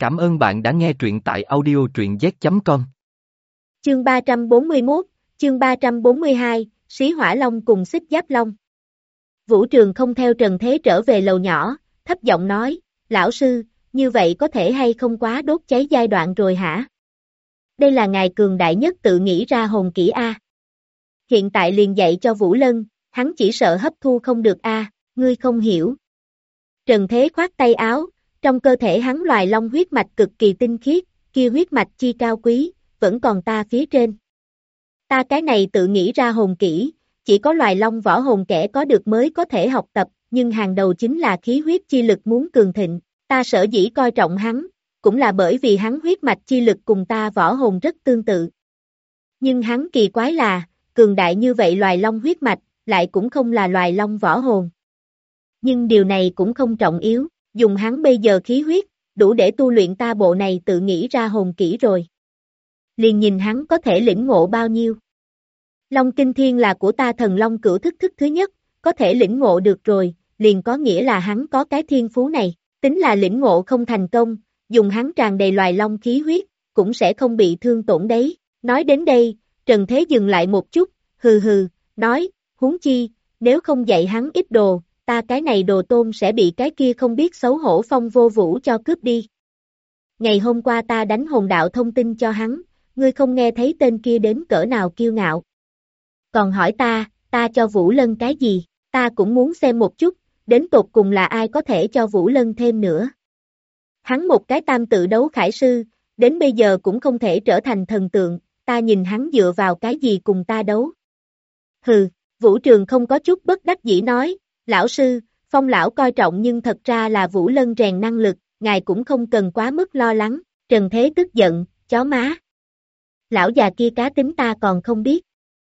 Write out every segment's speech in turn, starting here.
Cảm ơn bạn đã nghe truyện tại audio truyện z.com. Chương 341, chương 342, Xí Hỏa Long cùng Xích Giáp Long. Vũ Trường không theo Trần Thế trở về lầu nhỏ, thấp giọng nói, lão sư, như vậy có thể hay không quá đốt cháy giai đoạn rồi hả? Đây là ngài cường đại nhất tự nghĩ ra hồn kỹ A. Hiện tại liền dạy cho Vũ Lân, hắn chỉ sợ hấp thu không được A, ngươi không hiểu. Trần Thế khoát tay áo, trong cơ thể hắn loài long huyết mạch cực kỳ tinh khiết, kia huyết mạch chi cao quý, vẫn còn ta phía trên. Ta cái này tự nghĩ ra hồn kỹ, chỉ có loài long võ hồn kẻ có được mới có thể học tập, nhưng hàng đầu chính là khí huyết chi lực muốn cường thịnh, ta sở dĩ coi trọng hắn, cũng là bởi vì hắn huyết mạch chi lực cùng ta võ hồn rất tương tự. Nhưng hắn kỳ quái là, cường đại như vậy loài long huyết mạch, lại cũng không là loài long võ hồn. Nhưng điều này cũng không trọng yếu, dùng hắn bây giờ khí huyết, đủ để tu luyện ta bộ này tự nghĩ ra hồn kỹ rồi. Liền nhìn hắn có thể lĩnh ngộ bao nhiêu. Long Kinh Thiên là của ta thần long cửu thức thứ nhất, có thể lĩnh ngộ được rồi, liền có nghĩa là hắn có cái thiên phú này, tính là lĩnh ngộ không thành công, dùng hắn tràn đầy loài long khí huyết, cũng sẽ không bị thương tổn đấy. Nói đến đây, Trần Thế dừng lại một chút, hừ hừ, nói, huống chi, nếu không dạy hắn ít đồ, ta cái này đồ tôn sẽ bị cái kia không biết xấu hổ Phong Vô Vũ cho cướp đi. Ngày hôm qua ta đánh hồn đạo thông tin cho hắn, ngươi không nghe thấy tên kia đến cỡ nào kiêu ngạo. Còn hỏi ta cho Vũ Lân cái gì, ta cũng muốn xem một chút, đến tột cùng là ai có thể cho Vũ Lân thêm nữa. Hắn một cái tam tự đấu khải sư, đến bây giờ cũng không thể trở thành thần tượng, ta nhìn hắn dựa vào cái gì cùng ta đấu. Hừ, Vũ Trường không có chút bất đắc dĩ nói, lão sư, Phong lão coi trọng nhưng thật ra là Vũ Lân rèn năng lực, ngài cũng không cần quá mức lo lắng. Trần Thế tức giận, chó má. Lão già kia cá tính ta còn không biết.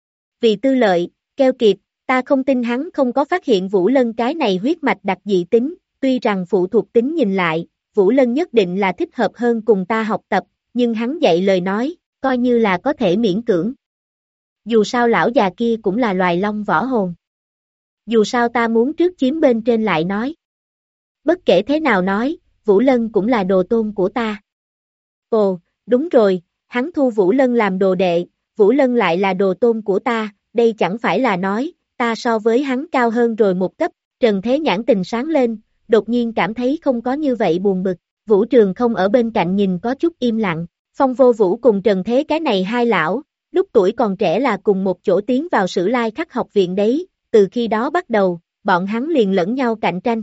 Vì tư lợi, keo kiệt, ta không tin hắn không có phát hiện Vũ Lân cái này huyết mạch đặc dị tính, tuy rằng phụ thuộc tính nhìn lại, Vũ Lân nhất định là thích hợp hơn cùng ta học tập, nhưng hắn dạy lời nói, coi như là có thể miễn cưỡng. Dù sao lão già kia cũng là loài long võ hồn. Dù sao ta muốn trước chiếm bên trên lại nói. Bất kể thế nào nói, Vũ Lân cũng là đồ tôn của ta. Ồ, đúng rồi, hắn thu Vũ Lân làm đồ đệ, Vũ Lân lại là đồ tôn của ta, đây chẳng phải là nói, ta so với hắn cao hơn rồi một cấp. Trần Thế nhãn tình sáng lên, đột nhiên cảm thấy không có như vậy buồn bực, Vũ Trường không ở bên cạnh nhìn có chút im lặng, Phong Vô Vũ cùng Trần Thế cái này hai lão, lúc tuổi còn trẻ là cùng một chỗ tiến vào Sử Lai Khắc học viện đấy, từ khi đó bắt đầu, bọn hắn liền lẫn nhau cạnh tranh.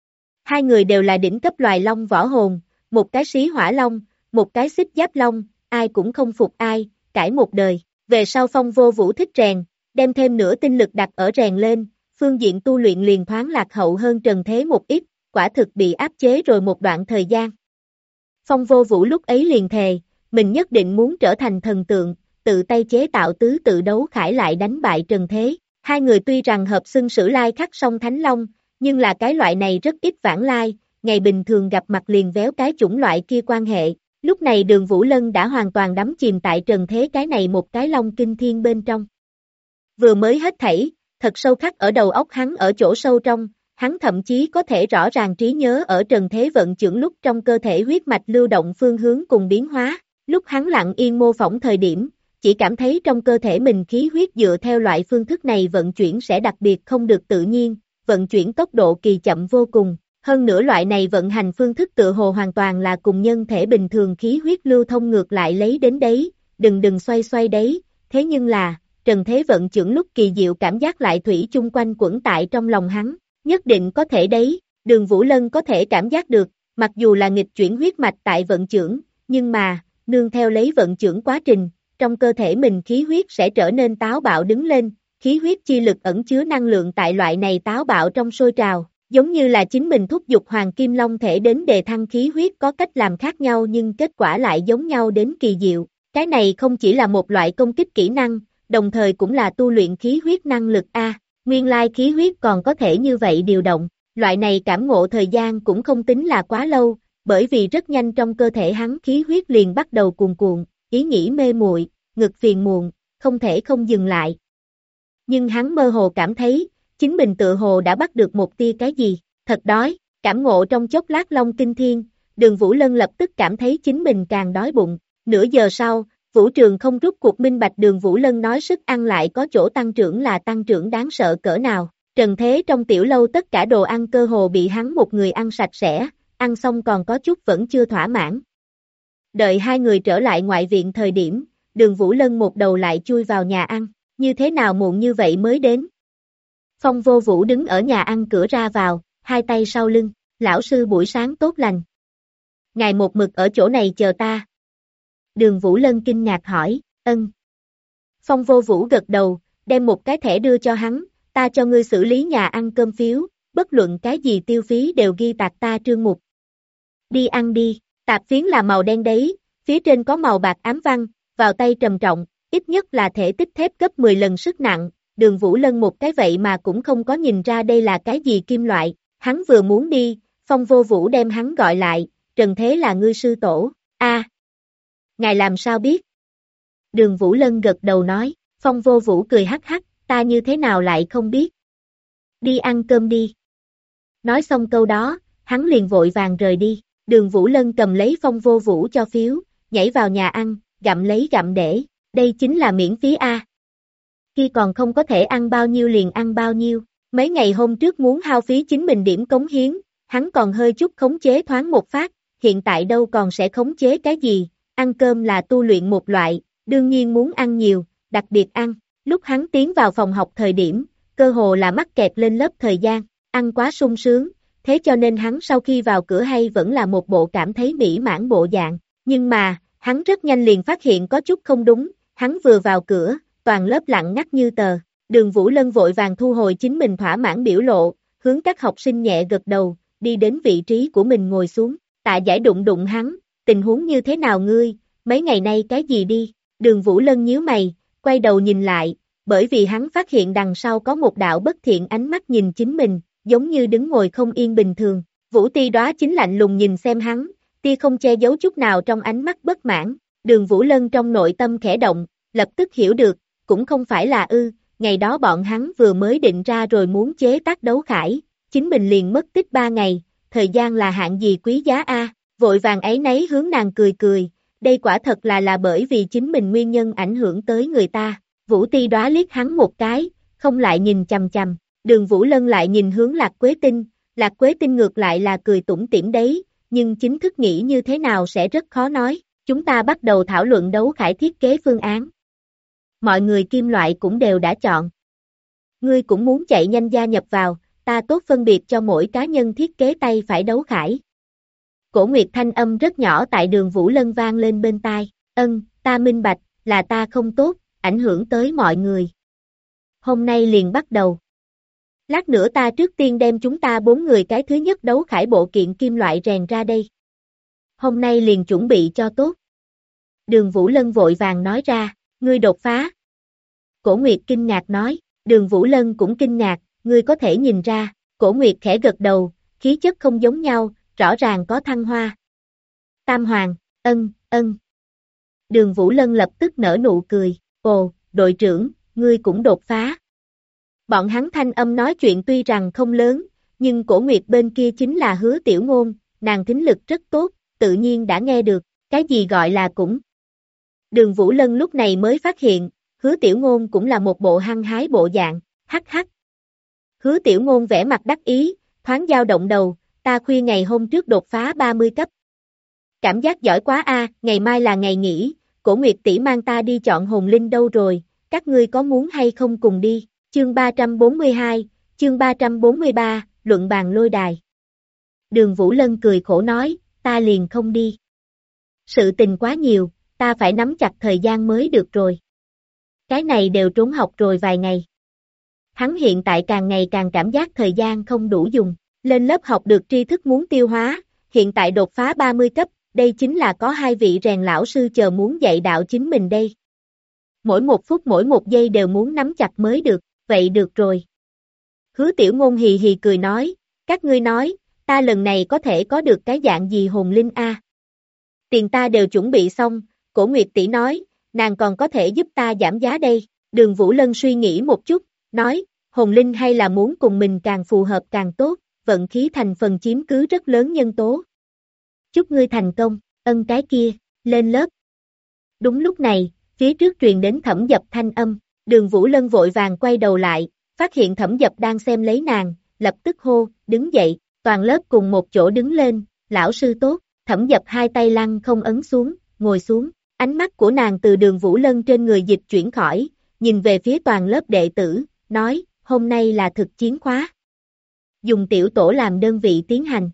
Hai người đều là đỉnh cấp loài long võ hồn, một cái Xí Hỏa Long, một cái Xích Giáp Long, ai cũng không phục ai, cãi một đời. Về sau Phong Vô Vũ thích rèn, đem thêm nửa tinh lực đặt ở rèn lên, phương diện tu luyện liền thoáng lạc hậu hơn Trần Thế một ít, quả thực bị áp chế rồi một đoạn thời gian. Phong Vô Vũ lúc ấy liền thề, mình nhất định muốn trở thành thần tượng, tự tay chế tạo tứ tự đấu khải lại đánh bại Trần Thế. Hai người tuy rằng hợp xưng Sử Lai Khắc song Thánh Long, nhưng là cái loại này rất ít vãng lai, ngày bình thường gặp mặt liền véo cái chủng loại kia quan hệ. Lúc này Đường Vũ Lân đã hoàn toàn đắm chìm tại Trần Thế cái này một cái Long Kinh Thiên bên trong. Vừa mới hết thảy, thật sâu khắc ở đầu óc hắn ở chỗ sâu trong, hắn thậm chí có thể rõ ràng trí nhớ ở Trần Thế vận chuyển lúc trong cơ thể huyết mạch lưu động phương hướng cùng biến hóa, lúc hắn lặng yên mô phỏng thời điểm, chỉ cảm thấy trong cơ thể mình khí huyết dựa theo loại phương thức này vận chuyển sẽ đặc biệt không được tự nhiên, vận chuyển tốc độ kỳ chậm vô cùng. Hơn nữa loại này vận hành phương thức tựa hồ hoàn toàn là cùng nhân thể bình thường khí huyết lưu thông ngược lại lấy đến đấy, đừng xoay xoay đấy, thế nhưng là, Trần Thế vận chuyển lúc kỳ diệu cảm giác lại thủy chung quanh quẩn tại trong lòng hắn, nhất định có thể đấy, Đường Vũ Lân có thể cảm giác được, mặc dù là nghịch chuyển huyết mạch tại vận chuyển, nhưng mà, nương theo lấy vận chuyển quá trình, trong cơ thể mình khí huyết sẽ trở nên táo bạo đứng lên, khí huyết chi lực ẩn chứa năng lượng tại loại này táo bạo trong sôi trào. Giống như là chính mình thúc giục Hoàng Kim Long thể đến đề thăng khí huyết có cách làm khác nhau nhưng kết quả lại giống nhau đến kỳ diệu. Cái này không chỉ là một loại công kích kỹ năng, đồng thời cũng là tu luyện khí huyết năng lực A. Nguyên lai khí huyết còn có thể như vậy điều động. Loại này cảm ngộ thời gian cũng không tính là quá lâu, bởi vì rất nhanh trong cơ thể hắn khí huyết liền bắt đầu cuồn cuộn, ý nghĩ mê muội, ngực phiền muộn, không thể không dừng lại. Nhưng hắn mơ hồ cảm thấy, chính mình tự hồ đã bắt được một tia cái gì, thật đói, cảm ngộ trong chốc lát Long Kinh Thiên, Đường Vũ Lân lập tức cảm thấy chính mình càng đói bụng. Nửa giờ sau, Vũ Trường không rút cuộc minh bạch Đường Vũ Lân nói sức ăn lại có chỗ tăng trưởng là tăng trưởng đáng sợ cỡ nào. Trần thế trong tiểu lâu tất cả đồ ăn cơ hồ bị hắn một người ăn sạch sẽ, ăn xong còn có chút vẫn chưa thỏa mãn. Đợi hai người trở lại ngoại viện thời điểm, Đường Vũ Lân một đầu lại chui vào nhà ăn, như thế nào muộn như vậy mới đến. Phong Vô Vũ đứng ở nhà ăn cửa ra vào, hai tay sau lưng, lão sư buổi sáng tốt lành. Ngài một mực ở chỗ này chờ ta. Đường Vũ Lân kinh ngạc hỏi, ân. Phong Vô Vũ gật đầu, đem một cái thẻ đưa cho hắn, ta cho ngươi xử lý nhà ăn cơm phiếu, bất luận cái gì tiêu phí đều ghi tạc ta trương mục. Đi ăn đi, tạp phiến là màu đen đấy, phía trên có màu bạc ám văn, vào tay trầm trọng, ít nhất là thể tích thép gấp 10 lần sức nặng, Đường Vũ Lân một cái vậy mà cũng không có nhìn ra đây là cái gì kim loại, hắn vừa muốn đi, Phong Vô Vũ đem hắn gọi lại, Trần Thế là ngươi sư tổ, ngài làm sao biết? Đường Vũ Lân gật đầu nói, Phong Vô Vũ cười hắc hắc, ta như thế nào lại không biết? Đi ăn cơm đi. Nói xong câu đó, hắn liền vội vàng rời đi, Đường Vũ Lân cầm lấy Phong Vô Vũ cho phiếu, nhảy vào nhà ăn, gặm lấy gặm để, đây chính là miễn phí a. Khi còn không có thể ăn bao nhiêu liền ăn bao nhiêu, mấy ngày hôm trước muốn hao phí chính mình điểm cống hiến, hắn còn hơi chút khống chế thoáng một phát, hiện tại đâu còn sẽ khống chế cái gì, ăn cơm là tu luyện một loại, đương nhiên muốn ăn nhiều, đặc biệt ăn, lúc hắn tiến vào phòng học thời điểm, cơ hồ là mắc kẹt lên lớp thời gian, ăn quá sung sướng, thế cho nên hắn sau khi vào cửa hay vẫn là một bộ cảm thấy mỹ mãn bộ dạng, nhưng mà, hắn rất nhanh liền phát hiện có chút không đúng, hắn vừa vào cửa, toàn lớp lặng ngắt như tờ, Đường Vũ Lân vội vàng thu hồi chính mình thỏa mãn biểu lộ, hướng các học sinh nhẹ gật đầu, đi đến vị trí của mình ngồi xuống, Tạ Giải đụng đụng hắn, tình huống như thế nào ngươi, mấy ngày nay cái gì đi, Đường Vũ Lân nhíu mày, quay đầu nhìn lại, bởi vì hắn phát hiện đằng sau có một đạo bất thiện ánh mắt nhìn chính mình, giống như đứng ngồi không yên bình thường, Vũ Ti Đóa chính lạnh lùng nhìn xem hắn, tia không che giấu chút nào trong ánh mắt bất mãn, Đường Vũ Lân trong nội tâm khẽ động, lập tức hiểu được, cũng không phải là ngày đó bọn hắn vừa mới định ra rồi muốn chế tác đấu khải, chính mình liền mất tích 3 ngày, thời gian là hạng gì quý giá a, vội vàng ấy nấy hướng nàng cười cười, đây quả thật là bởi vì chính mình nguyên nhân ảnh hưởng tới người ta, Vũ Ti Đóa liếc hắn một cái, không lại nhìn chằm chằm, Đường Vũ Lân lại nhìn hướng Lạc Quế Tinh ngược lại là cười tủm tỉm đấy, nhưng chính thức nghĩ như thế nào sẽ rất khó nói, chúng ta bắt đầu thảo luận đấu khải thiết kế phương án. Mọi người kim loại cũng đều đã chọn. Ngươi cũng muốn chạy nhanh gia nhập vào, ta tốt phân biệt cho mỗi cá nhân thiết kế tay phải đấu khải. Cổ Nguyệt thanh âm rất nhỏ tại Đường Vũ Lân vang lên bên tai, ta minh bạch, là ta không tốt, ảnh hưởng tới mọi người. Hôm nay liền bắt đầu. Lát nữa ta trước tiên đem chúng ta 4 người cái thứ nhất đấu khải bộ kiện kim loại rèn ra đây. Hôm nay liền chuẩn bị cho tốt. Đường Vũ Lân vội vàng nói ra, ngươi đột phá. Cổ Nguyệt kinh ngạc nói, Đường Vũ Lân cũng kinh ngạc, ngươi có thể nhìn ra, Cổ Nguyệt khẽ gật đầu, khí chất không giống nhau, rõ ràng có thăng hoa. Tam Hoàng, ân. Đường Vũ Lân lập tức nở nụ cười, ồ, đội trưởng, ngươi cũng đột phá. Bọn hắn thanh âm nói chuyện tuy rằng không lớn, nhưng Cổ Nguyệt bên kia chính là Hứa Tiểu Ngôn, nàng thính lực rất tốt, tự nhiên đã nghe được, cái gì gọi là cũng. Đường Vũ Lân lúc này mới phát hiện, Hứa Tiểu Ngôn cũng là một bộ hăng hái bộ dạng, hắc hắc. Hứa Tiểu Ngôn vẻ mặt đắc ý, thoáng dao động đầu, ta khuya ngày hôm trước đột phá 30 cấp. Cảm giác giỏi quá a, ngày mai là ngày nghỉ, Cổ Nguyệt tỷ mang ta đi chọn hồn linh đâu rồi, các ngươi có muốn hay không cùng đi, chương 342, chương 343, luận bàn lôi đài. Đường Vũ Lân cười khổ nói, ta liền không đi. Sự tình quá nhiều, ta phải nắm chặt thời gian mới được rồi. Cái này đều trốn học rồi vài ngày. Hắn hiện tại càng ngày càng cảm giác thời gian không đủ dùng, lên lớp học được tri thức muốn tiêu hóa, hiện tại đột phá 30 cấp, đây chính là có 2 vị rèn lão sư chờ muốn dạy đạo chính mình đây. Mỗi 1 phút mỗi 1 giây đều muốn nắm chặt mới được, vậy được rồi. Hứa Tiểu Ngôn hì hì cười nói, các ngươi nói, ta lần này có thể có được cái dạng gì hồn linh a? Tiền ta đều chuẩn bị xong, Cổ Nguyệt tỷ nói, nàng còn có thể giúp ta giảm giá đây. Đường Vũ Lân suy nghĩ một chút, nói, hồn linh hay là muốn cùng mình càng phù hợp càng tốt, vận khí thành phần chiếm cứ rất lớn nhân tố. chúc ngươi thành công, ân cái kia, lên lớp. Đúng lúc này, phía trước truyền đến Thẩm Dập thanh âm, Đường Vũ Lân vội vàng quay đầu lại, phát hiện Thẩm Dập đang xem lấy nàng, lập tức hô, đứng dậy, toàn lớp cùng một chỗ đứng lên, lão sư tốt, Thẩm Dập hai tay lăng không ấn xuống, ngồi xuống, ánh mắt của nàng từ Đường Vũ Lân trên người dịch chuyển khỏi, nhìn về phía toàn lớp đệ tử, nói, hôm nay là thực chiến khóa. Dùng tiểu tổ làm đơn vị tiến hành.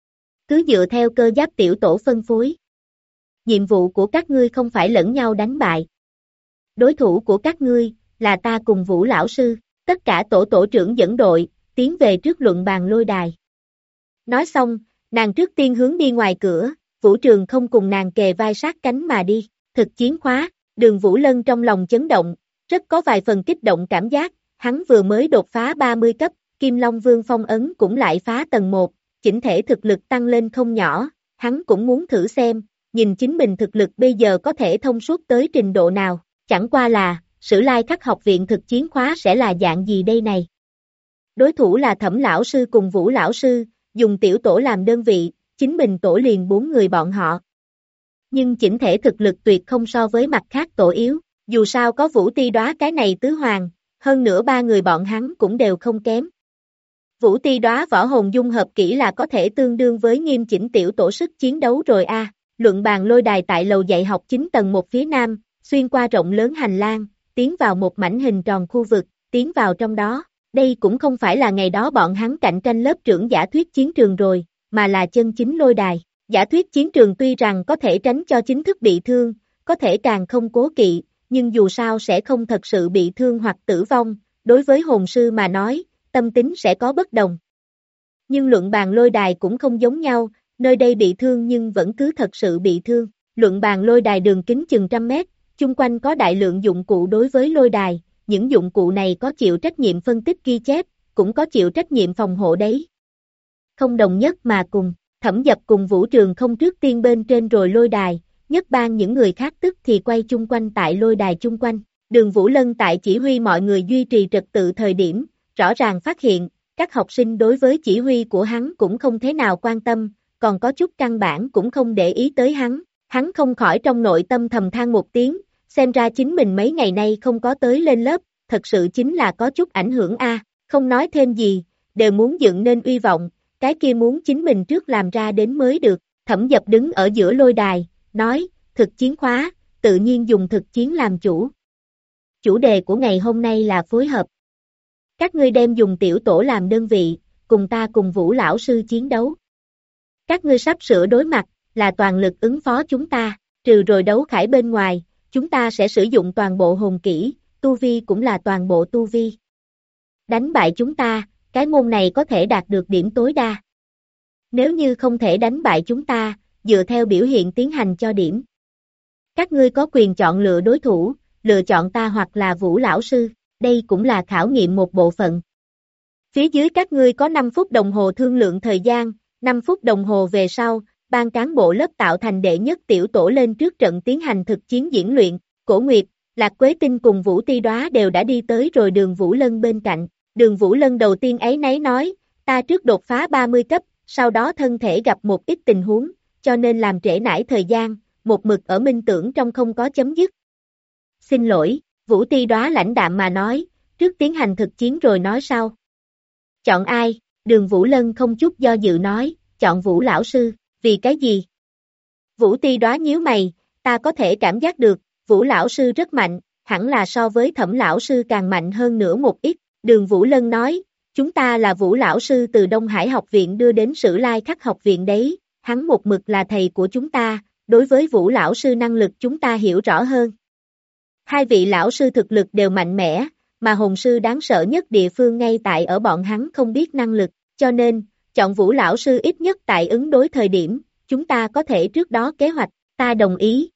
Cứ dựa theo cơ giáp tiểu tổ phân phối. Nhiệm vụ của các ngươi không phải lẫn nhau đánh bại. Đối thủ của các ngươi, là ta cùng Vũ lão sư, tất cả tổ trưởng dẫn đội, tiến về trước luận bàn lôi đài. Nói xong, nàng trước tiên hướng đi ngoài cửa, Vũ Trường không cùng nàng kề vai sát cánh mà đi, thực chiến khóa, Đường Vũ Lân trong lòng chấn động, rất có vài phần kích động cảm giác, hắn vừa mới đột phá 30 cấp, Kim Long Vương phong ấn cũng lại phá tầng 1, chỉnh thể thực lực tăng lên không nhỏ, hắn cũng muốn thử xem, nhìn chính mình thực lực bây giờ có thể thông suốt tới trình độ nào, chẳng qua là, Sử Lai Khắc học viện thực chiến khóa sẽ là dạng gì đây này. Đối thủ là Thẩm lão sư cùng Vũ lão sư, dùng tiểu tổ làm đơn vị, chính mình tổ liền 4 người bọn họ. Nhưng chỉnh thể thực lực tuyệt không so với mặt khác tổ yếu, dù sao có Vũ Ti Đóa cái này tứ hoàng, hơn nữa 3 người bọn hắn cũng đều không kém. Vũ Ti Đóa võ hồn dung hợp kỹ là có thể tương đương với nghiêm chỉnh tiểu tổ sức chiến đấu rồi a. Luận bàn lôi đài tại lầu dạy học 9 tầng 1 phía nam, xuyên qua rộng lớn hành lang, tiến vào một mảnh hình tròn khu vực, tiến vào trong đó. Đây cũng không phải là ngày đó bọn hắn cạnh tranh lớp trưởng giả thuyết chiến trường rồi, mà là chân chính lôi đài. Giả thuyết chiến trường tuy rằng có thể tránh cho chính thức bị thương, có thể càng không cố kỵ, nhưng dù sao sẽ không thật sự bị thương hoặc tử vong, đối với hồn sư mà nói, tâm tính sẽ có bất đồng. Nhưng luận bàn lôi đài cũng không giống nhau, nơi đây bị thương nhưng vẫn cứ thật sự bị thương. Luận bàn lôi đài đường kính chừng 100 mét, chung quanh có đại lượng dụng cụ đối với lôi đài, những dụng cụ này có chịu trách nhiệm phân tích ghi chép, cũng có chịu trách nhiệm phòng hộ đấy. Không đồng nhất mà cùng, Thẩm Dập cùng Vũ Trường không trước tiên bên trên rồi lôi đài, nhất ban những người khác tức thì quay chung quanh tại lôi đài chung quanh. Đường Vũ Lân tại chỉ huy mọi người duy trì trật tự thời điểm, rõ ràng phát hiện, các học sinh đối với chỉ huy của hắn cũng không thế nào quan tâm, còn có chút căn bản cũng không để ý tới hắn không khỏi trong nội tâm thầm than một tiếng, xem ra chính mình mấy ngày nay không có tới lên lớp, thật sự chính là có chút ảnh hưởng a. Không nói thêm gì, đều muốn dựng nên uy vọng, cái kia muốn chính mình trước làm ra đến mới được. Thẩm Dập đứng ở giữa lôi đài, nói, thực chiến khóa, tự nhiên dùng thực chiến làm chủ. Chủ đề của ngày hôm nay là phối hợp. Các ngươi đem dùng tiểu tổ làm đơn vị, cùng ta cùng Vũ lão sư chiến đấu. Các ngươi sắp sửa đối mặt, là toàn lực ứng phó chúng ta, trừ rồi đấu khải bên ngoài, chúng ta sẽ sử dụng toàn bộ hồn kỹ, tu vi cũng là toàn bộ tu vi. Đánh bại chúng ta, cái môn này có thể đạt được điểm tối đa. Nếu như không thể đánh bại chúng ta, dựa theo biểu hiện tiến hành cho điểm. Các ngươi có quyền chọn lựa đối thủ, lựa chọn ta hoặc là Vũ lão sư, đây cũng là khảo nghiệm một bộ phận. Phía dưới các ngươi có 5 phút đồng hồ thương lượng thời gian, 5 phút đồng hồ về sau, ban cán bộ lớp tạo thành đệ nhất tiểu tổ lên trước trận tiến hành thực chiến diễn luyện. Cổ Nguyệt, Lạc Quế Tinh cùng Vũ Ti Đóa đều đã đi tới rồi Đường Vũ Lân bên cạnh. Đường Vũ Lân đầu tiên áy náy nói, ta trước đột phá 30 cấp, sau đó thân thể gặp một ít tình huống, cho nên làm trễ nải thời gian, một mực ở minh tưởng trong không có chấm dứt. Xin lỗi, Vũ Ti Đóa lãnh đạm mà nói, trước tiến hành thực chiến rồi nói sau. Chọn ai? Đường Vũ Lân không chút do dự nói, chọn Vũ lão sư, vì cái gì? Vũ Ti Đóa nhíu mày, ta có thể cảm giác được, Vũ lão sư rất mạnh, hẳn là so với Thẩm lão sư càng mạnh hơn nữa một ít. Đường Vũ Lân nói, chúng ta là Vũ lão sư từ Đông Hải học viện đưa đến Sử Lai Khắc học viện đấy, hắn một mực là thầy của chúng ta, đối với Vũ lão sư năng lực chúng ta hiểu rõ hơn. Hai vị lão sư thực lực đều mạnh mẽ, mà hồn sư đáng sợ nhất địa phương ngay tại ở bọn hắn không biết năng lực, cho nên, chọn Vũ lão sư ít nhất tại ứng đối thời điểm, chúng ta có thể trước đó kế hoạch, ta đồng ý.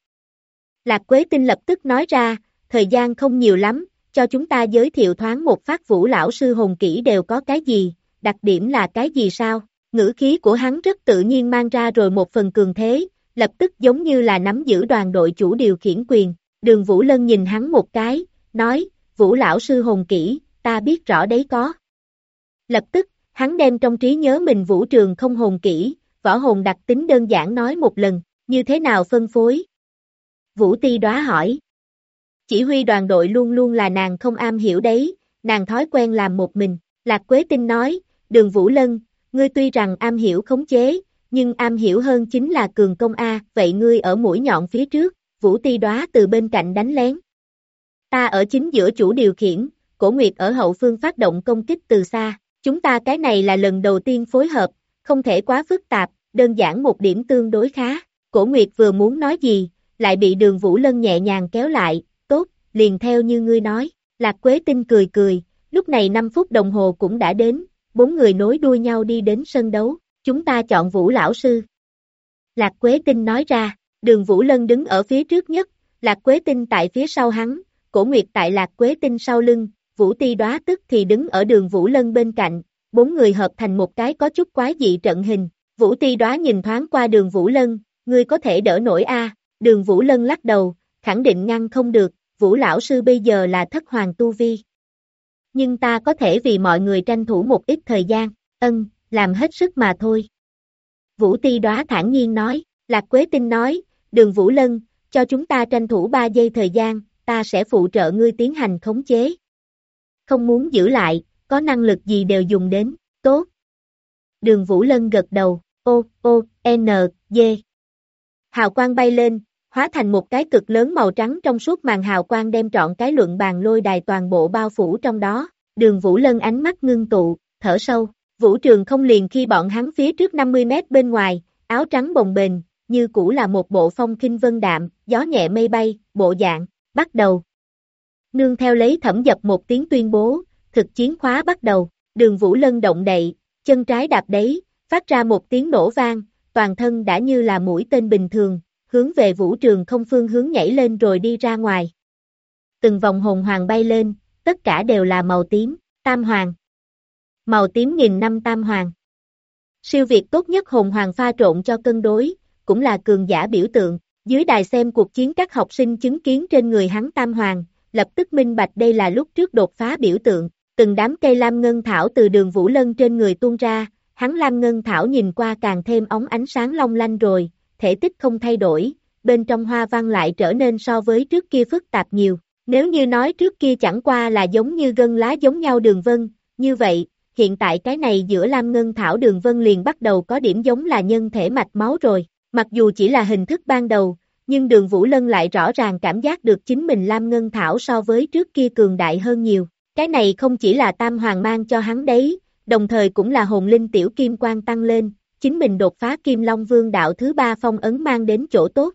Lạc Quế Tinh lập tức nói ra, thời gian không nhiều lắm, cho chúng ta giới thiệu thoáng một phát Vũ lão sư hồn kỹ đều có cái gì, đặc điểm là cái gì sao? Ngữ khí của hắn rất tự nhiên mang ra rồi một phần cường thế, lập tức giống như là nắm giữ đoàn đội chủ điều khiển quyền. Đường Vũ Lân nhìn hắn một cái, nói, Vũ lão sư hồn kỹ, ta biết rõ đấy có. Lập tức, hắn đem trong trí nhớ mình Vũ Trường không hồn kỹ, Võ hồn đặc tính đơn giản nói một lần, như thế nào phân phối? Vũ Ti Đóa hỏi. Chỉ huy đoàn đội luôn luôn là nàng không am hiểu đấy, nàng thói quen làm một mình. Lạc Quế Tinh nói, Đường Vũ Lân, ngươi tuy rằng am hiểu khống chế, nhưng am hiểu hơn chính là cường công A, vậy ngươi ở mũi nhọn phía trước, Vũ Ti Đóa từ bên cạnh đánh lén. Ta ở chính giữa chủ điều khiển, Cổ Nguyệt ở hậu phương phát động công kích từ xa, chúng ta cái này là lần đầu tiên phối hợp, không thể quá phức tạp, đơn giản một điểm tương đối khá. Cổ Nguyệt vừa muốn nói gì, lại bị Đường Vũ Lân nhẹ nhàng kéo lại, tốt, liền theo như ngươi nói. Lạc Quế Tinh cười cười, lúc này 5 phút đồng hồ cũng đã đến, 4 người nối đuôi nhau đi đến sân đấu, chúng ta chọn Vũ lão sư. Lạc Quế Tinh nói ra, Đường Vũ Lân đứng ở phía trước nhất, Lạc Quế Tinh tại phía sau hắn, Cổ Nguyệt tại Lạc Quế Tinh sau lưng, Vũ Ti Đóa tức thì đứng ở Đường Vũ Lân bên cạnh, 4 người hợp thành một cái có chút quái dị trận hình. Vũ Ti Đóa nhìn thoáng qua Đường Vũ Lân, ngươi có thể đỡ nổi a? Đường Vũ Lân lắc đầu, khẳng định ngăn không được, Vũ lão sư bây giờ là thất hoàng tu vi. Nhưng ta có thể vì mọi người tranh thủ một ít thời gian, làm hết sức mà thôi. Vũ Ti Đóa thản nhiên nói, Lạc Quế Tinh nói, Đường Vũ Lân, cho chúng ta tranh thủ 3 giây thời gian, ta sẽ phụ trợ ngươi tiến hành khống chế. Không muốn giữ lại, có năng lực gì đều dùng đến, tốt. Đường Vũ Lân gật đầu, G. Hào quang bay lên, hóa thành một cái cực lớn màu trắng trong suốt màn hào quang đem trọn cái luận bàn lôi đài toàn bộ bao phủ trong đó. Đường Vũ Lân ánh mắt ngưng tụ, thở sâu, Vũ Trường Không liền khi bọn hắn phía trước 50 mét bên ngoài, áo trắng bồng bềnh, như cũ là một bộ phong khinh vân đạm, gió nhẹ mây bay, bộ dạng, bắt đầu. Nương theo lấy Thẩm Dập một tiếng tuyên bố, thực chiến khóa bắt đầu, Đường Vũ Lân động đậy, chân trái đạp đáy, phát ra một tiếng nổ vang, toàn thân đã như là mũi tên bình thường, hướng về Vũ Trường Không phương hướng nhảy lên rồi đi ra ngoài. Từng vòng hồn hoàng bay lên, tất cả đều là màu tím, tam hoàng. Màu tím nghìn năm tam hoàng. Siêu việt tốt nhất hồn hoàng pha trộn cho cân đối, cũng là cường giả biểu tượng. Dưới đài xem cuộc chiến các học sinh chứng kiến trên người hắn tam hoàng, lập tức minh bạch đây là lúc trước đột phá biểu tượng. Từng đám cây lam ngân thảo từ Đường Vũ Lân trên người tuôn ra, hắn lam ngân thảo nhìn qua càng thêm óng ánh sáng long lanh rồi, thể tích không thay đổi, bên trong hoa văn lại trở nên so với trước kia phức tạp nhiều. Nếu như nói trước kia chẳng qua là giống như gân lá giống nhau đường vân, như vậy, hiện tại cái này giữa lam ngân thảo đường vân liền bắt đầu có điểm giống là nhân thể mạch máu rồi. Mặc dù chỉ là hình thức ban đầu, nhưng Đường Vũ Lân lại rõ ràng cảm giác được chính mình lam ngân thảo so với trước kia cường đại hơn nhiều. Cái này không chỉ là tam hoàng mang cho hắn đấy, đồng thời cũng là hồn linh tiểu kim quang tăng lên, chính mình đột phá Kim Long Vương đạo thứ 3 phong ấn mang đến chỗ tốt.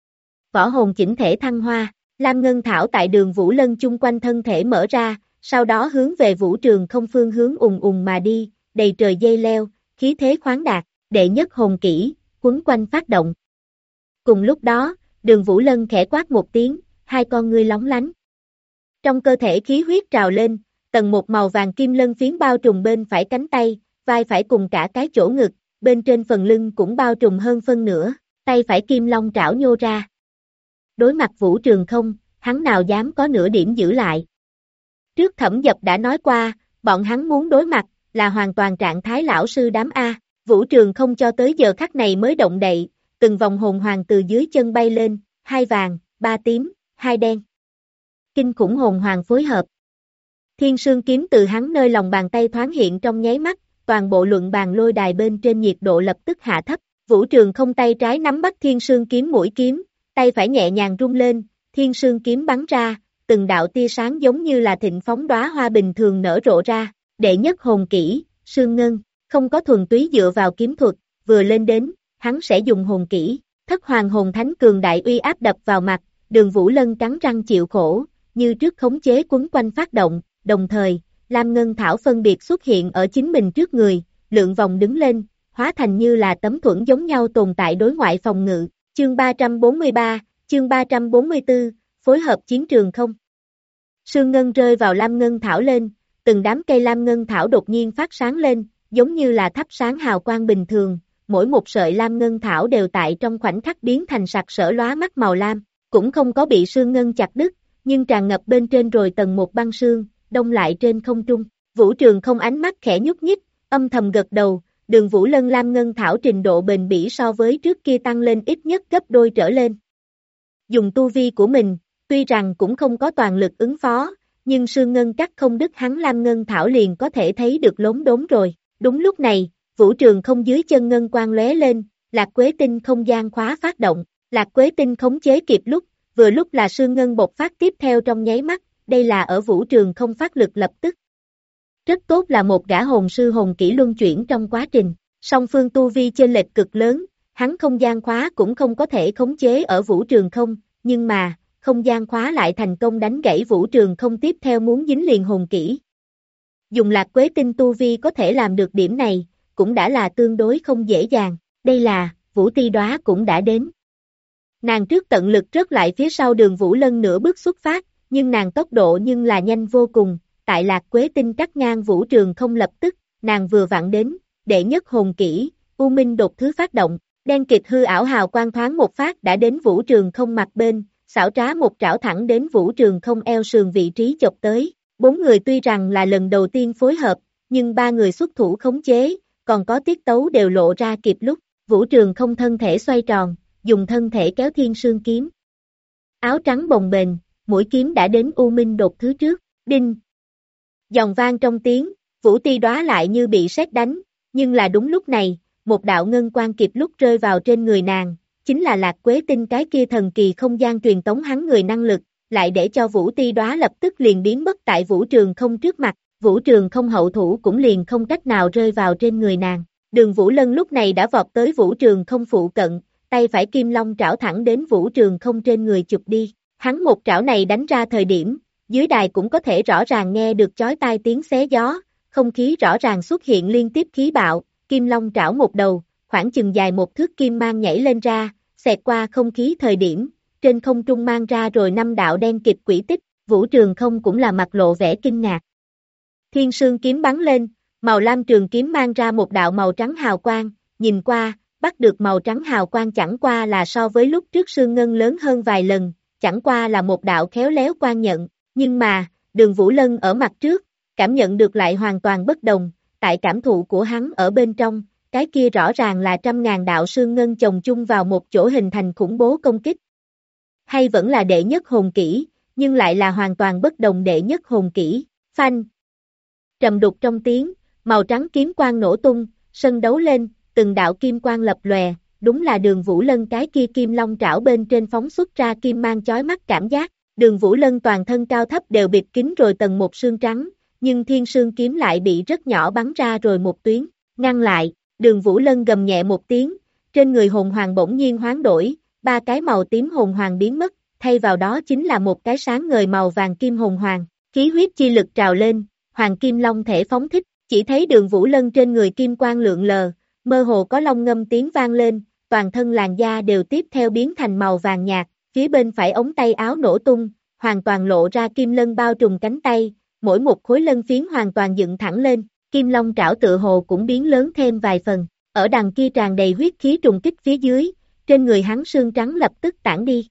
Võ hồn chỉnh thể thăng hoa, lam ngân thảo tại Đường Vũ Lân chung quanh thân thể mở ra, sau đó hướng về Vũ Trường Không phương hướng mà đi, đầy trời dây leo, khí thế khoáng đạt, đệ nhất hồn kỹ, quấn quanh phát động. Cùng lúc đó, Đường Vũ Lân khẽ quát một tiếng, hai con ngươi lóng lánh. Trong cơ thể khí huyết trào lên, tầng một màu vàng kim lân phiến bao trùm bên phải cánh tay, vai phải cùng cả cái chỗ ngực, bên trên phần lưng cũng bao trùm hơn phân nửa, tay phải kim long trảo nhô ra. Đối mặt Vũ Trường Không, hắn nào dám có nửa điểm giữ lại. Trước Thẩm Dập đã nói qua, bọn hắn muốn đối mặt, là hoàn toàn trạng thái lão sư đám A. Vũ Trường Không cho tới giờ khắc này mới động đậy, từng vòng hồn hoàng từ dưới chân bay lên, 2 vàng, 3 tím, 2 đen. Kinh khủng hồn hoàng phối hợp. Thiên Sương kiếm từ hắn nơi lòng bàn tay thoáng hiện trong nháy mắt, toàn bộ luận bàn lôi đài bên trên nhiệt độ lập tức hạ thấp. Vũ Trường Không tay trái nắm bắt Thiên Sương kiếm mũi kiếm, tay phải nhẹ nhàng rung lên, Thiên Sương kiếm bắn ra, từng đạo tia sáng giống như là thịnh phóng đóa hoa bình thường nở rộ ra. Đệ nhất hồn kỹ, Sương Ngân, không có thuần túy dựa vào kiếm thuật, vừa lên đến, hắn sẽ dùng hồn kỹ, thất hoàng hồn thánh cường đại uy áp đập vào mặt, Đường Vũ Lân cắn răng chịu khổ, như trước khống chế quấn quanh phát động, đồng thời, lam ngân thảo phân biệt xuất hiện ở chính mình trước người, lượng vòng đứng lên, hóa thành như là tấm thuẫn giống nhau tồn tại đối ngoại phòng ngự. Chương 343, chương 344, phối hợp chiến trường không. Sương ngân rơi vào lam ngân thảo lên, từng đám cây lam ngân thảo đột nhiên phát sáng lên, giống như là thắp sáng hào quang bình thường, mỗi một sợi lam ngân thảo đều tại trong khoảnh khắc biến thành sặc sỡ lóa mắt màu lam, cũng không có bị sương ngân chặt đứt, nhưng tràn ngập bên trên rồi tầng một băng sương, đông lại trên không trung. Vũ Trường Không ánh mắt khẽ nhúc nhích, âm thầm gật đầu, Đường Vũ Lân Lam Ngân Thảo trình độ bền bỉ so với trước kia tăng lên ít nhất gấp đôi trở lên. Dùng tu vi của mình, tuy rằng cũng không có toàn lực ứng phó, nhưng sương ngân cắt không đứt hắn Lam Ngân Thảo liền có thể thấy được lốm đốm rồi. Đúng lúc này, vũ trường không dưới chân ngân quang lóe lên, Lạc Quế Tinh không gian khóa phát động, Lạc Quế Tinh khống chế kịp lúc, vừa lúc là sương ngân bộc phát tiếp theo trong nháy mắt, đây là ở vũ trường không phát lực lập tức. Rất tốt là một gã hồn sư hồn kỹ luân chuyển trong quá trình, song phương tu vi chênh lệch cực lớn, hắn không gian khóa cũng không có thể khống chế ở vũ trường không, nhưng mà, không gian khóa lại thành công đánh gãy vũ trường không tiếp theo muốn dính liền hồn kỹ. Dùng Lạc Quế Tinh tu vi có thể làm được điểm này, cũng đã là tương đối không dễ dàng, đây là, Vũ Ti Đóa cũng đã đến. Nàng trước tận lực rớt lại phía sau Đường Vũ Lân nửa bước xuất phát, nhưng nàng tốc độ nhưng là nhanh vô cùng, tại Lạc Quế Tinh cắt ngang vũ trường không lập tức, nàng vừa vặn đến, đệ nhất hồn kỹ, U Minh đột thứ phát động, đen kịt hư ảo hào quang thoáng một phát đã đến vũ trường không mặt bên, xảo trá một trảo thẳng đến vũ trường không eo sườn vị trí chộp tới. Bốn người tuy rằng là lần đầu tiên phối hợp, nhưng ba người xuất thủ khống chế, còn có tiết tấu đều lộ ra kịp lúc, vũ trường không thân thể xoay tròn, dùng thân thể kéo thiên sương kiếm. Áo trắng bồng bềnh, mũi kiếm đã đến U Minh đột thứ trước, đinh. Giòn vang trong tiếng, Vũ Ti Đóa lại như bị sét đánh, nhưng là đúng lúc này, một đạo ngân quang kịp lúc rơi vào trên người nàng, chính là Lạc Quế Tinh cái kia thần kỳ không gian truyền tống hắn người năng lực, lại để cho Vũ Ti Đóa lập tức liền biến mất tại vũ trường không trước mặt, vũ trường không hậu thủ cũng liền không cách nào rơi vào trên người nàng. Đường Vũ Lân lúc này đã vọt tới vũ trường không phụ cận, tay phải kim long trảo thẳng đến vũ trường không trên người chụp đi. Hắn một trảo này đánh ra thời điểm, dưới đài cũng có thể rõ ràng nghe được chói tai tiếng xé gió, không khí rõ ràng xuất hiện liên tiếp khí bạo, kim long trảo một đầu, khoảng chừng dài một thước kim mang nhảy lên ra, xẹt qua không khí thời điểm, trên không trung mang ra rồi 5 đạo đen kịt quỷ tích, vũ trường không cũng là mặt lộ vẻ kinh ngạc. Thiên sương kiếm bắn lên, màu lam trường kiếm mang ra một đạo màu trắng hào quang, nhìn qua, bắt được màu trắng hào quang chẳng qua là so với lúc trước sương ngân lớn hơn vài lần, chẳng qua là một đạo khéo léo quan nhận, nhưng mà, Đường Vũ Lân ở mặt trước, cảm nhận được lại hoàn toàn bất đồng, tại cảm thụ của hắn ở bên trong, cái kia rõ ràng là 100.000 đạo sương ngân chồng chung vào một chỗ hình thành khủng bố công kích. Hay vẫn là đệ nhất hồn kỹ, nhưng lại là hoàn toàn bất đồng đệ nhất hồn kỹ, phanh. Trầm đục trong tiếng, màu trắng kiếm quang nổ tung, sân đấu lên, từng đạo kim quang lập lòe, đúng là Đường Vũ Lân cái kia kim long trảo bên trên phóng xuất ra kim mang chói mắt cảm giác. Đường Vũ Lân toàn thân cao thấp đều bịt kín rồi tầng một sương trắng, nhưng thiên sương kiếm lại bị rất nhỏ bắn ra rồi một tuyến, ngăn lại, Đường Vũ Lân gầm nhẹ một tiếng, trên người hồn hoàng bỗng nhiên hoán đổi, 3 cái màu tím hồn hoàng biến mất, thay vào đó chính là một cái sáng ngời màu vàng kim hồn hoàng, khí huyết chi lực trào lên, hoàng kim long thể phóng thích, chỉ thấy Đường Vũ Lân trên người kim quang lượn lờ, mơ hồ có long ngâm tiếng vang lên, toàn thân làn da đều tiếp theo biến thành màu vàng nhạt, phía bên phải ống tay áo nổ tung, hoàn toàn lộ ra kim lân bao trùm cánh tay, mỗi một khối lân phiến hoàn toàn dựng thẳng lên, kim long trảo tựa hồ cũng biến lớn thêm vài phần, ở đằng kia tràn đầy huyết khí trùng kích phía dưới, trên người hắn xương trắng lập tức tản đi.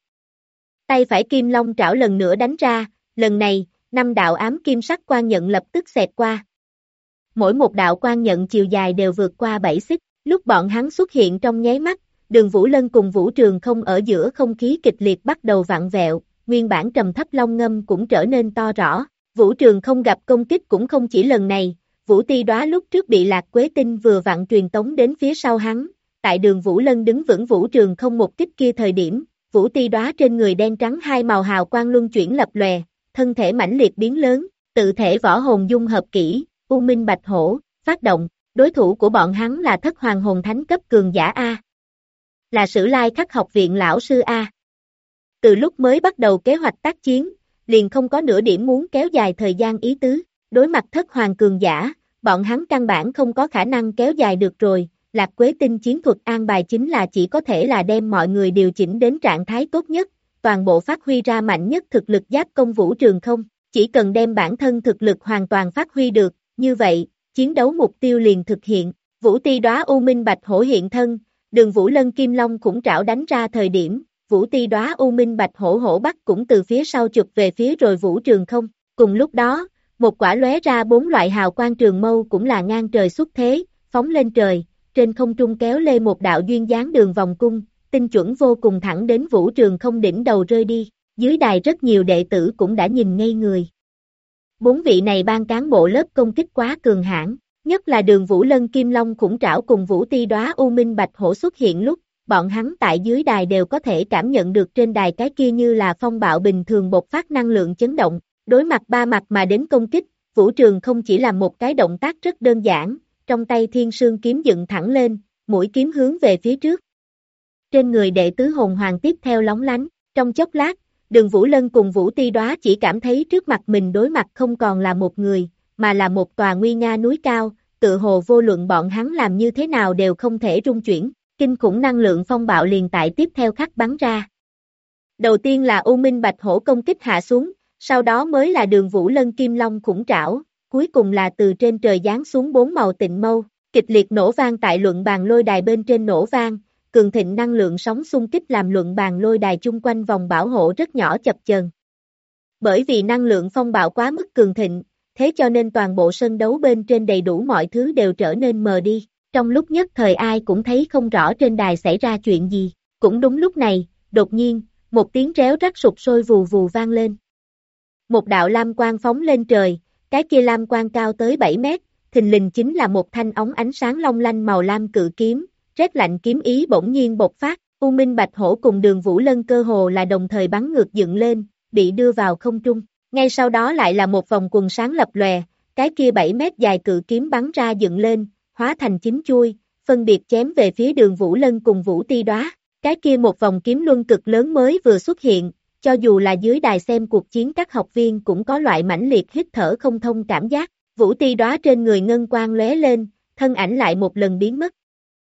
Tay phải kim long trảo lần nữa đánh ra, lần này, 5 đạo ám kim sắc quan nhận lập tức xẹt qua. Mỗi một đạo quan nhận chiều dài đều vượt qua 7 xích, lúc bọn hắn xuất hiện trong nháy mắt, Đường Vũ Lân cùng vũ trường không ở giữa không khí kịch liệt bắt đầu vặn vẹo, nguyên bản trầm thấp long ngâm cũng trở nên to rõ, vũ trường không gặp công kích cũng không chỉ lần này, Vũ Ti Đóa lúc trước bị Lạc Quế Tinh vừa vặn truyền tống đến phía sau hắn, tại Đường Vũ Lân đứng vững vũ trường không một kích kia thời điểm, Vũ Ti Đóa trên người đen trắng hai màu hào quang luân chuyển lập lòe, thân thể mãnh liệt biến lớn, tự thể võ hồn dung hợp kỹ, U Minh Bạch Hổ, phát động, đối thủ của bọn hắn là Thất Hoàng Hồn Thánh cấp cường giả A. Là Sử Lai Khắc học viện lão sư A. Từ lúc mới bắt đầu kế hoạch tác chiến, liền không có nửa điểm muốn kéo dài thời gian ý tứ, đối mặt Thất Hoàng cường giả, bọn hắn căn bản không có khả năng kéo dài được rồi, Lạc Quế Tinh chiến thuật an bài chính là chỉ có thể là đem mọi người điều chỉnh đến trạng thái tốt nhất, toàn bộ phát huy ra mạnh nhất thực lực giáp công vũ trường không, chỉ cần đem bản thân thực lực hoàn toàn phát huy được, như vậy, chiến đấu mục tiêu liền thực hiện, Vũ Ti Đóa U Minh Bạch Hổ hiện thân, Đường Vũ Lân Kim Long cũng trảo đánh ra thời điểm, Vũ Ti Đóa U Minh Bạch Hổ hổ bắt cũng từ phía sau chụp về phía rồi vũ trường không, cùng lúc đó, một quả lóe ra 4 loại hào quang trường mâu cũng là ngang trời xuất thế, phóng lên trời, trên không trung kéo lê một đạo duyên dáng đường vòng cung, tinh chuẩn vô cùng thẳng đến Vũ Trường Không đỉnh đầu rơi đi, dưới đài rất nhiều đệ tử cũng đã nhìn ngây người. 4 vị này ban cán bộ lớp công kích quá cường hãn, nhất là Đường Vũ Lân Kim Long Khủng Trảo cùng Vũ Ti Đóa U Minh Bạch Hổ xuất hiện lúc, bọn hắn tại dưới đài đều có thể cảm nhận được trên đài cái kia như là phong bạo bình thường bộc phát năng lượng chấn động, đối mặt ba mặt mà đến công kích, Vũ Trường Không chỉ làm một cái động tác rất đơn giản, trong tay Thiên Sương kiếm dựng thẳng lên, mũi kiếm hướng về phía trước. Trên người đệ tứ hồn hoàng tiếp theo lóng lánh, trong chốc lát, Đường Vũ Lân cùng Vũ Ti Đóa chỉ cảm thấy trước mặt mình đối mặt không còn là một người, mà là một tòa nguy nga núi cao, tự hồ vô luận bọn hắn làm như thế nào đều không thể rung chuyển, kinh khủng năng lượng phong bạo liền tại tiếp theo khắc bắn ra. Đầu tiên là U Minh Bạch Hổ công kích hạ xuống, sau đó mới là Đường Vũ Lân Kim Long Khủng Trảo, cuối cùng là từ trên trời giáng xuống 4 màu tịnh mâu, kịch liệt nổ vang tại luận bàn lôi đài bên trên nổ vang, cường thịnh năng lượng sóng xung kích làm luận bàn lôi đài chung quanh vòng bảo hộ rất nhỏ chập chờn. Bởi vì năng lượng phong bạo quá mức cường thịnh, thế cho nên toàn bộ sân đấu bên trên đầy đủ mọi thứ đều trở nên mờ đi, trong lúc nhất thời ai cũng thấy không rõ trên đài xảy ra chuyện gì, cũng đúng lúc này, đột nhiên, một tiếng réo rắt sụp sôi vù vù vang lên. Một đạo lam quang phóng lên trời, cái kia lam quang cao tới 7 mét, thình lình chính là một thanh ống ánh sáng long lanh màu lam cự kiếm, rét lạnh kiếm ý bỗng nhiên bộc phát, U Minh Bạch Hổ cùng Đường Vũ Lân cơ hồ là đồng thời bắn ngược dựng lên, bị đưa vào không trung, ngay sau đó lại là một vòng quần sáng lập lòe, cái kia 7 mét dài cự kiếm bắn ra dựng lên, hóa thành 9 chuôi, phân biệt chém về phía Đường Vũ Lân cùng Vũ Ti Đóa, cái kia một vòng kiếm luân cực lớn mới vừa xuất hiện, cho dù là dưới đài xem cuộc chiến các học viên cũng có loại mãnh liệt hít thở không thông cảm giác, Vũ Ti Đóa trên người ngân quang lóe lên, thân ảnh lại một lần biến mất.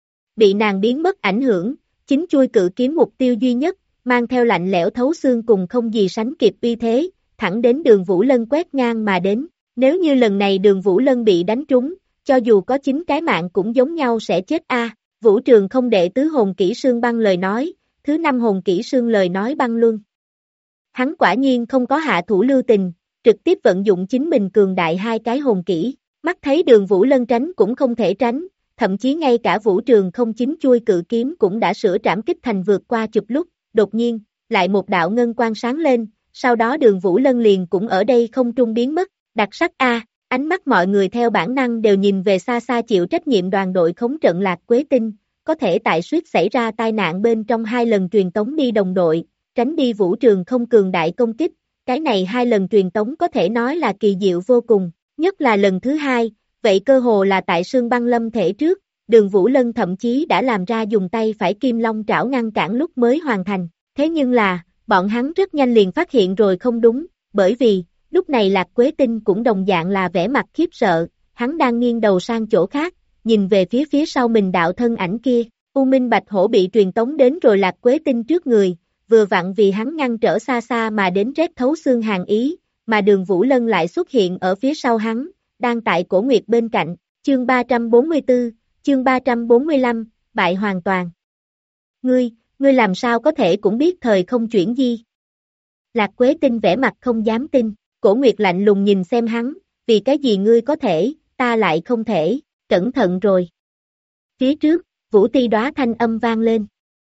Bị nàng biến mất ảnh hưởng, 9 chuôi cự kiếm mục tiêu duy nhất, mang theo lạnh lẽo thấu xương cùng không gì sánh kịp uy thế, thẳng đến Đường Vũ Lân quét ngang mà đến, nếu như lần này Đường Vũ Lân bị đánh trúng, cho dù có 9 cái mạng cũng giống nhau sẽ chết a. Vũ Trường Không đệ tứ hồn kỹ sương băng lời nói, thứ 5 hồn kỹ sương lời nói băng luân. Hắn quả nhiên không có hạ thủ lưu tình, trực tiếp vận dụng chính mình cường đại 2 cái hồn kỹ, mắt thấy Đường Vũ Lân tránh cũng không thể tránh, thậm chí ngay cả Vũ Trường Không 9 chuôi cự kiếm cũng đã sửa trảm kích thành vượt qua chụp lúc, đột nhiên, lại một đạo ngân quang sáng lên, sau đó Đường Vũ Lân liền cũng ở đây không trung biến mất, đặc sắc a. Ánh mắt mọi người theo bản năng đều nhìn về xa xa chịu trách nhiệm đoàn đội khống trận Lạc Quế Tinh, có thể tại suýt xảy ra tai nạn bên trong 2 lần truyền tống đi đồng đội, tránh đi Vũ Trường Không cường đại công kích, cái này 2 lần truyền tống có thể nói là kỳ diệu vô cùng, nhất là lần thứ 2, vậy cơ hồ là tại Sương Băng Lâm thể trước, Đường Vũ Lân thậm chí đã làm ra dùng tay phải kim long trảo ngăn cản lúc mới hoàn thành, thế nhưng là, bọn hắn rất nhanh liền phát hiện rồi không đúng, bởi vì, lúc này Lạc Quế Tinh cũng đồng dạng là vẻ mặt khiếp sợ, hắn đang nghiêng đầu sang chỗ khác, nhìn về phía sau mình đạo thân ảnh kia, U Minh Bạch Hổ bị truyền tống đến rồi Lạc Quế Tinh trước người, vừa vặn vì hắn ngăn trở xa xa mà đến rét thấu xương hàn ý, mà Đường Vũ Lân lại xuất hiện ở phía sau hắn, đang tại Cổ Nguyệt bên cạnh, chương 344, chương 345, bại hoàn toàn. Ngươi làm sao có thể cũng biết thời không chuyển di? Lạc Quế Tinh vẻ mặt không dám tin, Cổ Nguyệt lạnh lùng nhìn xem hắn, vì cái gì ngươi có thể, ta lại không thể, cẩn thận rồi. Phía trước, Vũ Ti Đóa thanh âm vang lên.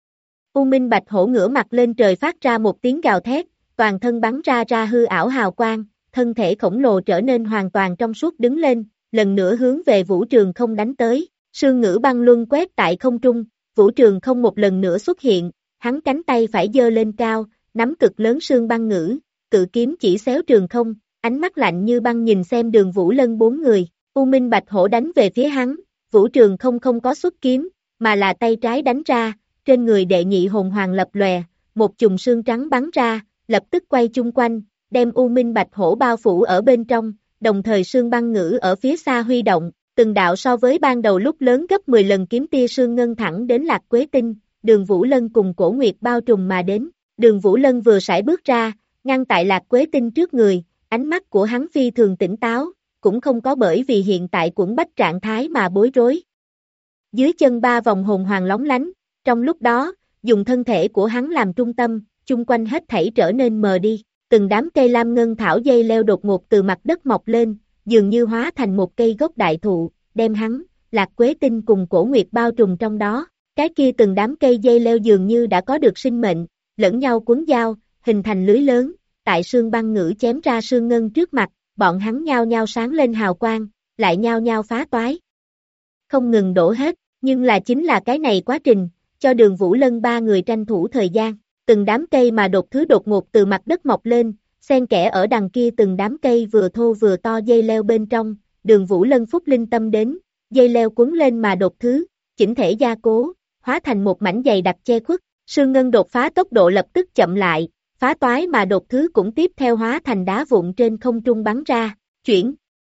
U Minh Bạch Hổ ngửa mặt lên trời phát ra một tiếng gào thét, toàn thân bắn ra hư ảo hào quang, thân thể khổng lồ trở nên hoàn toàn trong suốt đứng lên, lần nữa hướng về Vũ Trường Không đánh tới, sương ngữ băng luân quét tại không trung, Vũ Trường Không một lần nữa xuất hiện, hắn cánh tay phải giơ lên cao, nắm cực lớn sương băng ngữ, cự kiếm chỉ xéo Trường Không, ánh mắt lạnh như băng nhìn xem Đường Vũ Lân 4 người, U Minh Bạch Hổ đánh về phía hắn, Vũ Trường Không không có xuất kiếm, mà là tay trái đánh ra, trên người đệ nhị hồn hoàng lập lòe, một chùm sương trắng bắn ra, lập tức quay chung quanh, đem U Minh Bạch Hổ bao phủ ở bên trong, đồng thời sương băng ngữ ở phía xa huy động, từng đạo so với ban đầu lúc lớn gấp 10 lần kiếm tia sương ngân thẳng đến Lạc Quế Tinh, Đường Vũ Lân cùng Cổ Nguyệt bao trùm mà đến, Đường Vũ Lân vừa sải bước ra, ngăn tại Lạc Quế Tinh trước người, ánh mắt của hắn phi thường tỉnh táo, cũng không có bởi vì hiện tại quẫn bách trạng thái mà bối rối. Dưới chân 3 vòng hồn hoàng lóng lánh, trong lúc đó, dùng thân thể của hắn làm trung tâm, chung quanh hết thảy trở nên mờ đi, từng đám cây lam ngân thảo dây leo đột ngột từ mặt đất mọc lên, dường như hóa thành một cây gốc đại thụ, đem hắn, Lạc Quế Tinh cùng Cổ Nguyệt bao trùm trong đó, cái kia từng đám cây dây leo dường như đã có được sinh mệnh, lẫn nhau cuốn dao, hình thành lưới lớn, tại Sương Băng Ngữ chém ra Sương Ngân trước mặt, bọn hắn nhao nhao sáng lên hào quang, lại nhao nhao phá toái. Không ngừng đổ hết, nhưng là chính là cái này quá trình, cho Đường Vũ Lân ba người tranh thủ thời gian, từng đám cây mà đột ngột từ mặt đất mọc lên, xen kẽ ở đằng kia từng đám cây vừa thô vừa to dây leo bên trong, Đường Vũ Lân phúc linh tâm đến, dây leo quấn lên mà đột chỉnh thể gia cố, hóa thành một mảnh dày đặc che khuất, Sương Ngân đột phá tốc độ lập tức chậm lại, phá toái mà đột cũng tiếp theo hóa thành đá vụn trên không trung bắn ra, chuyển.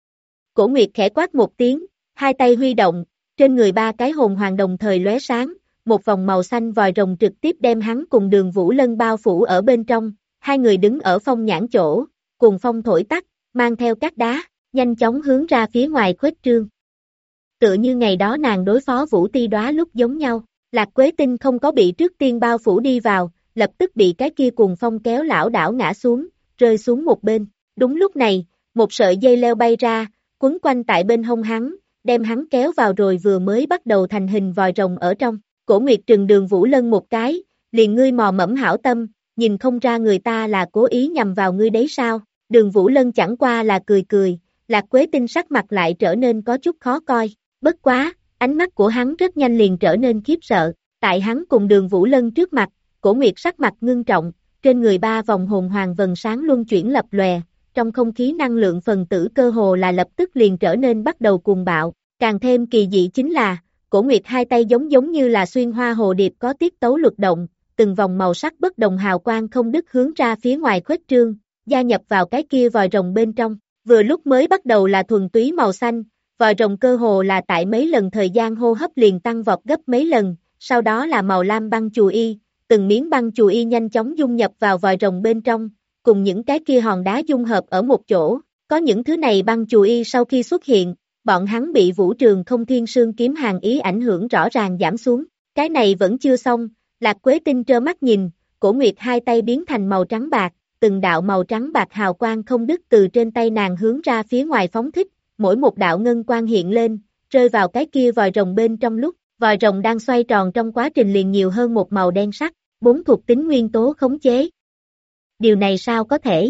Cổ Nguyệt khẽ quát một tiếng, hai tay huy động, trên người ba cái hồn hoàng đồng thời lóe sáng, một vòng màu xanh vòi rồng trực tiếp đem hắn cùng Đường Vũ Lân bao phủ ở bên trong, hai người đứng ở phong nhãn chỗ, cùng phong thổi tắt, mang theo các đá, nhanh chóng hướng ra phía ngoài khuếch trương. Tựa như ngày đó nàng đối phó Vũ Ti Đóa lúc giống nhau, Lạc Quế Tinh không có bị trước tiên bao phủ đi vào, lập tức bị cái kia cuồng phong kéo lảo đảo ngã xuống, rơi xuống một bên. Đúng lúc này, một sợi dây leo bay ra, quấn quanh tại bên hông hắn, đem hắn kéo vào rồi vừa mới bắt đầu thành hình vòi rồng ở trong. Cổ Nguyệt trừng Đường Vũ Lân một cái, liền ngươi mò mẫm hảo tâm, nhìn không ra người ta là cố ý nhằm vào ngươi đấy sao? Đường Vũ Lân chẳng qua là cười cười, Lạc Quế Tinh sắc mặt lại trở nên có chút khó coi, bất quá, ánh mắt của hắn rất nhanh liền trở nên khiếp sợ, tại hắn cùng Đường Vũ Lân trước mặt, Cổ Nguyệt sắc mặt ngưng trọng, trên người ba vòng hồn hoàng vần sáng luân chuyển lập lòe, trong không khí năng lượng phần tử cơ hồ là lập tức liền trở nên bắt đầu cuồng bạo, càng thêm kỳ dị chính là, Cổ Nguyệt hai tay giống như là xuyên hoa hồ điệp có tiết tấu luật động, từng vòng màu sắc bất đồng hào quang không đứt hướng ra phía ngoài khuếch trương, gia nhập vào cái kia vòi rồng bên trong, vừa lúc mới bắt đầu là thuần túy màu xanh, vòi rồng cơ hồ là tại mấy lần thời gian hô hấp liền tăng vọt gấp mấy lần, sau đó là màu lam băng chù y, từng miếng băng chù y nhanh chóng dung nhập vào vòi rồng bên trong, cùng những cái kia hòn đá dung hợp ở một chỗ, có những thứ này băng chù y sau khi xuất hiện, bọn hắn bị Vũ Trường Không Thiên Sương kiếm hàng ý ảnh hưởng rõ ràng giảm xuống, cái này vẫn chưa xong, Lạc Quế Tinh trơ mắt nhìn, Cổ Nguyệt hai tay biến thành màu trắng bạc, từng đạo màu trắng bạc hào quang không đứt từ trên tay nàng hướng ra phía ngoài phóng thích, mỗi một đạo ngân quang hiện lên, rơi vào cái kia vòi rồng bên trong lúc, vòi rồng đang xoay tròn trong quá trình liền nhiều hơn một màu đen sắc, 4 thuộc tính nguyên tố khống chế. Điều này sao có thể?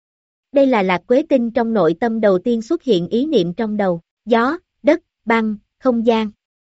Đây là Lạc Quế Tinh trong nội tâm đầu tiên xuất hiện ý niệm trong đầu, gió, đất, băng, không gian.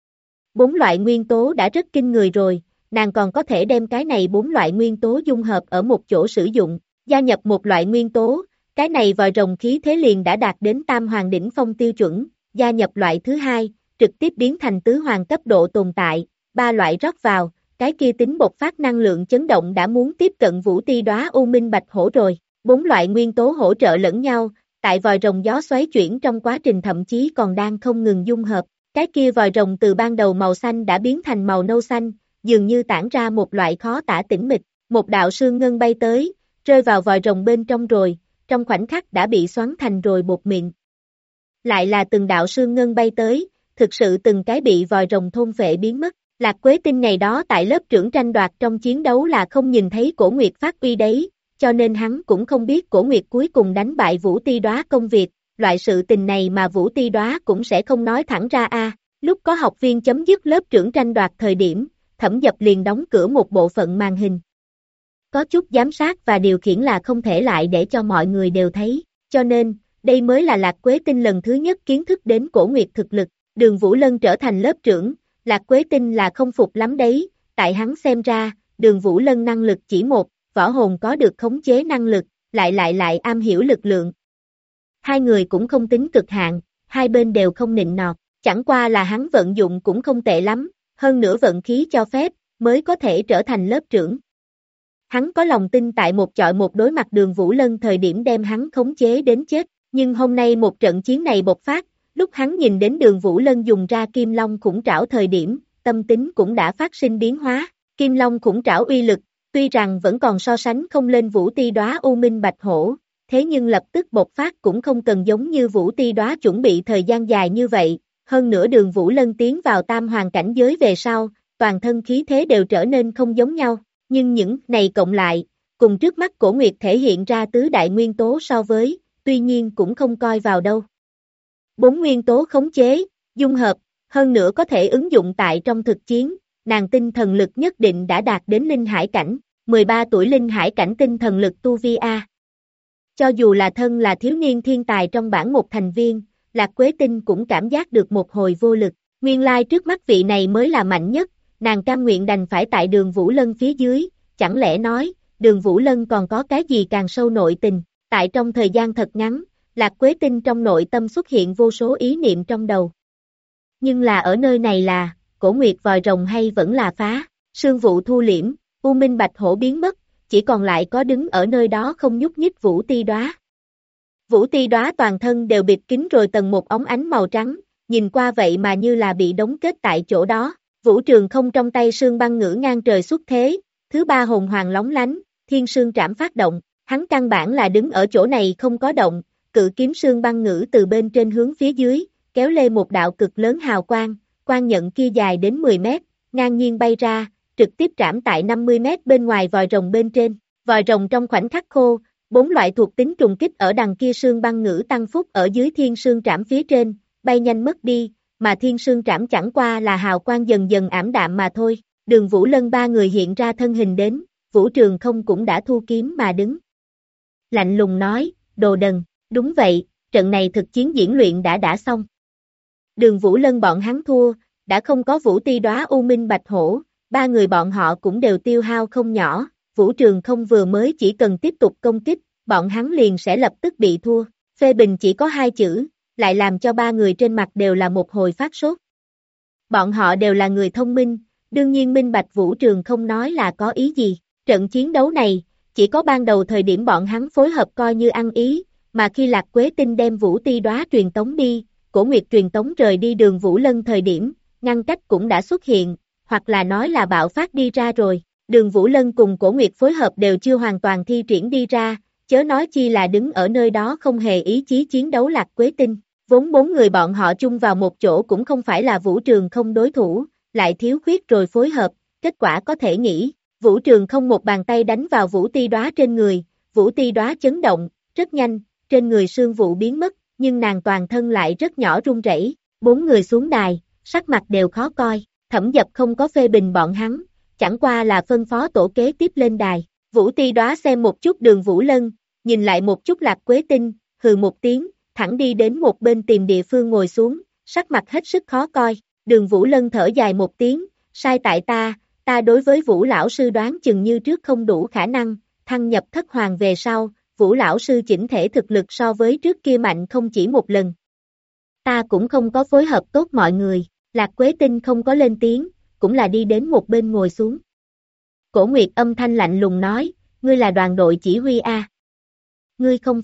4 loại nguyên tố đã rất kinh người rồi, nàng còn có thể đem cái này 4 loại nguyên tố dung hợp ở một chỗ sử dụng, gia nhập một loại nguyên tố, cái này vòi rồng khí thế liền đã đạt đến tam hoàng đỉnh phong tiêu chuẩn, gia nhập loại thứ hai, trực tiếp biến thành tứ hoàng cấp độ tồn tại, 3 loại rót vào, cái kia tính bộc phát năng lượng chấn động đã muốn tiếp cận Vũ Ti Đóa U Minh Bạch Hổ rồi, 4 loại nguyên tố hỗ trợ lẫn nhau, tại vòi rồng gió xoáy chuyển trong quá trình thậm chí còn đang không ngừng dung hợp, cái kia vòi rồng từ ban đầu màu xanh đã biến thành màu nâu xanh, dường như tản ra một loại khó tả tĩnh mịch, một đạo sương ngân bay tới, rơi vào vòi rồng bên trong rồi, trong khoảnh khắc đã bị xoắn thành rồi bột mịn. Lại là từng đạo sương ngân bay tới, thực sự từng cái bị vòi rồng thôn phệ biến mất. Lạc Quế Tinh ngày đó tại lớp trưởng tranh đoạt trong chiến đấu là không nhìn thấy Cổ Nguyệt phát uy đấy, cho nên hắn cũng không biết Cổ Nguyệt cuối cùng đánh bại Vũ Ti Đóa công việc, loại sự tình này mà Vũ Ti Đóa cũng sẽ không nói thẳng ra a. Lúc có học viên chấm dứt lớp trưởng tranh đoạt thời điểm, Thẩm Dập liền đóng cửa một bộ phận màn hình. Có chút giám sát và điều khiển là không thể lại để cho mọi người đều thấy, cho nên, đây mới là Lạc Quế Tinh lần thứ nhất kiến thức đến Cổ Nguyệt thực lực, Đường Vũ Lân trở thành lớp trưởng, Lạc Quế Tinh là không phục lắm đấy, tại hắn xem ra, Đường Vũ Lân năng lực chỉ một, võ hồn có được khống chế năng lực, lại am hiểu lực lượng. Hai người cũng không tính cực hạn, hai bên đều không nịnh nọt, chẳng qua là hắn vận dụng cũng không tệ lắm, hơn nữa vận khí cho phép, mới có thể trở thành lớp trưởng. Hắn có lòng tin tại một chọi một đối mặt Đường Vũ Lân thời điểm đem hắn khống chế đến chết, nhưng hôm nay một trận chiến này bộc phát, lúc hắn nhìn đến Đường Vũ Lân dùng ra Kim Long khủng trảo thời điểm, tâm tính cũng đã phát sinh biến hóa, Kim Long khủng trảo uy lực, tuy rằng vẫn còn so sánh không lên Vũ Ti Đóa U Minh Bạch Hổ, thế nhưng lập tức bộc phát cũng không cần giống như Vũ Ti Đóa chuẩn bị thời gian dài như vậy, hơn nữa Đường Vũ Lân tiến vào tam hoàng cảnh giới về sau, toàn thân khí thế đều trở nên không giống nhau, nhưng những này cộng lại, cùng trước mắt Cổ Nguyệt thể hiện ra tứ đại nguyên tố so với, tuy nhiên cũng không coi vào đâu. 4 nguyên tố khống chế, dung hợp, hơn nữa có thể ứng dụng tại trong thực chiến, nàng tinh thần lực nhất định đã đạt đến linh hải cảnh, 13 tuổi linh hải cảnh tinh thần lực tu vi A. Cho dù là thân là thiếu niên thiên tài trong bảng một thành viên, Lạc Quế Tinh cũng cảm giác được một hồi vô lực, nguyên lai trước mắt vị này mới là mạnh nhất, nàng cam nguyện đành phải tại Đường Vũ Lân phía dưới, chẳng lẽ nói, Đường Vũ Lân còn có cái gì càng sâu nội tình, tại trong thời gian thật ngắn, Lạc Quế Tinh trong nội tâm xuất hiện vô số ý niệm trong đầu. Nhưng là ở nơi này là, cổ nguyệt vòi rồng hay vẫn là phá, sương vụ thu liễm, u minh bạch hổ biến mất, chỉ còn lại có đứng ở nơi đó không nhúc nhích Vũ Ti Đóa. Vũ Ti Đóa toàn thân đều bịt kín rồi tầng một óng ánh màu trắng, nhìn qua vậy mà như là bị đóng kết tại chỗ đó. Vũ Trường Không trong tay sương băng ngữ ngang trời xuất thế, thứ ba hồn hoàng lóng lánh, thiên sương trảm phát động, hắn căn bản là đứng ở chỗ này không có động, cự kiếm sương băng ngữ từ bên trên hướng phía dưới, kéo lê một đạo cực lớn hào quang, quang nhận kia dài đến 10 mét, ngang nhiên bay ra, trực tiếp trảm tại 50 mét bên ngoài vòi rồng bên trên, vòi rồng trong khoảnh khắc khô, 4 loại thuộc tính trùng kích ở đằng kia sương băng ngữ tăng phúc ở dưới thiên sương trảm phía trên, bay nhanh mất đi, mà thiên sương trảm chẳng qua là hào quang dần dần ảm đạm mà thôi. Đường Vũ Lân ba người hiện ra thân hình đến, Vũ Trường Không cũng đã thu kiếm mà đứng. Lạnh lùng nói, đồ đần, đúng vậy, trận này thực chiến diễn luyện đã xong. Đường Vũ Lân bọn hắn thua, đã không có Vũ Ti Đóa U Minh Bạch Hổ, ba người bọn họ cũng đều tiêu hao không nhỏ, Vũ Trường Không vừa mới chỉ cần tiếp tục công kích, bọn hắn liền sẽ lập tức bị thua, phê bình chỉ có 2 chữ, lại làm cho ba người trên mặt đều là một hồi phát sốt. Bọn họ đều là người thông minh, đương nhiên minh bạch Vũ Trường Không nói là có ý gì, trận chiến đấu này, chỉ có ban đầu thời điểm bọn hắn phối hợp coi như ăn ý, mà khi Lạc Quế Tinh đem Vũ Ti Đóa truyền tống đi, Cổ Nguyệt truyền tống rời đi Đường Vũ Lân thời điểm, ngăn cách cũng đã xuất hiện, hoặc là nói là bạo phát đi ra rồi, Đường Vũ Lân cùng Cổ Nguyệt phối hợp đều chưa hoàn toàn thi triển đi ra, chớ nói chi là đứng ở nơi đó không hề ý chí chiến đấu Lạc Quế Tinh, vốn 4 người bọn họ chung vào một chỗ cũng không phải là Vũ Trường Không đối thủ, lại thiếu khuyết rồi phối hợp, kết quả có thể nghĩ, Vũ Trường Không một bàn tay đánh vào Vũ Ti Đóa trên người, Vũ Ti Đóa chấn động, rất nhanh, trên người sương vụ biến mất, nhưng nàng toàn thân lại rất nhỏ run rẩy. 4 người xuống đài, sắc mặt đều khó coi, Thẩm Dập không có phê bình bọn hắn, chẳng qua là phân phó tổ kế tiếp lên đài. Vũ Ti Đóa xem một chút Đường Vũ Lân, nhìn lại một chút Lạc Quế Tinh, hừ một tiếng, thẳng đi đến một bên tìm địa phương ngồi xuống, sắc mặt hết sức khó coi. Đường Vũ Lân thở dài một tiếng, sai tại ta đối với Vũ lão sư đoán chừng như trước không đủ khả năng, thăng nhập thất hoàng về sau, Vũ lão sư chỉnh thể thực lực so với trước kia mạnh không chỉ một lần. Ta cũng không có phối hợp tốt mọi người, Lạc Quế Tinh không có lên tiếng, cũng là đi đến một bên ngồi xuống. Cổ Nguyệt âm thanh lạnh lùng nói, ngươi là đoàn đội chỉ huy a? Ngươi không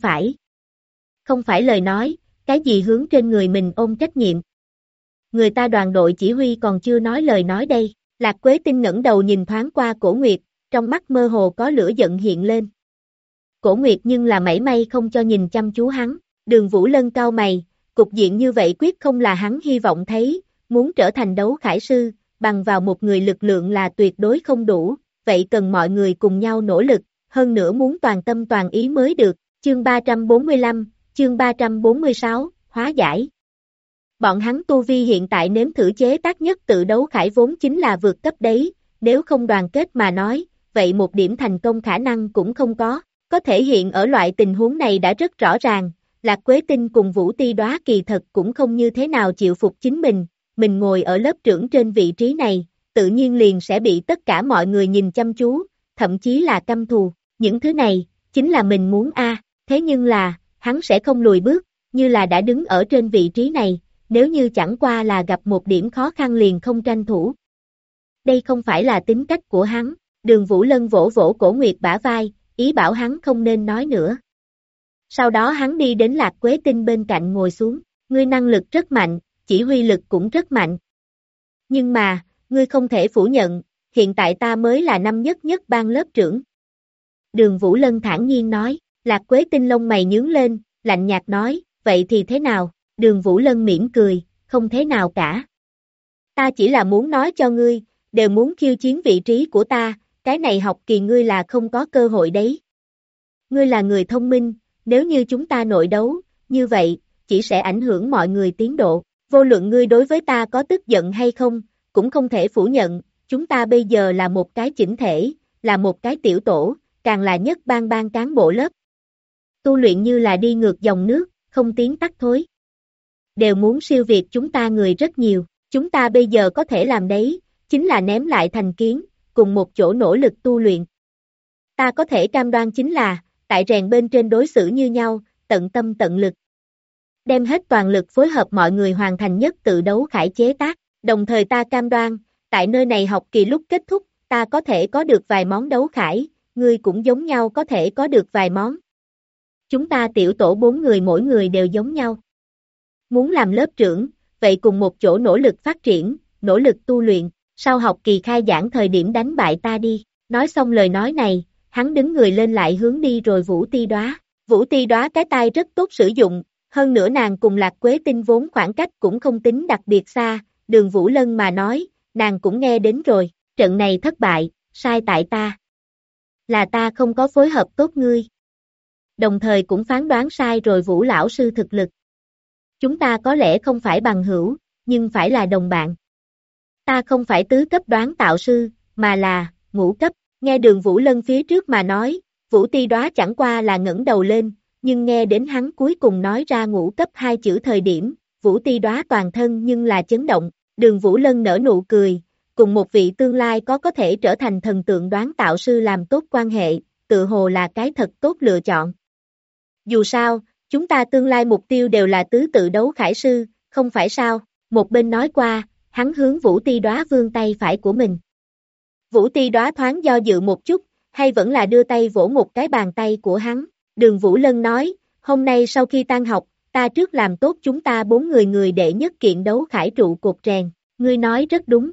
phải lời nói, cái gì hướng trên người mình ôm trách nhiệm. Người ta đoàn đội chỉ huy còn chưa nói lời nói đây, Lạc Quế Tinh ngẩng đầu nhìn thoáng qua Cổ Nguyệt, trong mắt mơ hồ có lửa giận hiện lên. Cổ Nguyệt nhưng là mảy may không cho nhìn chăm chú hắn, Đường Vũ Lân cau mày, cục diện như vậy quyết không là hắn hy vọng thấy, muốn trở thành đấu khải sư, bằng vào một người lực lượng là tuyệt đối không đủ, vậy cần mọi người cùng nhau nỗ lực, hơn nữa muốn toàn tâm toàn ý mới được, chương 345, chương 346, hóa giải. Bọn hắn tu vi hiện tại nếm thử chế tác nhất tự đấu khải vốn chính là vượt cấp đấy, nếu không đoàn kết mà nói, vậy một điểm thành công khả năng cũng không có thể hiện ở loại tình huống này đã rất rõ ràng, Lạc Quế Tinh cùng Vũ Ti Đóa kỳ thật cũng không như thế nào chịu phục chính mình ngồi ở lớp trưởng trên vị trí này, tự nhiên liền sẽ bị tất cả mọi người nhìn chăm chú, thậm chí là căm thù, những thứ này, chính là mình muốn thế nhưng là, hắn sẽ không lùi bước, như là đã đứng ở trên vị trí này, nếu như chẳng qua là gặp một điểm khó khăn liền không tranh thủ. Đây không phải là tính cách của hắn, Đường Vũ Lân vỗ vỗ Cổ Nguyệt bả vai, ý bảo hắn không nên nói nữa. Sau đó hắn đi đến Lạc Quế Tinh bên cạnh ngồi xuống, ngươi năng lực rất mạnh, chỉ huy lực cũng rất mạnh. Nhưng mà, ngươi không thể phủ nhận, hiện tại ta mới là năm nhất ban lớp trưởng. Đường Vũ Lân thản nhiên nói, Lạc Quế Tinh lông mày nhướng lên, lạnh nhạt nói, vậy thì thế nào? Đường Vũ Lân mỉm cười, không thế nào cả. Ta chỉ là muốn nói cho ngươi, đều muốn khiêu chiến vị trí của ta, cái này học kỳ ngươi là không có cơ hội đấy. Ngươi là người thông minh, nếu như chúng ta nội đấu, như vậy, chỉ sẽ ảnh hưởng mọi người tiến độ. Vô luận ngươi đối với ta có tức giận hay không, cũng không thể phủ nhận, chúng ta bây giờ là một cái chỉnh thể, là một cái tiểu tổ, càng là nhất ban cán bộ lớp. Tu luyện như là đi ngược dòng nước, không tiến tắt thối. Đều muốn siêu việt chúng ta người rất nhiều, chúng ta bây giờ có thể làm đấy, chính là ném lại thành kiến, cùng một chỗ nỗ lực tu luyện. Ta có thể cam đoan chính là, tại rèn bên trên đối xử như nhau, tận tâm tận lực. Đem hết toàn lực phối hợp mọi người hoàn thành nhất tự đấu khải chế tác, đồng thời ta cam đoan, tại nơi này học kỳ lúc kết thúc, ta có thể có được vài món đấu khải, ngươi cũng giống nhau có thể có được vài món. Chúng ta tiểu tổ 4 người mỗi người đều giống nhau. Muốn làm lớp trưởng, vậy cùng một chỗ nỗ lực phát triển, nỗ lực tu luyện, sau học kỳ khai giảng thời điểm đánh bại ta đi. Nói xong lời nói này, hắn đứng người lên lại hướng đi rồi Vũ Ti Đóa. Vũ Ti Đóa cái tai rất tốt sử dụng, hơn nữa nàng cùng Lạc Quế Tinh vốn khoảng cách cũng không tính đặc biệt xa, Đường Vũ Lân mà nói, nàng cũng nghe đến rồi, trận này thất bại, sai tại ta. Là ta không có phối hợp tốt ngươi. Đồng thời cũng phán đoán sai rồi Vũ lão sư thực lực. Chúng ta có lẽ không phải bằng hữu, nhưng phải là đồng bạn. Ta không phải tứ cấp đoán tạo sư, mà là ngũ cấp. Nghe Đường Vũ Lân phía trước mà nói, Vũ Ti Đóa chẳng qua là ngẩng đầu lên, nhưng nghe đến hắn cuối cùng nói ra ngũ cấp 2 chữ thời điểm, Vũ Ti Đóa toàn thân nhưng là chấn động. Đường Vũ Lân nở nụ cười, cùng một vị tương lai có thể trở thành thần tượng đoán tạo sư làm tốt quan hệ, tự hồ là cái thật tốt lựa chọn. Dù sao, chúng ta tương lai mục tiêu đều là tứ tự đấu khải sư, không phải sao? Một bên nói qua, hắn hướng Vũ Ti Đóa vươn tay phải của mình. Vũ Ti Đóa thoáng do dự một chút, hay vẫn là đưa tay vỗ một cái bàn tay của hắn. Đường Vũ Lân nói, hôm nay sau khi tan học, ta trước làm tốt chúng ta 4 người đệ nhất kiện đấu khải trụ cột rèn, ngươi nói rất đúng.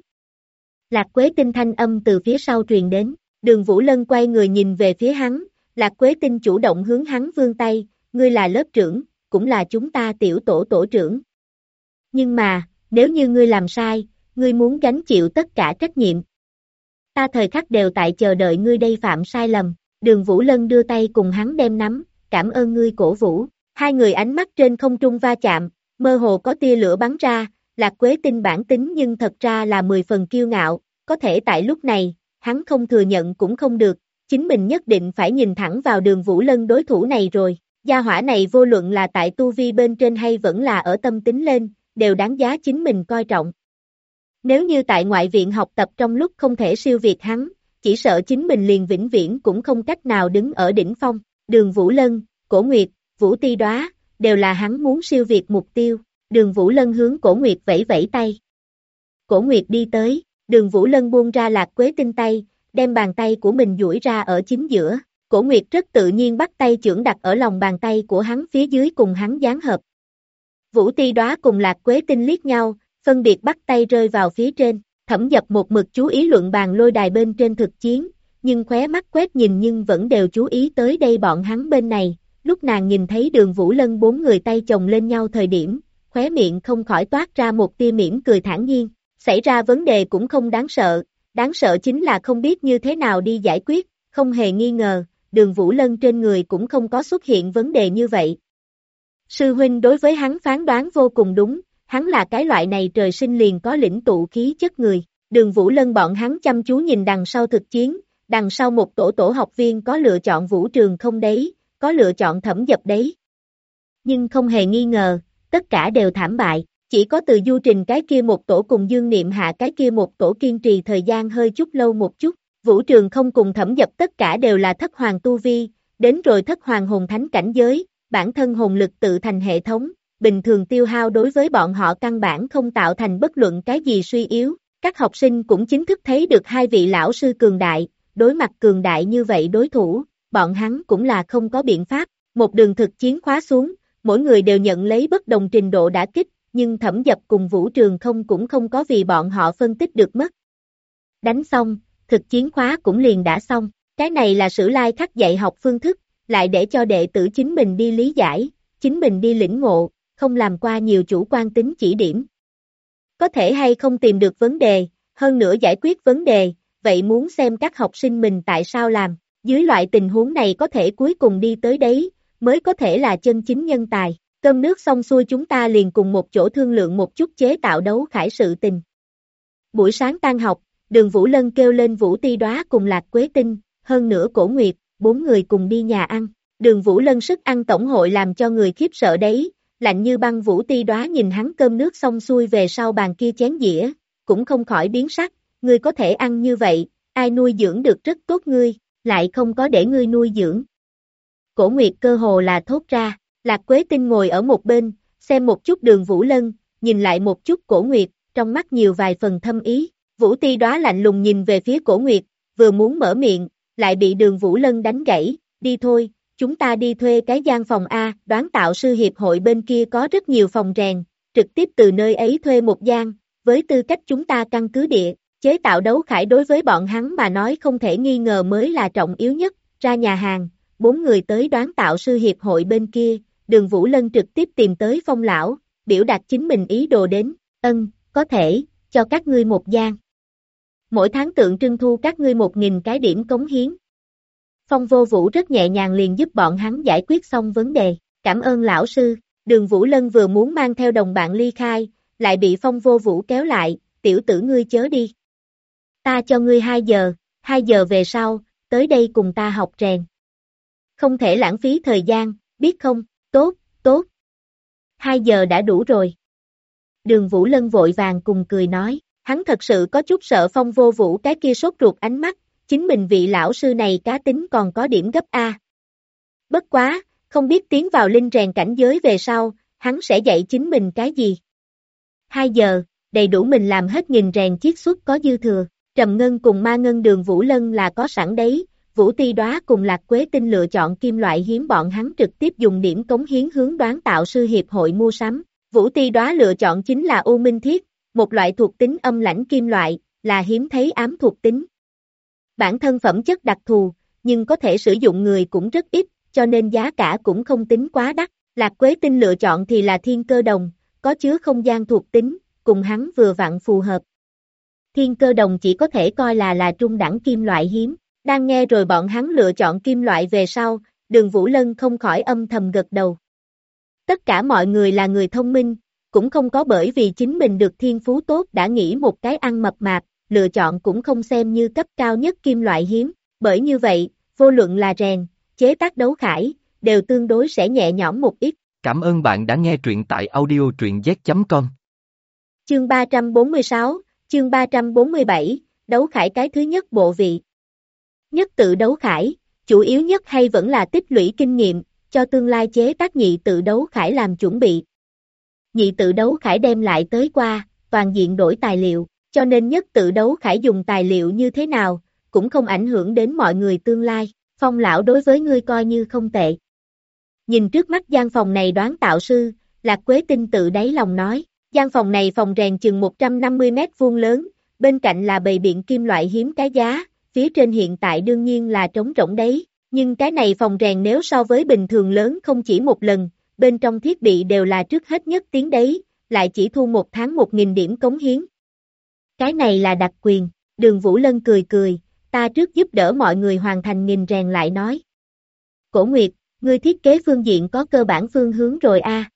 Lạc Quế Tinh thanh âm từ phía sau truyền đến, Đường Vũ Lân quay người nhìn về phía hắn, Lạc Quế Tinh chủ động hướng hắn vươn tay, ngươi là lớp trưởng, cũng là chúng ta tiểu tổ tổ trưởng. Nhưng mà, nếu như ngươi làm sai, ngươi muốn gánh chịu tất cả trách nhiệm. Ta thời khắc đều tại chờ đợi ngươi đây phạm sai lầm. Đường Vũ Lân đưa tay cùng hắn đem nắm, cảm ơn ngươi cổ vũ. Hai người ánh mắt trên không trung va chạm, mơ hồ có tia lửa bắn ra, Lạc Quế Tinh bản tính nhưng thật ra là 10 phần kiêu ngạo, có thể tại lúc này, hắn không thừa nhận cũng không được, chính mình nhất định phải nhìn thẳng vào Đường Vũ Lân đối thủ này rồi. Gia hỏa này vô luận là tại tu vi bên trên hay vẫn là ở tâm tính lên, đều đáng giá chính mình coi trọng. Nếu như tại ngoại viện học tập trong lúc không thể siêu việt hắn, chỉ sợ chính mình liền vĩnh viễn cũng không cách nào đứng ở đỉnh phong. Đường Vũ Lân, Cổ Nguyệt, Vũ Ti Đóa, đều là hắn muốn siêu việt mục tiêu. Đường Vũ Lân hướng Cổ Nguyệt vẫy vẫy tay. Cổ Nguyệt đi tới, Đường Vũ Lân buông ra Lạc Quế Tinh tay, đem bàn tay của mình duỗi ra ở chính giữa. Cổ Nguyệt rất tự nhiên bắt tay chưởng đặt ở lòng bàn tay của hắn phía dưới cùng hắn dán hợp. Vũ Ti Đóa cùng Lạc Quế Tinh liếc nhau, phân biệt bắt tay rơi vào phía trên. Thẩm Dập một mực chú ý luận bàn lôi đài bên trên thực chiến, nhưng khóe mắt quét nhìn nhưng vẫn đều chú ý tới đây bọn hắn bên này. Lúc nàng nhìn thấy Đường Vũ Lân 4 người tay chồng lên nhau thời điểm, khóe miệng không khỏi toát ra một tia mỉm cười thản nhiên. Xảy ra vấn đề cũng không đáng sợ chính là không biết như thế nào đi giải quyết, không hề nghi ngờ, Đường Vũ Lân trên người cũng không có xuất hiện vấn đề như vậy. Sư huynh đối với hắn phán đoán vô cùng đúng, hắn là cái loại này trời sinh liền có lĩnh tụ khí chất người. Đường Vũ Lân bọn hắn chăm chú nhìn đằng sau thực chiến, đằng sau một tổ học viên có lựa chọn Vũ Trường không đấy, có lựa chọn Thẩm Dập đấy. Nhưng không hề nghi ngờ, tất cả đều thảm bại, chỉ có Từ Du Trình cái kia một tổ cùng Dương Niệm Hạ cái kia một tổ kiên trì thời gian hơi chút lâu một chút. Vũ Trường không cùng Thẩm Dập tất cả đều là thất hoàng tu vi, đến rồi thất hoàng hồn thánh cảnh giới, bản thân hồn lực tự thành hệ thống, bình thường tiêu hao đối với bọn họ căn bản không tạo thành bất luận cái gì suy yếu. Các học sinh cũng chính thức thấy được hai vị lão sư cường đại, đối mặt cường đại như vậy đối thủ, bọn hắn cũng là không có biện pháp. Một đường thực chiến khóa xuống, mỗi người đều nhận lấy bất đồng trình độ đả kích, nhưng Thẩm Dập cùng Vũ Trường không cũng không có vì bọn họ phân tích được mất. Đánh xong, thực chiến khóa cũng liền đã xong, cái này là Sử Lai Khắc dạy học phương thức, lại để cho đệ tử chính mình đi lý giải, chính mình đi lĩnh ngộ, không làm qua nhiều chủ quan tính chỉ điểm. Có thể hay không tìm được vấn đề, hơn nữa giải quyết vấn đề, vậy muốn xem các học sinh mình tại sao làm, dưới loại tình huống này có thể cuối cùng đi tới đấy, mới có thể là chân chính nhân tài. Cơm nước xong xuôi chúng ta liền cùng một chỗ thương lượng một chút chế tạo đấu khải sự tình. Buổi sáng tan học, Đường Vũ Lân kêu lên Vũ Ti Đóa cùng Lạc Quế Tinh, hơn nữa Cổ Nguyệt, 4 người cùng đi nhà ăn. Đường Vũ Lân sức ăn tổng hội làm cho người khiếp sợ đấy, lạnh như băng. Vũ Ti Đóa nhìn hắn cơm nước xong xuôi về sau bàn kia chén dĩa, cũng không khỏi biến sắc, ngươi có thể ăn như vậy, ai nuôi dưỡng được rất tốt ngươi, lại không có để ngươi nuôi dưỡng. Cổ Nguyệt cơ hồ là thốt ra, Lạc Quế Tinh ngồi ở một bên, xem một chút Đường Vũ Lân, nhìn lại một chút Cổ Nguyệt, trong mắt nhiều vài phần thâm ý. Vũ Ti Đóa lạnh lùng nhìn về phía Cổ Nguyệt, vừa muốn mở miệng, lại bị Đường Vũ Lân đánh gãy, đi thôi, chúng ta đi thuê cái gian phòng A, Đoán Tạo Sư Hiệp hội bên kia có rất nhiều phòng rèn, trực tiếp từ nơi ấy thuê một gian, với tư cách chúng ta căn cứ địa, chế tạo đấu khải đối với bọn hắn mà nói không thể nghi ngờ mới là trọng yếu nhất. Ra nhà hàng, 4 người tới Đoán Tạo Sư Hiệp hội bên kia, Đường Vũ Lân trực tiếp tìm tới Phong lão, biểu đạt chính mình ý đồ đến, có thể, cho các ngươi một gian. Mỗi tháng tượng trưng thu các ngươi 1.000 cái điểm cống hiến. Phong Vô Vũ rất nhẹ nhàng liền giúp bọn hắn giải quyết xong vấn đề, cảm ơn lão sư. Đường Vũ Lân vừa muốn mang theo đồng bạn ly khai, lại bị Phong Vô Vũ kéo lại, tiểu tử ngươi chớ đi. Ta cho ngươi 2 giờ về sau, tới đây cùng ta học rèn. Không thể lãng phí thời gian, biết không? Tốt. 2 giờ đã đủ rồi. Đường Vũ Lân vội vàng cùng cười nói, hắn thật sự có chút sợ Phong Vô Vũ cái kia sốt ruột ánh mắt, chính mình vị lão sư này cá tính còn có điểm gấp A. Bất quá, không biết tiến vào linh rèn cảnh giới về sau, hắn sẽ dạy chính mình cái gì. 2 giờ, đầy đủ mình làm hết nghìn rèn chiết xuất có dư thừa. Trầm Ngân cùng Ma Ngân Đường Vũ Lân là có sẵn đấy, Vũ Ti Đóa cùng Lạc Quế Tinh lựa chọn kim loại hiếm bọn hắn trực tiếp dùng điểm cống hiến hướng Đoán Tạo Sư Hiệp hội mua sắm. Vũ Ti Đóa lựa chọn chính là U Minh Thiết, một loại thuộc tính âm lãnh kim loại, là hiếm thấy ám thuộc tính. Bản thân phẩm chất đặc thù, nhưng có thể sử dụng người cũng rất ít, cho nên giá cả cũng không tính quá đắt. Lạc Quế Tinh lựa chọn thì là Thiên Cơ Đồng, có chứa không gian thuộc tính, cùng hắn vừa vặn phù hợp. Thiên Cơ Đồng chỉ có thể coi là trung đẳng kim loại hiếm. Đang nghe rồi bọn hắn lựa chọn kim loại về sau, Đường Vũ Lân không khỏi âm thầm gật đầu. Tất cả mọi người là người thông minh, cũng không có bởi vì chính mình được thiên phú tốt đã nghĩ một cái ăn mập mạp, lựa chọn cũng không xem như cấp cao nhất kim loại hiếm. Bởi như vậy, vô luận là rèn, chế tác đấu khải, đều tương đối sẽ nhẹ nhõm một ít. Cảm ơn bạn đã nghe truyện tại audio truyện z.com. Chương 346, chương 347, đấu khải cái thứ nhất bộ vị. Nhất tự đấu khải, chủ yếu nhất hay vẫn là tích lũy kinh nghiệm, cho tương lai chế tác nhị tự đấu khải làm chuẩn bị. Nhị tự đấu khải đem lại tới qua, toàn diện đổi tài liệu, cho nên nhất tự đấu khải dùng tài liệu như thế nào, cũng không ảnh hưởng đến mọi người tương lai. Phong lão đối với ngươi coi như không tệ. Nhìn trước mắt gian phòng này Đoán Tạo Sư, Lạc Quế Tinh tự đáy lòng nói, gian phòng này phòng rèn chừng 150 mét vuông lớn, bên cạnh là bày biện kim loại hiếm cái giá, phía trên hiện tại đương nhiên là trống rỗng đấy, nhưng cái này phòng rèn nếu so với bình thường lớn không chỉ một lần, bên trong thiết bị đều là trước hết nhất tiến đấy, lại chỉ thu một tháng 1.000 điểm cống hiến. Cái này là đặc quyền, Đường Vũ Lân cười, ta trước giúp đỡ mọi người hoàn thành nghìn rèn lại nói. Cổ Nguyệt, ngươi thiết kế phương diện có cơ bản phương hướng rồi a.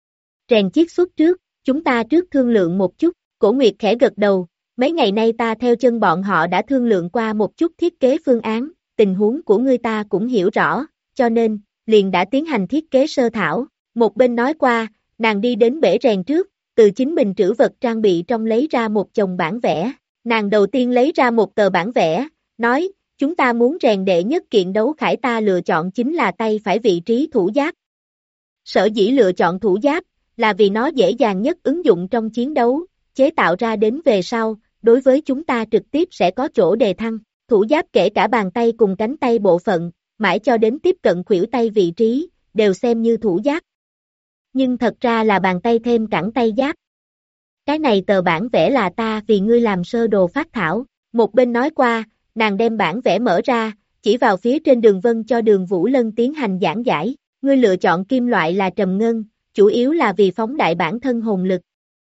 Rèn chiết xuất trước, chúng ta trước thương lượng một chút, Cổ Nguyệt khẽ gật đầu, mấy ngày nay ta theo chân bọn họ đã thương lượng qua một chút thiết kế phương án, tình huống của ngươi ta cũng hiểu rõ, cho nên, liền đã tiến hành thiết kế sơ thảo. Một bên nói qua, nàng đi đến bể rèn trước, từ chính mình trữ vật trang bị trong lấy ra một chồng bản vẽ. Nàng đầu tiên lấy ra một tờ bản vẽ, nói, chúng ta muốn rèn đệ nhất kiện đấu khải ta lựa chọn chính là tay phải vị trí thủ giáp. Sở dĩ lựa chọn thủ giáp, là vì nó dễ dàng nhất ứng dụng trong chiến đấu, chế tạo ra đến về sau, đối với chúng ta trực tiếp sẽ có chỗ đề thăng. Thủ giáp kể cả bàn tay cùng cánh tay bộ phận, mãi cho đến tiếp cận khuỷu tay vị trí, đều xem như thủ giáp. Nhưng thật ra là bàn tay thêm cẳng tay giáp. Cái này tờ bản vẽ là ta vì ngươi làm sơ đồ phát thảo. Một bên nói qua, nàng đem bản vẽ mở ra, chỉ vào phía trên đường vân cho Đường Vũ Lân tiến hành giảng giải. Ngươi lựa chọn kim loại là trầm ngân, chủ yếu là vì phóng đại bản thân hồn lực.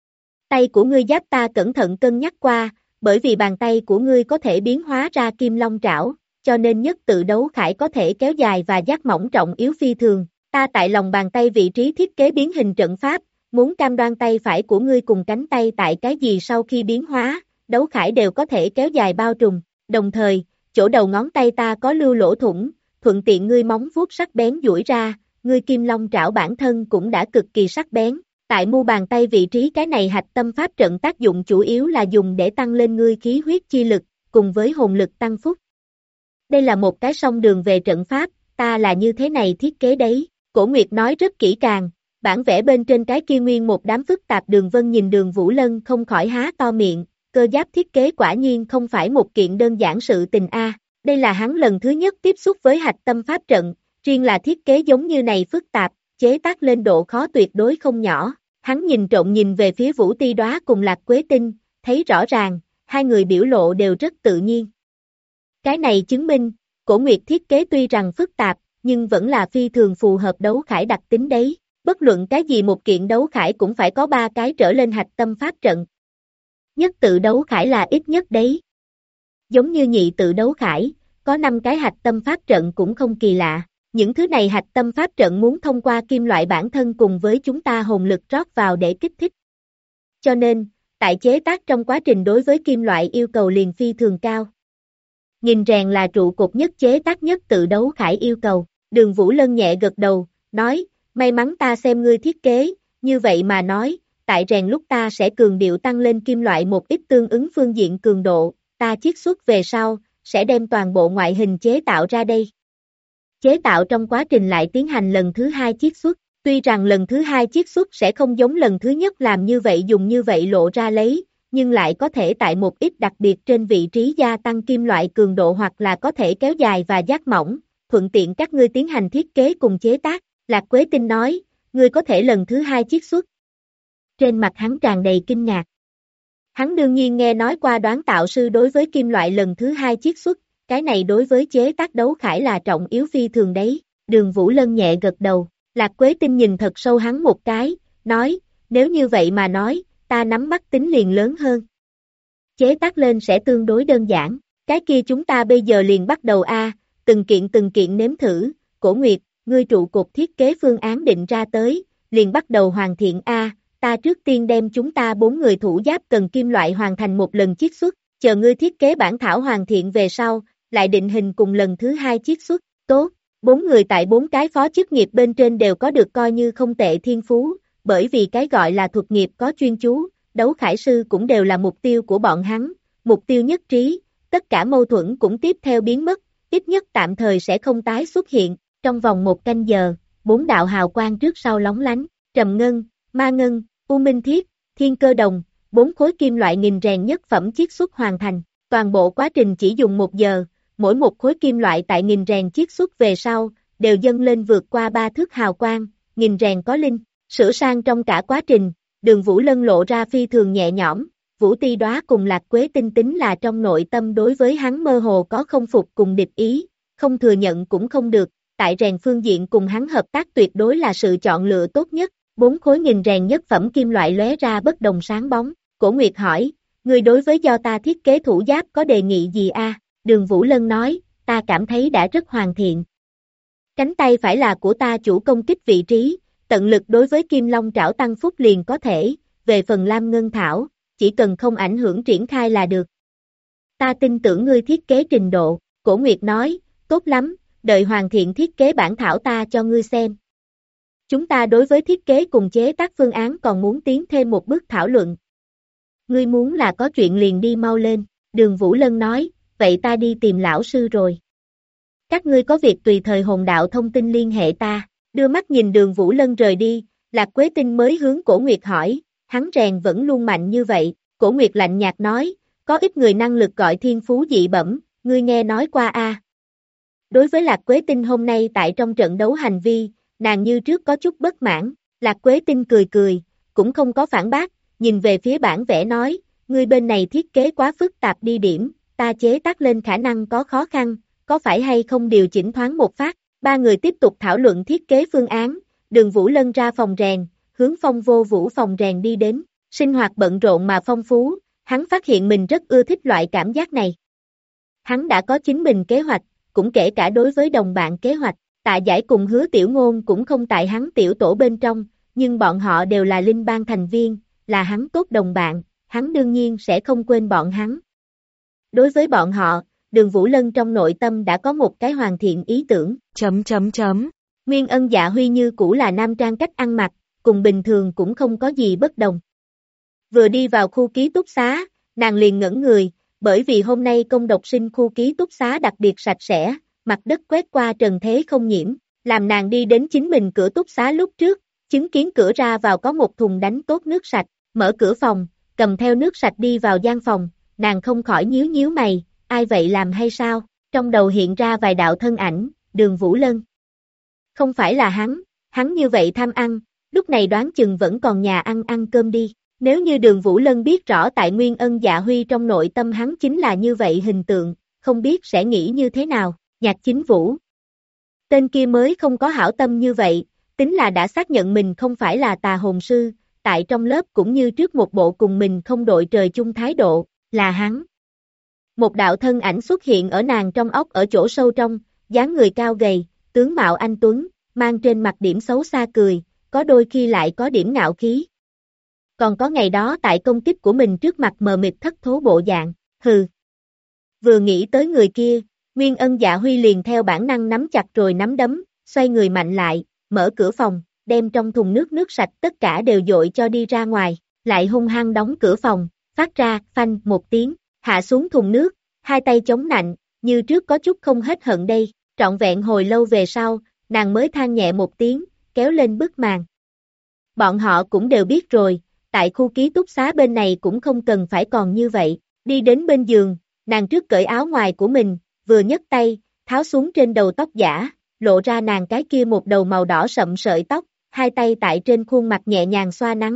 Tay của ngươi giáp ta cẩn thận cân nhắc qua, bởi vì bàn tay của ngươi có thể biến hóa ra kim long trảo, cho nên nhất tự đấu khải có thể kéo dài và giác mỏng trọng yếu phi thường. Ta tại lòng bàn tay vị trí thiết kế biến hình trận pháp, muốn cam đoan tay phải của ngươi cùng cánh tay tại cái gì sau khi biến hóa, đấu khải đều có thể kéo dài bao trùm, đồng thời, chỗ đầu ngón tay ta có lưu lỗ thủng, thuận tiện ngươi móng vuốt sắc bén duỗi ra, ngươi kim long trảo bản thân cũng đã cực kỳ sắc bén. Tại mu bàn tay vị trí cái này hạch tâm pháp trận tác dụng chủ yếu là dùng để tăng lên ngươi khí huyết chi lực, cùng với hồn lực tăng phúc. Đây là một cái song đường về trận pháp, ta là như thế này thiết kế đấy. Cổ Nguyệt nói rất kỹ càng, bản vẽ bên trên cái kia nguyên một đám phức tạp đường vân nhìn Đường Vũ Lân không khỏi há to miệng, cơ giáp thiết kế quả nhiên không phải một kiện đơn giản sự tình a. Đây là hắn lần thứ nhất tiếp xúc với hạch tâm pháp trận, riêng là thiết kế giống như này phức tạp, chế tác lên độ khó tuyệt đối không nhỏ. Hắn nhìn trộm nhìn về phía Vũ Ti Đóa cùng Lạc Quế Tinh, thấy rõ ràng, hai người biểu lộ đều rất tự nhiên. Cái này chứng minh, Cổ Nguyệt thiết kế tuy rằng phức tạp, nhưng vẫn là phi thường phù hợp đấu khải đặc tính đấy. Bất luận cái gì một kiện đấu khải cũng phải có 3 cái trở lên hạch tâm pháp trận. Nhất tự đấu khải là ít nhất đấy. Giống như nhị tự đấu khải, có 5 cái hạch tâm pháp trận cũng không kỳ lạ. Những thứ này hạch tâm pháp trận muốn thông qua kim loại bản thân cùng với chúng ta hồn lực rót vào để kích thích. Cho nên, tại chế tác trong quá trình đối với kim loại yêu cầu liền phi thường cao. Nghìn rèn là trụ cột nhất chế tác nhất tự đấu khải yêu cầu. Đường Vũ Lân nhẹ gật đầu, nói, may mắn ta xem ngươi thiết kế, như vậy mà nói, tại rèn lúc ta sẽ cường điệu tăng lên kim loại một ít tương ứng phương diện cường độ, ta chiết xuất về sau, sẽ đem toàn bộ ngoại hình chế tạo ra đây. Chế tạo trong quá trình lại tiến hành lần thứ 2 chiết xuất, tuy rằng lần thứ 2 chiết xuất sẽ không giống lần thứ nhất làm như vậy dùng như vậy lộ ra lấy, nhưng lại có thể tại một ít đặc biệt trên vị trí gia tăng kim loại cường độ hoặc là có thể kéo dài và giác mỏng, thuận tiện các ngươi tiến hành thiết kế cùng chế tác. Lạc Quế Tinh nói, ngươi có thể lần thứ 2 chiết xuất. Trên mặt hắn tràn đầy kinh ngạc. Hắn đương nhiên nghe nói qua đoán tạo sư đối với kim loại lần thứ 2 chiết xuất, cái này đối với chế tác đấu khải là trọng yếu phi thường đấy. Đường Vũ Lân nhẹ gật đầu, Lạc Quế Tinh nhìn thật sâu hắn một cái, nói, nếu như vậy mà nói, ta nắm bắt tính liền lớn hơn. Chế tác lên sẽ tương đối đơn giản, cái kia chúng ta bây giờ liền bắt đầu từng kiện nếm thử. Cổ Nguyệt, ngươi trụ cột thiết kế phương án định ra tới, liền bắt đầu hoàn thiện ta trước tiên đem chúng ta 4 người thủ giáp cần kim loại hoàn thành một lần chiết xuất, chờ ngươi thiết kế bản thảo hoàn thiện về sau, lại định hình cùng lần thứ 2 chiết xuất. Tốt, 4 người tại 4 cái phó chức nghiệp bên trên đều có được coi như không tệ thiên phú, bởi vì cái gọi là thuật nghiệp có chuyên chú, đấu khải sư cũng đều là mục tiêu của bọn hắn, mục tiêu nhất trí, tất cả mâu thuẫn cũng tiếp theo biến mất, ít nhất tạm thời sẽ không tái xuất hiện. Trong vòng 1 canh giờ, 4 đạo hào quang trước sau lóng lánh, trầm ngân, ma ngân, u minh thiết, thiên cơ đồng, 4 khối kim loại nghìn rèn nhất phẩm chiết xuất hoàn thành. Toàn bộ quá trình chỉ dùng 1 giờ, mỗi một khối kim loại tại nghìn rèn chiết xuất về sau, đều dâng lên vượt qua 3 thước hào quang, nghìn rèn có linh, sửa sang trong cả quá trình, Đường Vũ Lân lộ ra phi thường nhẹ nhõm, Vũ Ti Đóa cùng Lạc Quế Tinh tính là trong nội tâm đối với hắn mơ hồ có không phục cùng địch ý, không thừa nhận cũng không được. Tại rèn phương diện cùng hắn hợp tác tuyệt đối là sự chọn lựa tốt nhất. 4 khối nghìn rèn nhất phẩm kim loại lóe ra bất đồng sáng bóng. Cổ Nguyệt hỏi, người đối với do ta thiết kế thủ giáp có đề nghị gì Đường Vũ Lân nói, ta cảm thấy đã rất hoàn thiện. Cánh tay phải là của ta chủ công kích vị trí, tận lực đối với kim long trảo tăng phúc liền có thể, về phần lam ngân thảo, chỉ cần không ảnh hưởng triển khai là được. Ta tin tưởng ngươi thiết kế trình độ, Cổ Nguyệt nói, tốt lắm. Đợi hoàn thiện thiết kế bản thảo ta cho ngươi xem. Chúng ta đối với thiết kế cùng chế tác phương án còn muốn tiến thêm một bước thảo luận. Ngươi muốn là có chuyện liền đi mau lên, Đường Vũ Lân nói, vậy ta đi tìm lão sư rồi. Các ngươi có việc tùy thời hồn đạo thông tin liên hệ ta, đưa mắt nhìn Đường Vũ Lân rời đi, Lạc Quế Tinh mới hướng Cổ Nguyệt hỏi, hắn rèn vẫn luôn mạnh như vậy, Cổ Nguyệt lạnh nhạt nói, có ít người năng lực gọi thiên phú dị bẩm, ngươi nghe nói qua Đối với Lạc Quế Tinh hôm nay tại trong trận đấu hành vi, nàng như trước có chút bất mãn, Lạc Quế Tinh cười cười, cũng không có phản bác, nhìn về phía bản vẽ nói, ngươi bên này thiết kế quá phức tạp đi điểm, ta chế tác lên khả năng có khó khăn, có phải hay không điều chỉnh thoáng một phát. 3 người tiếp tục thảo luận thiết kế phương án, Đường Vũ Lân ra phòng rèn, hướng Phong Vô Vũ phòng rèn đi đến, sinh hoạt bận rộn mà phong phú, hắn phát hiện mình rất ưa thích loại cảm giác này. Hắn đã có chính mình kế hoạch, cũng kể cả đối với đồng bạn kế hoạch, Tạ Giải cùng Hứa Tiểu Ngôn cũng không tại hắn tiểu tổ bên trong, nhưng bọn họ đều là linh bang thành viên, là hắn tốt đồng bạn, hắn đương nhiên sẽ không quên bọn hắn. Đối với bọn họ, Đường Vũ Lân trong nội tâm đã có một cái hoàn thiện ý tưởng. Nguyên Ân Dạ Huy như cũ là nam trang cách ăn mặc, cùng bình thường cũng không có gì bất đồng. Vừa đi vào khu ký túc xá, nàng liền ngẩn người, bởi vì hôm nay công độc sinh khu ký túc xá đặc biệt sạch sẽ, mặt đất quét qua trần thế không nhiễm, làm nàng đi đến chính mình cửa túc xá lúc trước, chứng kiến cửa ra vào có một thùng đánh tốt nước sạch, mở cửa phòng, cầm theo nước sạch đi vào gian phòng, nàng không khỏi nhíu nhíu mày, ai vậy làm hay sao, trong đầu hiện ra vài đạo thân ảnh, Đường Vũ Lân. Không phải là hắn như vậy tham ăn, lúc này đoán chừng vẫn còn nhà ăn cơm đi. Nếu như Đường Vũ Lân biết rõ tại Nguyên Ân Dạ Huy trong nội tâm hắn chính là như vậy hình tượng, không biết sẽ nghĩ như thế nào, Nhạc Chính Vũ. Tên kia mới không có hảo tâm như vậy, tính là đã xác nhận mình không phải là tà hồn sư, tại trong lớp cũng như trước một bộ cùng mình không đội trời chung thái độ, là hắn. Một đạo thân ảnh xuất hiện ở nàng trong óc ở chỗ sâu trong, dáng người cao gầy, tướng mạo anh tuấn, mang trên mặt điểm xấu xa cười, có đôi khi lại có điểm ngạo khí. Còn có ngày đó tại công kích của mình trước mặt mờ mịt thất thố bộ dạng, hừ. Vừa nghĩ tới người kia, Nguyên Ân Dạ Huy liền theo bản năng nắm chặt rồi nắm đấm, xoay người mạnh lại, mở cửa phòng, đem trong thùng nước sạch tất cả đều dội cho đi ra ngoài, lại hung hăng đóng cửa phòng, phát ra, phanh, một tiếng, hạ xuống thùng nước, hai tay chống nạnh, như trước có chút không hết hận đây, trọn vẹn hồi lâu về sau, nàng mới than nhẹ một tiếng, kéo lên bức màn. Bọn họ cũng đều biết rồi, tại khu ký túc xá bên này cũng không cần phải còn như vậy, đi đến bên giường, nàng trước cởi áo ngoài của mình, vừa nhấc tay, tháo xuống trên đầu tóc giả, lộ ra nàng cái kia một đầu màu đỏ sậm sợi tóc, hai tay tại trên khuôn mặt nhẹ nhàng xoa nắng.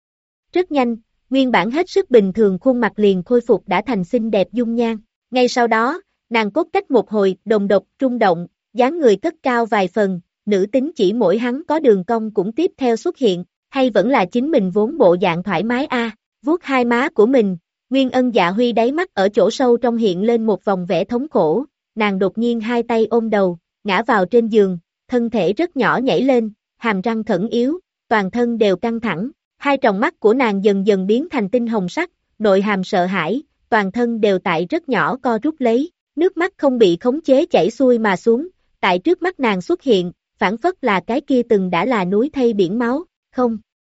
Rất nhanh, nguyên bản hết sức bình thường khuôn mặt liền khôi phục đã thành xinh đẹp dung nhan, ngay sau đó, nàng cốt cách một hồi, đồng độc, rung động, dáng người cất cao vài phần, nữ tính chỉ mỗi hắn có đường cong cũng tiếp theo xuất hiện, hay vẫn là chính mình vốn bộ dạng thoải mái vuốt hai má của mình, Nguyên Ân Dạ Huy đáy mắt ở chỗ sâu trong hiện lên một vòng vẻ thống khổ, nàng đột nhiên hai tay ôm đầu, ngã vào trên giường, thân thể rất nhỏ nhảy lên, hàm răng khẩn yếu, toàn thân đều căng thẳng, hai tròng mắt của nàng dần dần biến thành tinh hồng sắc, nội hàm sợ hãi, toàn thân đều tại rất nhỏ co rút lấy, nước mắt không bị khống chế chảy xuôi mà xuống, tại trước mắt nàng xuất hiện, phản phất là cái kia từng đã là núi thay biển máu, không.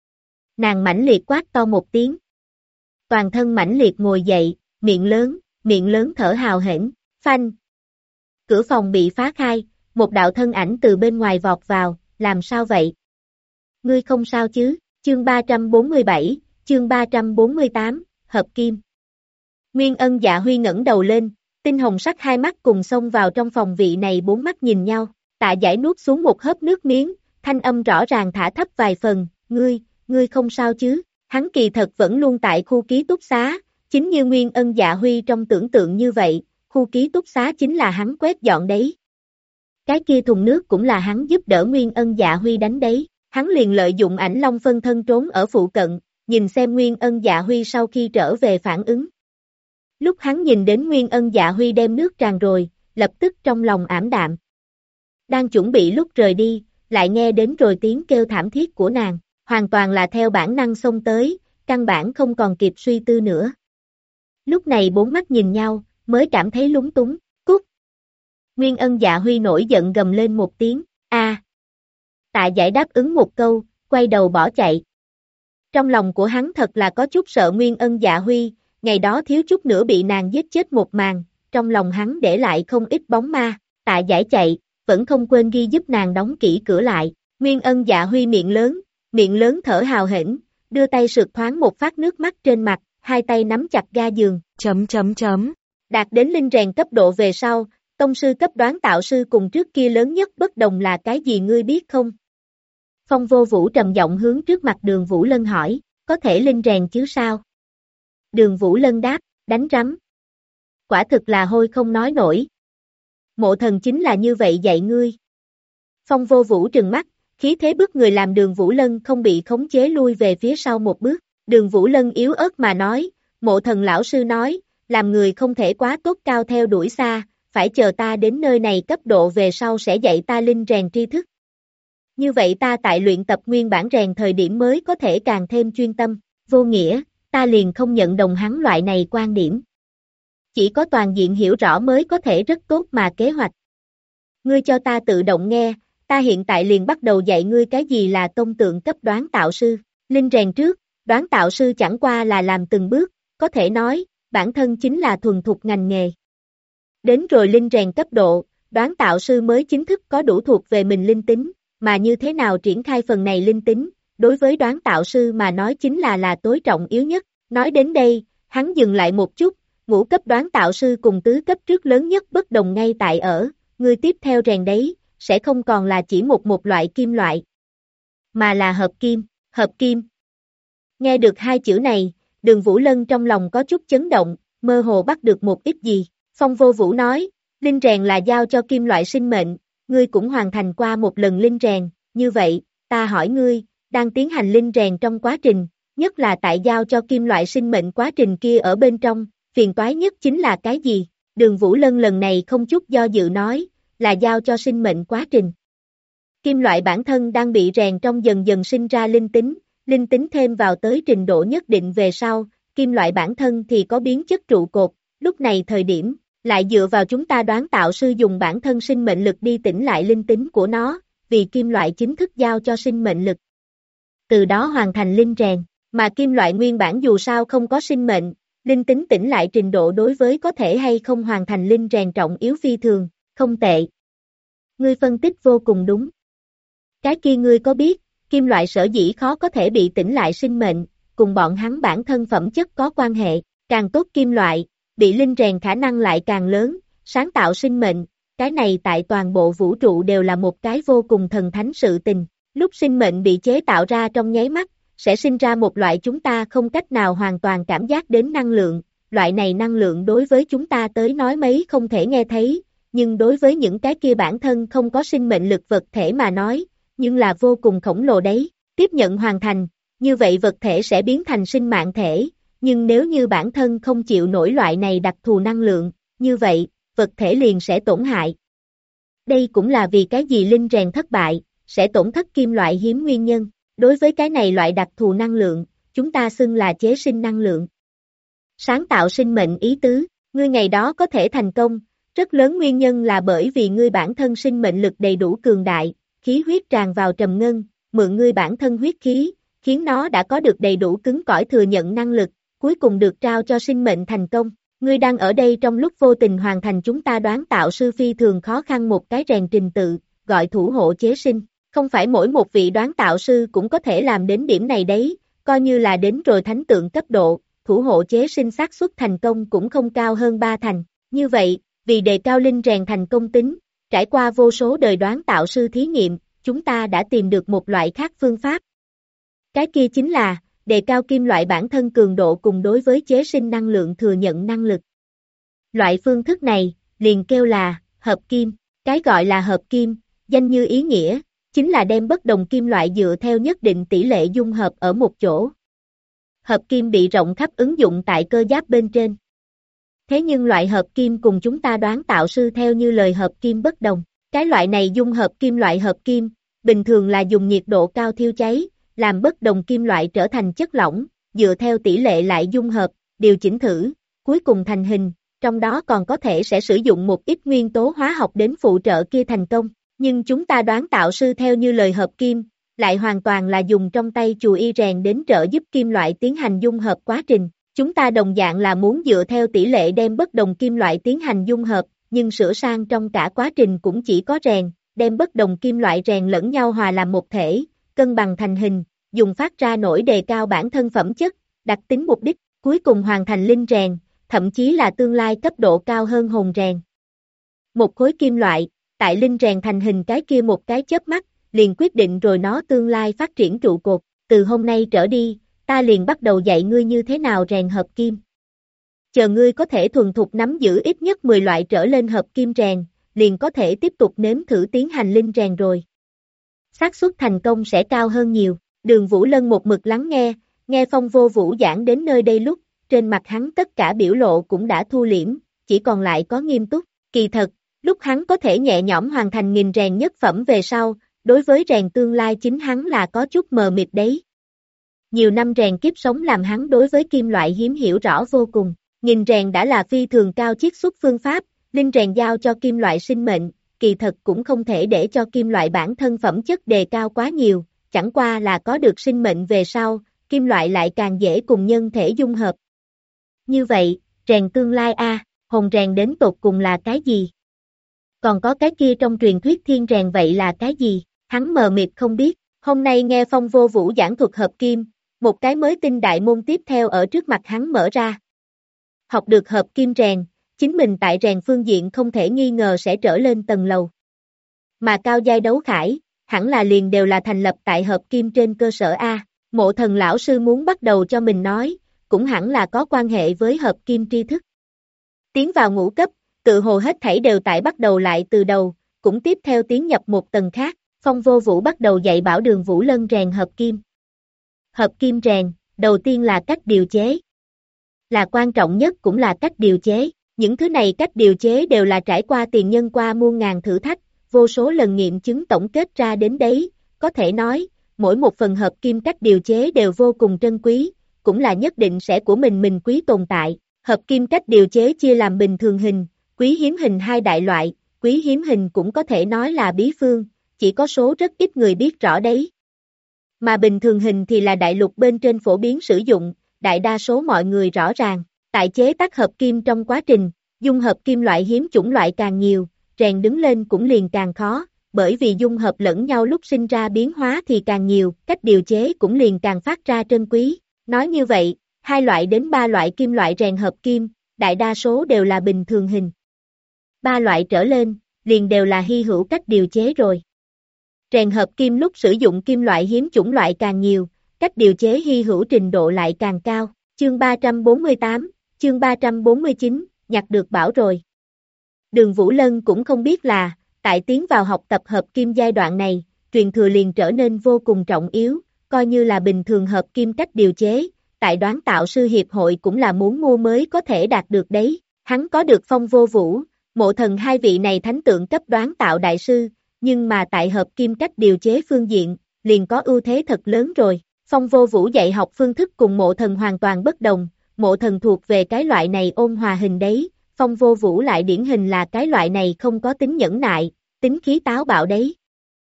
Nàng mãnh liệt quát to một tiếng. Toàn thân mãnh liệt ngồi dậy, miệng lớn thở hào hển, phanh. Cửa phòng bị phá khai, một đạo thân ảnh từ bên ngoài vọt vào, làm sao vậy? Ngươi không sao chứ? Chương 347, chương 348, hợp kim. Nguyên Ân Dạ Huy ngẩng đầu lên, tinh hồng sắc hai mắt cùng xông vào trong phòng vị này bốn mắt nhìn nhau, Tạ Giải nuốt xuống một hớp nước miếng, thanh âm rõ ràng thả thấp vài phần, ngươi không sao chứ? Hắn kỳ thật vẫn luôn tại khu ký túc xá, chính như Nguyên Ân Dạ Huy trong tưởng tượng như vậy, khu ký túc xá chính là hắn quét dọn đấy. Cái kia thùng nước cũng là hắn giúp đỡ Nguyên Ân Dạ Huy đánh đấy, hắn liền lợi dụng ảnh long phân thân trốn ở phụ cận, nhìn xem Nguyên Ân Dạ Huy sau khi trở về phản ứng. Lúc hắn nhìn đến Nguyên Ân Dạ Huy đem nước tràn rồi, lập tức trong lòng ảm đạm. Đang chuẩn bị lúc rời đi, lại nghe đến rồi tiếng kêu thảm thiết của nàng, hoàn toàn là theo bản năng xông tới, căn bản không còn kịp suy tư nữa. Lúc này bốn mắt nhìn nhau, mới cảm thấy lúng túng, cút. Nguyên Ân Dạ Huy nổi giận gầm lên một tiếng, Tạ Giải đáp ứng một câu, quay đầu bỏ chạy. Trong lòng của hắn thật là có chút sợ Nguyên Ân Dạ Huy, ngày đó thiếu chút nữa bị nàng giết chết một màn, trong lòng hắn để lại không ít bóng ma, Tạ Giải chạy, vẫn không quên ghi giúp nàng đóng kỹ cửa lại, Nguyên Ân Dạ Huy miệng lớn thở hào hển, đưa tay sượt thoáng một phát nước mắt trên mặt, hai tay nắm chặt ga giường, Đạt đến linh rèn cấp độ về sau, tông sư cấp đoán tạo sư cùng trước kia lớn nhất bất đồng là cái gì ngươi biết không? Phong Vô Vũ trầm giọng hướng trước mặt Đường Vũ Lân hỏi, có thể linh rèn chứ sao? Đường Vũ Lân đáp, đánh rắm. Quả thực là hôi không nói nổi. Mộ thần chính là như vậy dạy ngươi. Phong Vô Vũ trừng mắt, khí thế bức người làm Đường Vũ Lân không bị khống chế lui về phía sau một bước. Đường Vũ Lân yếu ớt mà nói, mộ thần lão sư nói, làm người không thể quá tốt cao theo đuổi xa, phải chờ ta đến nơi này cấp độ về sau sẽ dạy ta linh rèn tri thức. Như vậy ta tại luyện tập nguyên bản rèn thời điểm mới có thể càng thêm chuyên tâm, vô nghĩa, ta liền không nhận đồng hắn loại này quan điểm. Chỉ có toàn diện hiểu rõ mới có thể rất tốt mà kế hoạch. Ngươi cho ta tự động nghe, ta hiện tại liền bắt đầu dạy ngươi cái gì là tông tượng cấp đoán tạo sư. Linh rèn trước, đoán tạo sư chẳng qua là làm từng bước, có thể nói, bản thân chính là thuần thục ngành nghề. Đến rồi linh rèn cấp độ, đoán tạo sư mới chính thức có đủ thuộc về mình linh tính, mà như thế nào triển khai phần này linh tính, đối với đoán tạo sư mà nói chính là tối trọng yếu nhất. Nói đến đây, hắn dừng lại một chút, ngũ cấp đoán tạo sư cùng tứ cấp trước lớn nhất bất đồng ngay tại ở, ngươi tiếp theo rèn đấy, sẽ không còn là chỉ một loại kim loại, mà là hợp kim. Nghe được hai chữ này, Đường Vũ Lân trong lòng có chút chấn động, mơ hồ bắt được một ít gì. Phong Vô Vũ nói, linh rèn là giao cho kim loại sinh mệnh, ngươi cũng hoàn thành qua một lần linh rèn, như vậy, ta hỏi ngươi, đang tiến hành linh rèn trong quá trình, nhất là tại giao cho kim loại sinh mệnh quá trình kia ở bên trong, phiền toái nhất chính là cái gì? Đường Vũ Lân lần này không chút do dự nói, là giao cho sinh mệnh quá trình. Kim loại bản thân đang bị rèn trong dần dần sinh ra linh tính thêm vào tới trình độ nhất định về sau, kim loại bản thân thì có biến chất trụ cột, lúc này thời điểm, lại dựa vào chúng ta đoán tạo sư dùng bản thân sinh mệnh lực đi tỉnh lại linh tính của nó, vì kim loại chính thức giao cho sinh mệnh lực. Từ đó hoàn thành linh rèn, mà kim loại nguyên bản dù sao không có sinh mệnh, linh tính tỉnh lại trình độ đối với có thể hay không hoàn thành linh rèn trọng yếu phi thường, không tệ. Ngươi phân tích vô cùng đúng. Cái kia ngươi có biết, kim loại sở dĩ khó có thể bị tỉnh lại sinh mệnh, cùng bọn hắn bản thân phẩm chất có quan hệ, càng tốt kim loại, bị linh rèn khả năng lại càng lớn, sáng tạo sinh mệnh, cái này tại toàn bộ vũ trụ đều là một cái vô cùng thần thánh sự tình, lúc sinh mệnh bị chế tạo ra trong nháy mắt, sẽ sinh ra một loại chúng ta không cách nào hoàn toàn cảm giác đến năng lượng, loại này năng lượng đối với chúng ta tới nói mấy không thể nghe thấy, nhưng đối với những cái kia bản thân không có sinh mệnh lực vật thể mà nói, nhưng là vô cùng khổng lồ đấy, tiếp nhận hoàn thành, như vậy vật thể sẽ biến thành sinh mạng thể, nhưng nếu như bản thân không chịu nổi loại này đặc thù năng lượng, như vậy, vật thể liền sẽ tổn hại. Đây cũng là vì cái gì linh rèn thất bại, sẽ tổn thất kim loại hiếm nguyên nhân, đối với cái này loại đặc thù năng lượng, chúng ta xưng là chế sinh năng lượng. Sáng tạo sinh mệnh ý tứ, ngươi ngày đó có thể thành công, rất lớn nguyên nhân là bởi vì ngươi bản thân sinh mệnh lực đầy đủ cường đại, khí huyết tràn vào trầm ngân, mượn ngươi bản thân huyết khí, khiến nó đã có được đầy đủ cứng cỏi thừa nhận năng lực, cuối cùng được trao cho sinh mệnh thành công. Ngươi đang ở đây trong lúc vô tình hoàn thành chúng ta đoán tạo sư phi thường khó khăn một cái rèn trình tự, gọi thủ hộ chế sinh. Không phải mỗi một vị đoán tạo sư cũng có thể làm đến điểm này đấy, coi như là đến rồi thánh tượng cấp độ, thủ hộ chế sinh xác suất thành công cũng không cao hơn 3 thành. Như vậy, vì đề cao linh rèn thành công tính, trải qua vô số đời đoán tạo sư thí nghiệm, chúng ta đã tìm được một loại khác phương pháp. Cái kia chính là, đề cao kim loại bản thân cường độ cùng đối với chế sinh năng lượng thừa nhận năng lực. Loại phương thức này, liền kêu là, hợp kim. Cái gọi là hợp kim, danh như ý nghĩa, chính là đem bất đồng kim loại dựa theo nhất định tỷ lệ dung hợp ở một chỗ. Hợp kim bị rộng khắp ứng dụng tại cơ giáp bên trên. Thế nhưng loại hợp kim cùng chúng ta đoán tạo sư theo như lời hợp kim bất đồng. Cái loại này dung hợp kim loại hợp kim, bình thường là dùng nhiệt độ cao thiêu cháy, làm bất đồng kim loại trở thành chất lỏng, dựa theo tỷ lệ lại dung hợp, điều chỉnh thử, cuối cùng thành hình, trong đó còn có thể sẽ sử dụng một ít nguyên tố hóa học đến phụ trợ kia thành công. Nhưng chúng ta đoán tạo sư theo như lời hợp kim, lại hoàn toàn là dùng trong tay chùi y rèn đến trợ giúp kim loại tiến hành dung hợp quá trình. Chúng ta đồng dạng là muốn dựa theo tỷ lệ đem bất đồng kim loại tiến hành dung hợp, nhưng sửa sang trong cả quá trình cũng chỉ có rèn, đem bất đồng kim loại rèn lẫn nhau hòa làm một thể, cân bằng thành hình, dùng phát ra nổi đề cao bản thân phẩm chất, đặc tính mục đích, cuối cùng hoàn thành linh rèn, thậm chí là tương lai cấp độ cao hơn hồn rèn. Một khối kim loại, tại linh rèn thành hình cái kia một cái chớp mắt, liền quyết định rồi nó tương lai phát triển trụ cột, từ hôm nay trở đi, ta liền bắt đầu dạy ngươi như thế nào rèn hợp kim. Chờ ngươi có thể thuần thục nắm giữ ít nhất 10 loại trở lên hợp kim rèn, liền có thể tiếp tục nếm thử tiến hành linh rèn rồi. Xác suất thành công sẽ cao hơn nhiều. Đường Vũ Lân một mực lắng nghe Phong Vô Vũ giảng đến nơi đây lúc, trên mặt hắn tất cả biểu lộ cũng đã thu liễm, chỉ còn lại có nghiêm túc. Kỳ thật, lúc hắn có thể nhẹ nhõm hoàn thành nghìn rèn nhất phẩm về sau, đối với rèn tương lai chính hắn là có chút mờ mịt đấy. Nhiều năm rèn kiếp sống làm hắn đối với kim loại hiếm hiểu rõ vô cùng. Nghìn rèn đã là phi thường cao chiết xuất phương pháp, linh rèn giao cho kim loại sinh mệnh, kỳ thật cũng không thể để cho kim loại bản thân phẩm chất đề cao quá nhiều, chẳng qua là có được sinh mệnh về sau, kim loại lại càng dễ cùng nhân thể dung hợp. Như vậy, rèn tương lai hồn rèn đến tột cùng là cái gì? Còn có cái kia trong truyền thuyết thiên rèn vậy là cái gì? Hắn mờ mịt không biết, hôm nay nghe Phong Vô Vũ giảng thuật hợp kim, một cái mới tinh đại môn tiếp theo ở trước mặt hắn mở ra. Học được hợp kim rèn, chính mình tại rèn phương diện không thể nghi ngờ sẽ trở lên tầng lầu. Mà cao giai đấu khải, hẳn là liền đều là thành lập tại hợp kim trên cơ sở Mộ Thần lão sư muốn bắt đầu cho mình nói, cũng hẳn là có quan hệ với hợp kim tri thức. Tiến vào ngũ cấp, tự hồ hết thảy đều tại bắt đầu lại từ đầu, cũng tiếp theo tiến nhập một tầng khác, Phong Vô Vũ bắt đầu dạy bảo Đường Vũ Lân rèn hợp kim. Hợp kim rèn, đầu tiên là cách điều chế. Là quan trọng nhất cũng là cách điều chế, những thứ này cách điều chế đều là trải qua tiền nhân qua muôn ngàn thử thách, vô số lần nghiệm chứng tổng kết ra đến đấy, có thể nói, mỗi một phần hợp kim cách điều chế đều vô cùng trân quý, cũng là nhất định sẽ của mình quý tồn tại. Hợp kim cách điều chế chia làm bình thường hình, quý hiếm hình hai đại loại, quý hiếm hình cũng có thể nói là bí phương, chỉ có số rất ít người biết rõ đấy. Mà bình thường hình thì là đại lục bên trên phổ biến sử dụng, đại đa số mọi người rõ ràng. Tại chế tác hợp kim trong quá trình, dung hợp kim loại hiếm chủng loại càng nhiều, rèn đứng lên cũng liền càng khó, bởi vì dung hợp lẫn nhau lúc sinh ra biến hóa thì càng nhiều, cách điều chế cũng liền càng phát ra trân quý. Nói như vậy, 2 loại đến 3 loại kim loại rèn hợp kim, đại đa số đều là bình thường hình. 3 loại trở lên, liền đều là hy hữu cách điều chế rồi. Rèn hợp kim lúc sử dụng kim loại hiếm chủng loại càng nhiều, cách điều chế hy hữu trình độ lại càng cao. Chương 348, chương 349, nhặt được bảo rồi. Đường Vũ Lân cũng không biết là, tại tiến vào học tập hợp kim giai đoạn này, truyền thừa liền trở nên vô cùng trọng yếu, coi như là bình thường hợp kim cách điều chế, tại đoán tạo sư hiệp hội cũng là muốn mua mới có thể đạt được đấy. Hắn có được Phong Vô Vũ, Mộ Thần hai vị này thánh tượng cấp đoán tạo đại sư, nhưng mà tại hợp kim cách điều chế phương diện, liền có ưu thế thật lớn rồi. Phong Vô Vũ dạy học phương thức cùng Mộ Thần hoàn toàn bất đồng, Mộ Thần thuộc về cái loại này ôn hòa hình đấy, Phong Vô Vũ lại điển hình là cái loại này không có tính nhẫn nại, tính khí táo bạo đấy.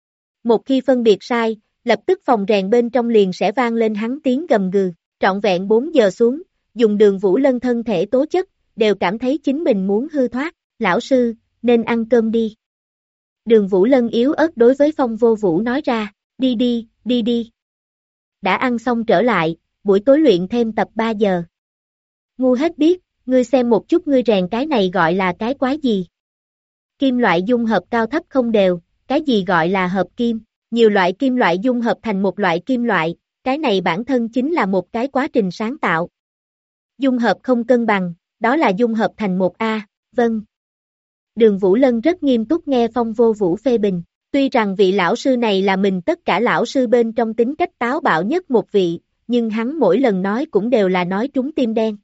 Một khi phân biệt sai, lập tức phòng rèn bên trong liền sẽ vang lên hắn tiếng gầm gừ, trọn vẹn 4 giờ xuống, dùng Đường Vũ Lân thân thể tố chất, đều cảm thấy chính mình muốn hư thoát, lão sư, nên ăn cơm đi. Đường Vũ Lân yếu ớt đối với Phong Vô Vũ nói ra, đi đi. Đã ăn xong trở lại, buổi tối luyện thêm tập 3 giờ. Ngu hết biết, ngươi xem một chút ngươi rèn cái này gọi là cái quái gì. Kim loại dung hợp cao thấp không đều, cái gì gọi là hợp kim, nhiều loại kim loại dung hợp thành một loại kim loại, cái này bản thân chính là một cái quá trình sáng tạo. Dung hợp không cân bằng, đó là dung hợp thành một vâng. Đường Vũ Lân rất nghiêm túc nghe Phong Vô Vũ phê bình. Tuy rằng vị lão sư này là mình tất cả lão sư bên trong tính cách táo bạo nhất một vị, nhưng hắn mỗi lần nói cũng đều là nói trúng tim đen.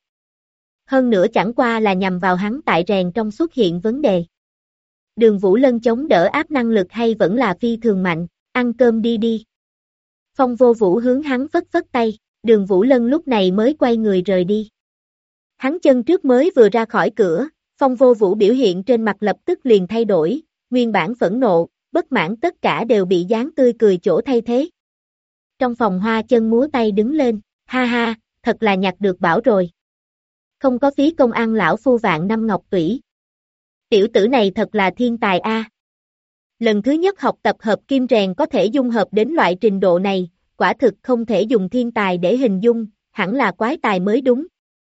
Hơn nữa chẳng qua là nhằm vào hắn tại rèn trong xuất hiện vấn đề. Đường Vũ Lân chống đỡ áp năng lực hay vẫn là phi thường mạnh, ăn cơm đi. Phong Vô Vũ hướng hắn phất tay, Đường Vũ Lân lúc này mới quay người rời đi. Hắn chân trước mới vừa ra khỏi cửa, Phong Vô Vũ biểu hiện trên mặt lập tức liền thay đổi, nguyên bản phẫn nộ, bất mãn tất cả đều bị dáng tươi cười chỗ thay thế. Trong phòng hoa chân múa tay đứng lên, ha, thật là nhặt được bảo rồi. Không có phí công ăn lão phu vạn năm ngọc tủy. Tiểu tử này thật là thiên tài Lần thứ nhất học tập hợp kim rèn có thể dung hợp đến loại trình độ này, quả thực không thể dùng thiên tài để hình dung, hẳn là quái tài mới đúng.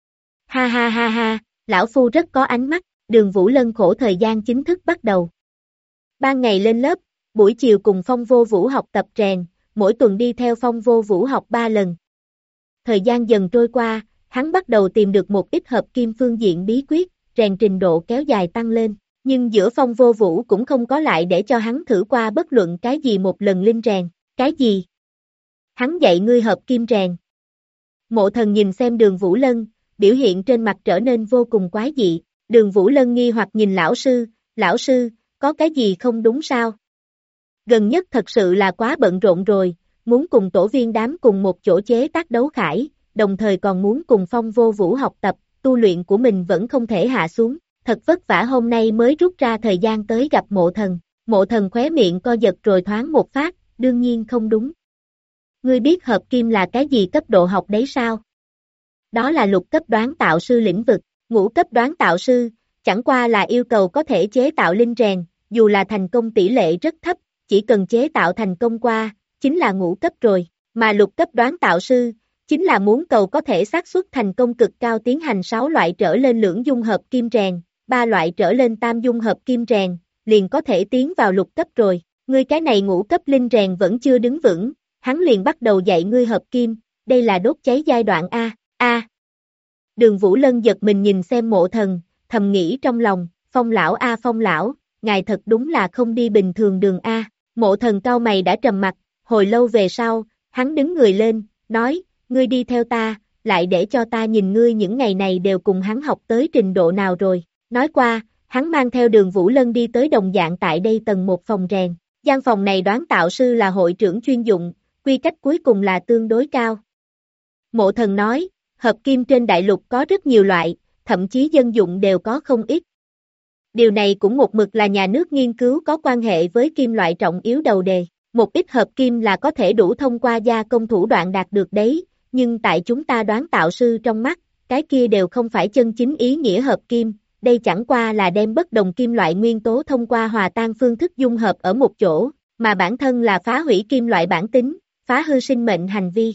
Ha, lão phu rất có ánh mắt, Đường Vũ Lân khổ thời gian chính thức bắt đầu. Ban ngày lên lớp, buổi chiều cùng Phong Vô Vũ học tập rèn, mỗi tuần đi theo Phong Vô Vũ học 3 lần. Thời gian dần trôi qua, hắn bắt đầu tìm được một ít hợp kim phương diện bí quyết, rèn trình độ kéo dài tăng lên, nhưng giữa Phong Vô Vũ cũng không có lại để cho hắn thử qua bất luận cái gì một lần linh rèn, cái gì? Hắn dạy ngươi hợp kim rèn. Mộ Thần nhìn xem Đường Vũ Lân, biểu hiện trên mặt trở nên vô cùng quái dị, Đường Vũ Lân nghi hoặc nhìn lão Lão sư, có cái gì không đúng sao? Gần nhất thật sự là quá bận rộn rồi, muốn cùng tổ viên đám cùng một chỗ chế tác đấu khải, đồng thời còn muốn cùng Phong Vô Vũ học tập, tu luyện của mình vẫn không thể hạ xuống, thật vất vả hôm nay mới rút ra thời gian tới gặp Mộ Thần. Mộ Thần khóe miệng co giật rồi thoáng một phát, đương nhiên không đúng. Ngươi biết hợp kim là cái gì cấp độ học đấy sao? Đó là lục cấp đoán tạo sư lĩnh vực, ngũ cấp đoán tạo sư, chẳng qua là yêu cầu có thể chế tạo linh rèn, dù là thành công tỷ lệ rất thấp, chỉ cần chế tạo thành công qua, chính là ngũ cấp rồi, mà lục cấp đoán tạo sư, chính là muốn cầu có thể xác suất thành công cực cao tiến hành 6 loại trở lên lưỡng dung hợp kim rèn, 3 loại trở lên tam dung hợp kim rèn, liền có thể tiến vào lục cấp rồi, ngươi cái này ngũ cấp linh rèn vẫn chưa đứng vững, hắn liền bắt đầu dạy ngươi hợp kim, đây là đốt cháy giai đoạn A. Đường Vũ Lân giật mình nhìn xem Mộ Thần, thầm nghĩ trong lòng, Phong lão Phong lão, ngài thật đúng là không đi bình thường đường A. Mộ Thần cau mày đã trầm mặt, hồi lâu về sau, hắn đứng người lên, nói, ngươi đi theo ta, lại để cho ta nhìn ngươi những ngày này đều cùng hắn học tới trình độ nào rồi. Nói qua, hắn mang theo Đường Vũ Lân đi tới đồng dạng tại đây tầng một phòng rèn. Gian phòng này đoán tạo sư là hội trưởng chuyên dụng, quy cách cuối cùng là tương đối cao. Mộ Thần nói, hợp kim trên đại lục có rất nhiều loại, thậm chí dân dụng đều có không ít. Điều này cũng một mực là nhà nước nghiên cứu có quan hệ với kim loại trọng yếu đầu đề. Một ít hợp kim là có thể đủ thông qua gia công thủ đoạn đạt được đấy, nhưng tại chúng ta đoán tạo sư trong mắt, cái kia đều không phải chân chính ý nghĩa hợp kim, đây chẳng qua là đem bất đồng kim loại nguyên tố thông qua hòa tan phương thức dung hợp ở một chỗ, mà bản thân là phá hủy kim loại bản tính, phá hư sinh mệnh hành vi.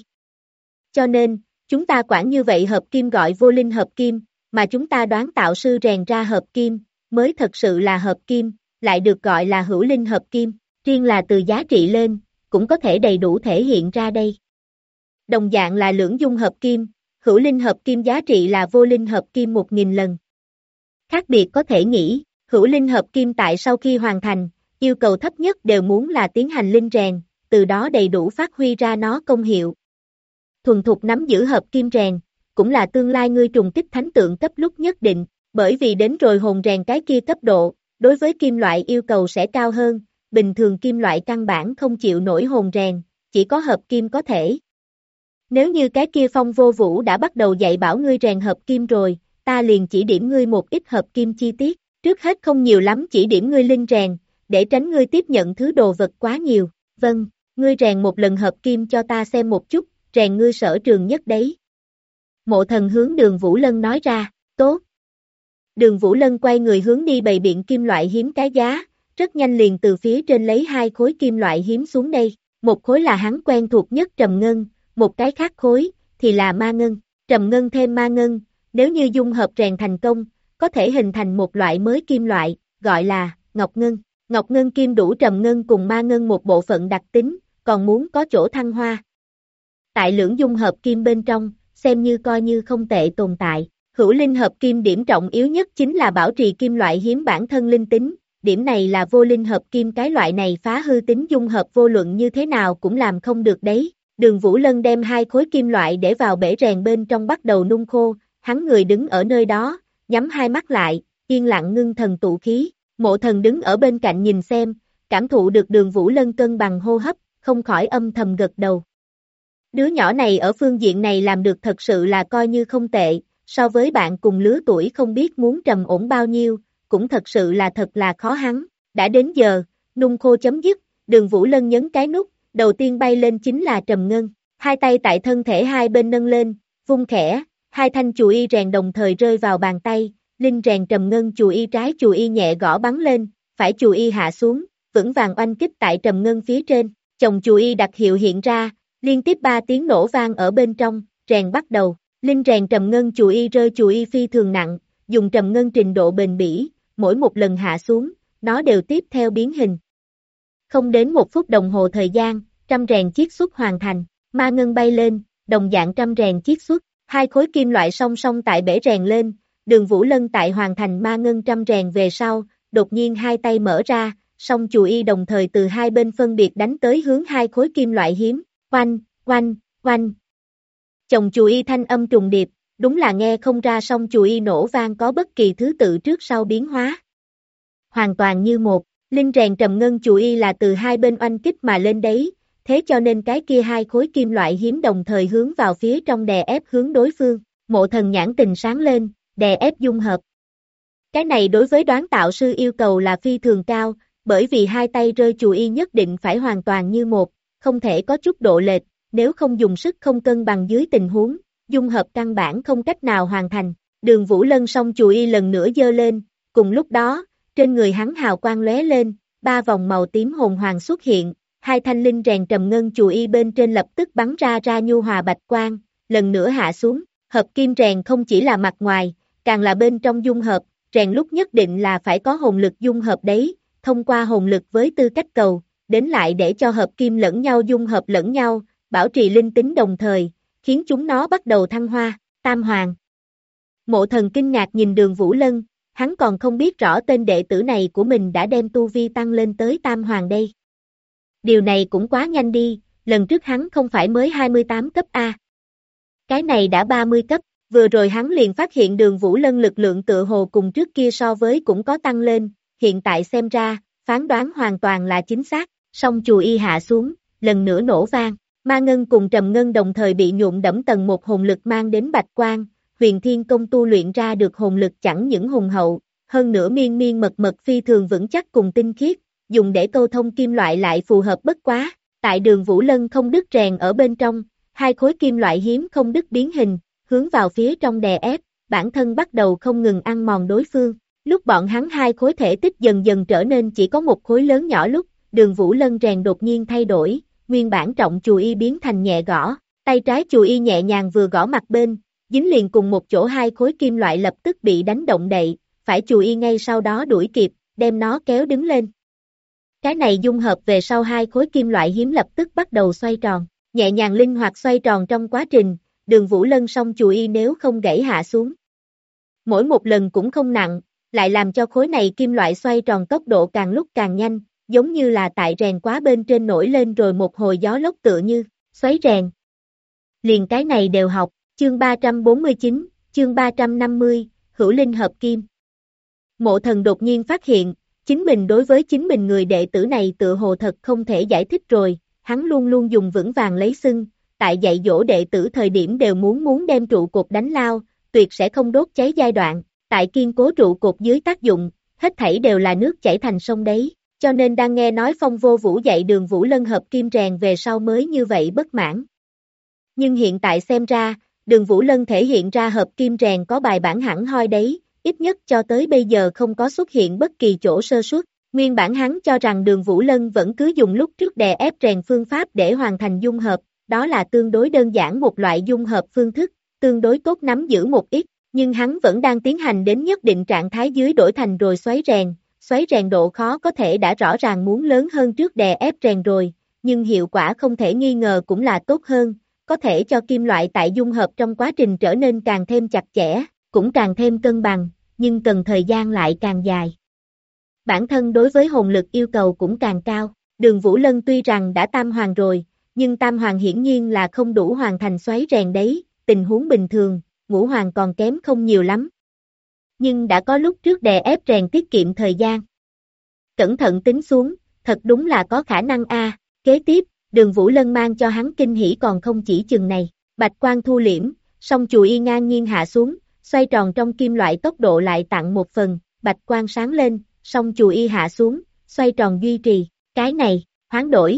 Cho nên, chúng ta quản như vậy hợp kim gọi vô linh hợp kim, mà chúng ta đoán tạo sư rèn ra hợp kim, mới thật sự là hợp kim, lại được gọi là hữu linh hợp kim, riêng là từ giá trị lên, cũng có thể đầy đủ thể hiện ra đây. Đồng dạng là lưỡng dung hợp kim, hữu linh hợp kim giá trị là vô linh hợp kim 1000 lần. Khác biệt có thể nghĩ, hữu linh hợp kim tại sau khi hoàn thành, yêu cầu thấp nhất đều muốn là tiến hành linh rèn, từ đó đầy đủ phát huy ra nó công hiệu. Thuần thục nắm giữ hợp kim rèn, cũng là tương lai ngươi trùng kích thánh tượng cấp lúc nhất định, bởi vì đến rồi hồn rèn cái kia cấp độ, đối với kim loại yêu cầu sẽ cao hơn, bình thường kim loại căn bản không chịu nổi hồn rèn, chỉ có hợp kim có thể. Nếu như cái kia Phong Vô Vũ đã bắt đầu dạy bảo ngươi rèn hợp kim rồi, ta liền chỉ điểm ngươi một ít hợp kim chi tiết, trước hết không nhiều lắm chỉ điểm ngươi linh rèn, để tránh ngươi tiếp nhận thứ đồ vật quá nhiều, vâng, ngươi rèn một lần hợp kim cho ta xem một chút, rèn ngươi sở trường nhất đấy. Mộ Thần hướng Đường Vũ Lân nói ra, tốt. Đường Vũ Lân quay người hướng đi bày biện kim loại hiếm cái giá, rất nhanh liền từ phía trên lấy 2 khối kim loại hiếm xuống đây, một khối là hắn quen thuộc nhất trầm ngân, một cái khác khối, thì là ma ngân, trầm ngân thêm ma ngân, nếu như dung hợp rèn thành công, có thể hình thành một loại mới kim loại, gọi là ngọc ngân. Ngọc ngân kim đủ trầm ngân cùng ma ngân một bộ phận đặc tính, còn muốn có chỗ thăng hoa. Tại lưỡng dung hợp kim bên trong, xem như coi như không tệ tồn tại. Hữu linh hợp kim điểm trọng yếu nhất chính là bảo trì kim loại hiếm bản thân linh tính, điểm này là vô linh hợp kim cái loại này phá hư tính dung hợp vô luận như thế nào cũng làm không được đấy. Đường Vũ Lân đem 2 khối kim loại để vào bể rèn bên trong bắt đầu nung khô, hắn người đứng ở nơi đó, nhắm hai mắt lại, yên lặng ngưng thần tụ khí. Mộ Thần đứng ở bên cạnh nhìn xem, cảm thụ được Đường Vũ Lân cân bằng hô hấp, không khỏi âm thầm gật đầu. Đứa nhỏ này ở phương diện này làm được thật sự là coi như không tệ, so với bạn cùng lứa tuổi không biết muốn trầm ổn bao nhiêu, cũng thật sự là thật là khó hắn. Đã đến giờ, nung khô chấm dứt, Đường Vũ Lân nhấn cái nút, đầu tiên bay lên chính là trầm ngân, hai tay tại thân thể hai bên nâng lên, vung khẽ, 2 thanh chù y rèn đồng thời rơi vào bàn tay, linh rèn trầm ngân chù y trái chù y nhẹ gõ bắn lên, phải chù y hạ xuống, vững vàng oanh kích tại trầm ngân phía trên, chồng chù y đặc hiệu hiện ra, liên tiếp 3 tiếng nổ vang ở bên trong, rèn bắt đầu, linh rèn trầm ngân chù y rơi chù y phi thường nặng, dùng trầm ngân trình độ bền bỉ, mỗi một lần hạ xuống, nó đều tiếp theo biến hình. Không đến 1 phút đồng hồ thời gian, trăm rèn chiết xuất hoàn thành, ma ngân bay lên, đồng dạng trăm rèn chiết xuất, 2 khối kim loại song song tại bể rèn lên, Đường Vũ Lân tại hoàn thành ma ngân trăm rèn về sau, đột nhiên 2 tay mở ra, song chù y đồng thời từ hai bên phân biệt đánh tới hướng 2 khối kim loại hiếm, oanh, oanh, oanh. Chồng chù y thanh âm trùng điệp, đúng là nghe không ra song chù y nổ vang có bất kỳ thứ tự trước sau biến hóa. hoàn toàn như một. Linh rèn trầm ngân chù y là từ hai bên oanh kích mà lên đấy, thế cho nên cái kia hai khối kim loại hiếm đồng thời hướng vào phía trong đè ép hướng đối phương. Mộ Thần nhãn tình sáng lên, đè ép dung hợp. Cái này đối với đoán tạo sư yêu cầu là phi thường cao, bởi vì hai tay rơi chù y nhất định phải hoàn toàn như một, không thể có chút độ lệch, nếu không dùng sức không cân bằng dưới tình huống, dung hợp căn bản không cách nào hoàn thành. Đường Vũ Lân song chù y lần nữa giơ lên, cùng lúc đó, trên người hắn hào quang lóe lên, ba vòng màu tím hồn hoàng xuất hiện, hai thanh linh rèn trầm ngân chù y bên trên lập tức bắn ra nhu hòa bạch quang, lần nữa hạ xuống. Hợp kim rèn không chỉ là mặt ngoài, càng là bên trong dung hợp, rèn lúc nhất định là phải có hồn lực dung hợp đấy, thông qua hồn lực với tư cách cầu, đến lại để cho hợp kim lẫn nhau dung hợp lẫn nhau, bảo trì linh tính đồng thời, khiến chúng nó bắt đầu thăng hoa. Tam Hoàng. Mộ Thần kinh ngạc nhìn Đường Vũ Lân, hắn còn không biết rõ tên đệ tử này của mình đã đem tu vi tăng lên tới Tam Hoàng đây. Điều này cũng quá nhanh đi, lần trước hắn không phải mới 28 cấp A. Cái này đã 30 cấp, vừa rồi hắn liền phát hiện Đường Vũ Lân lực lượng tựa hồ cùng trước kia so với cũng có tăng lên, hiện tại xem ra, phán đoán hoàn toàn là chính xác, song chù y hạ xuống, lần nữa nổ vang, ma ngân cùng trầm ngân đồng thời bị nhuộm đẫm tầng một hồn lực mang đến bạch quang, Huyền Thiên Công tu luyện ra được hồn lực chẳng những hùng hậu, hơn nữa miên miên mật phi thường vững chắc cùng tinh khiết, dùng để câu thông kim loại lại phù hợp bất quá, tại Đường Vũ Lân không đứt rèn ở bên trong, hai khối kim loại hiếm không đứt biến hình, hướng vào phía trong đè ép, bản thân bắt đầu không ngừng ăn mòn đối phương. Lúc bọn hắn hai khối thể tích dần dần trở nên chỉ có một khối lớn nhỏ lúc, Đường Vũ Lân rèn đột nhiên thay đổi, nguyên bản trọng chù y biến thành nhẹ gõ, tay trái chù y nhẹ nhàng vừa gõ mặt bên, dính liền cùng một chỗ hai khối kim loại lập tức bị đánh động đậy, phải chù y ngay sau đó đuổi kịp, đem nó kéo đứng lên. Cái này dung hợp về sau hai khối kim loại hiếm lập tức bắt đầu xoay tròn, nhẹ nhàng linh hoạt xoay tròn trong quá trình, Đường Vũ Lân song chù y nếu không gãy hạ xuống. Mỗi một lần cũng không nặng, lại làm cho khối này kim loại xoay tròn tốc độ càng lúc càng nhanh, giống như là tại rèn quá bên trên nổi lên rồi một hồi gió lốc tựa như, xoáy rèn. Liền cái này đều học, chương 349, chương 350, hữu linh hợp kim. Mộ Thần đột nhiên phát hiện, chính mình đối với chính mình người đệ tử này tựa hồ thật không thể giải thích rồi, hắn luôn luôn dùng vững vàng lấy xưng, tại dạy dỗ đệ tử thời điểm đều muốn đem trụ cột đánh lao, tuyệt sẽ không đốt cháy giai đoạn, tại kiên cố trụ cột dưới tác dụng, hết thảy đều là nước chảy thành sông đấy, cho nên đang nghe nói Phong Vô Vũ dạy Đường Vũ Lân hợp kim rèn về sau mới như vậy bất mãn. Nhưng hiện tại xem ra, Đường Vũ Lân thể hiện ra hợp kim rèn có bài bản hẳn hoi đấy, ít nhất cho tới bây giờ không có xuất hiện bất kỳ chỗ sơ suất. Nguyên bản hắn cho rằng Đường Vũ Lân vẫn cứ dùng lúc trước đè ép rèn phương pháp để hoàn thành dung hợp, đó là tương đối đơn giản một loại dung hợp phương thức, tương đối tốt nắm giữ một ít, nhưng hắn vẫn đang tiến hành đến nhất định trạng thái dưới đổi thành rồi xoáy rèn độ khó có thể đã rõ ràng muốn lớn hơn trước đè ép rèn rồi, nhưng hiệu quả không thể nghi ngờ cũng là tốt hơn, có thể cho kim loại tại dung hợp trong quá trình trở nên càng thêm chặt chẽ, cũng càng thêm cân bằng, nhưng cần thời gian lại càng dài. Bản thân đối với hồn lực yêu cầu cũng càng cao, Đường Vũ Lân tuy rằng đã tam hoàng rồi, nhưng tam hoàng hiển nhiên là không đủ hoàn thành xoáy rèn đấy, tình huống bình thường, ngũ hoàng còn kém không nhiều lắm. Nhưng đã có lúc trước đè ép rèn tiết kiệm thời gian. Cẩn thận tính xuống, thật đúng là có khả năng a. Kế tiếp, Đường Vũ Lân mang cho hắn kinh hỉ còn không chỉ chừng này, bạch quang thu liễm, song chù y ngang nhiên hạ xuống, xoay tròn trong kim loại tốc độ lại tặng một phần, bạch quang sáng lên, song chù y hạ xuống, xoay tròn duy trì, cái này, hoán đổi.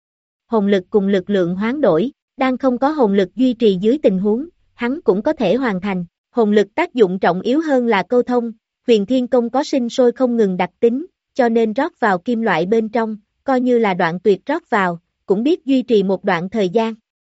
Hồn lực cùng lực lượng hoán đổi, đang không có hồn lực duy trì dưới tình huống, hắn cũng có thể hoàn thành, hồn lực tác dụng trọng yếu hơn là câu thông, Huyền Thiên Công có sinh sôi không ngừng đặc tính, cho nên rót vào kim loại bên trong, coi như là đoạn tuyệt rót vào, cũng biết duy trì một đoạn thời gian.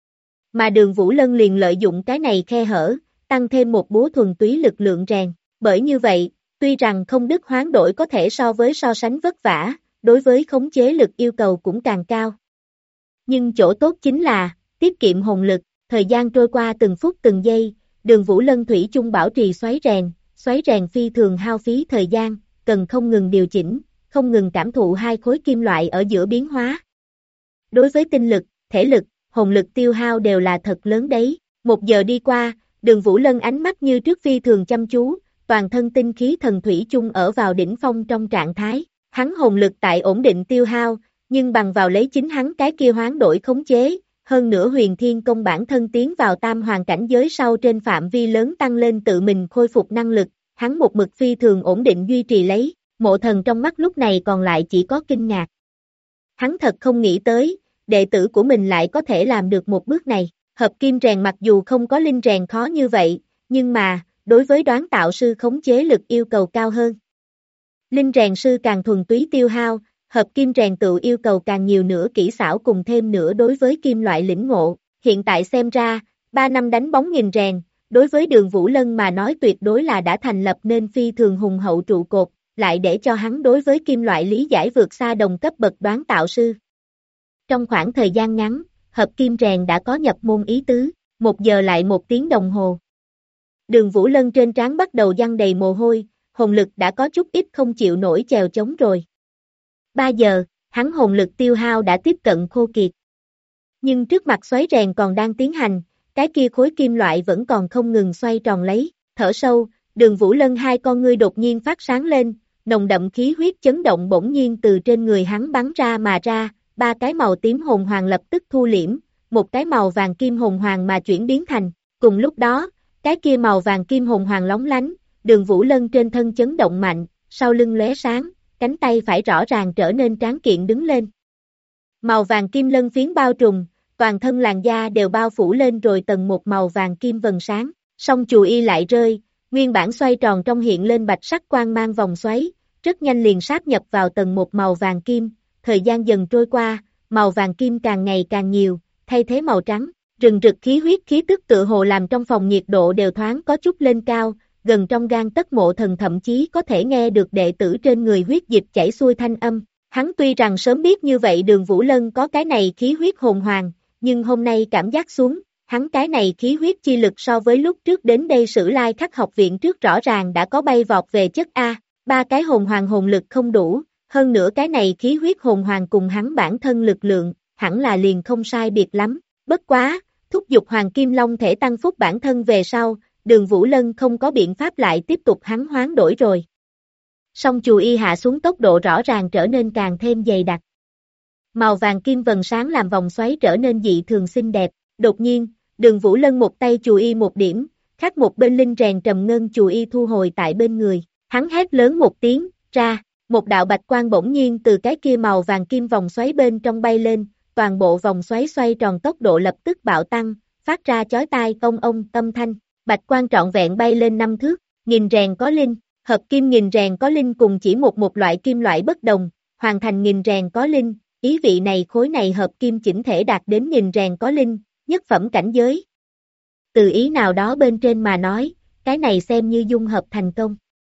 Mà Đường Vũ Lân liền lợi dụng cái này khe hở, tăng thêm một búa thuần túy lực lượng rèn, bởi như vậy, tuy rằng không đứt hoán đổi có thể so sánh vất vả, đối với khống chế lực yêu cầu cũng càng cao. Nhưng chỗ tốt chính là, tiết kiệm hồn lực, thời gian trôi qua từng phút từng giây, Đường Vũ Lân thủy chung bảo trì xoáy rèn phi thường hao phí thời gian, cần không ngừng điều chỉnh, không ngừng cảm thụ hai khối kim loại ở giữa biến hóa. Đối với tinh lực, thể lực, hồn lực tiêu hao đều là thật lớn đấy, 1 giờ đi qua, Đường Vũ Lân ánh mắt như trước phi thường chăm chú, toàn thân tinh khí thần thủy chung ở vào đỉnh phong trong trạng thái, hắn hồn lực tại ổn định tiêu hao, nhưng bằng vào lấy chính hắn cái kia hoán đổi khống chế, hơn nữa huyền thiên công bản thân tiến vào tam hoàng cảnh giới sau trên phạm vi lớn tăng lên tự mình khôi phục năng lực, hắn một mực phi thường ổn định duy trì lấy, Mộ Thần trong mắt lúc này còn lại chỉ có kinh ngạc. Hắn thật không nghĩ tới, đệ tử của mình lại có thể làm được một bước này, hợp kim rèn mặc dù không có linh rèn khó như vậy, nhưng mà, đối với đoán tạo sư khống chế lực yêu cầu cao hơn. Linh rèn sư càng thuần túy tiêu hao, hợp kim rèn tự yêu cầu càng nhiều nữa kỹ xảo cùng thêm nữa đối với kim loại lĩnh ngộ, hiện tại xem ra, 3 năm đánh bóng nghìn rèn, đối với Đường Vũ Lân mà nói tuyệt đối là đã thành lập nên phi thường hùng hậu trụ cột, lại để cho hắn đối với kim loại lý giải vượt xa đồng cấp bậc đoán tạo sư. Trong khoảng thời gian ngắn, hợp kim rèn đã có nhập môn ý tứ, 1 giờ lại 1 tiếng đồng hồ. Đường Vũ Lân trên trán bắt đầu giăng đầy mồ hôi, hồn lực đã có chút ít không chịu nổi chèo chống rồi. 3 giờ, hắn hồn lực tiêu hao đã tiếp cận khô kiệt. Nhưng trước mặt xoáy rèn còn đang tiến hành, cái kia khối kim loại vẫn còn không ngừng xoay tròn lấy, thở sâu, Đường Vũ Lân hai con ngươi đột nhiên phát sáng lên, nồng đậm khí huyết chấn động bỗng nhiên từ trên người hắn bắn ra mà ra, 3 cái màu tím hồn hoàng lập tức thu liễm, một cái màu vàng kim hồn hoàng mà chuyển biến thành, cùng lúc đó, cái kia màu vàng kim hồn hoàng lóng lánh, Đường Vũ Lân trên thân chấn động mạnh, sau lưng lóe sáng, cánh tay phải rõ ràng trở nên tráng kiện đứng lên. Màu vàng kim lân phiến bao trùm, toàn thân làn da đều bao phủ lên rồi tầng một màu vàng kim vầng sáng, song chù y lại rơi, nguyên bản xoay tròn trong hiện lên bạch sắc quang mang vòng xoáy, rất nhanh liền sáp nhập vào tầng một màu vàng kim, thời gian dần trôi qua, màu vàng kim càng ngày càng nhiều, thay thế màu trắng, rừng rực khí huyết khí tức tự hồ làm trong phòng nhiệt độ đều thoáng có chút lên cao, gần trong gan tấc Mộ Thần thậm chí có thể nghe được đệ tử trên người huyết dịch chảy xuôi thanh âm. Hắn tuy rằng sớm biết như vậy Đường Vũ Lân có cái này khí huyết hồn hoàng, nhưng hôm nay cảm giác xuống, hắn cái này khí huyết chi lực so với lúc trước đến đây Sử Lai Khắc học viện trước rõ ràng đã có bay vọt về chất A, 3 cái hồn hoàng hồn lực không đủ, hơn nữa cái này khí huyết hồn hoàng cùng hắn bản thân lực lượng, hẳn là liền không sai biệt lắm, bất quá, thúc giục hoàng kim long thể tăng phúc bản thân về sau, Đường Vũ Lân không có biện pháp lại tiếp tục hắn hoán đổi rồi. Song chù y hạ xuống tốc độ rõ ràng trở nên càng thêm dày đặc. Màu vàng kim vầng sáng làm vòng xoáy trở nên dị thường xinh đẹp, đột nhiên, Đường Vũ Lân một tay chù y một điểm, khác một bên linh rèn trầm ngân chù y thu hồi tại bên người, hắn hét lớn một tiếng, ra, một đạo bạch quang bỗng nhiên từ cái kia màu vàng kim vòng xoáy bên trong bay lên, toàn bộ vòng xoáy xoay tròn tốc độ lập tức bạo tăng, phát ra chói tai ông âm thanh, bạch quang trọn vẹn bay lên 5 thước, nghìn rèn có linh, hợp kim nghìn rèn có linh cùng chỉ một loại kim loại bất đồng, hoàn thành nghìn rèn có linh, ý vị này khối này hợp kim chỉnh thể đạt đến nghìn rèn có linh, nhất phẩm cảnh giới. Từ ý nào đó bên trên mà nói, cái này xem như dung hợp thành công.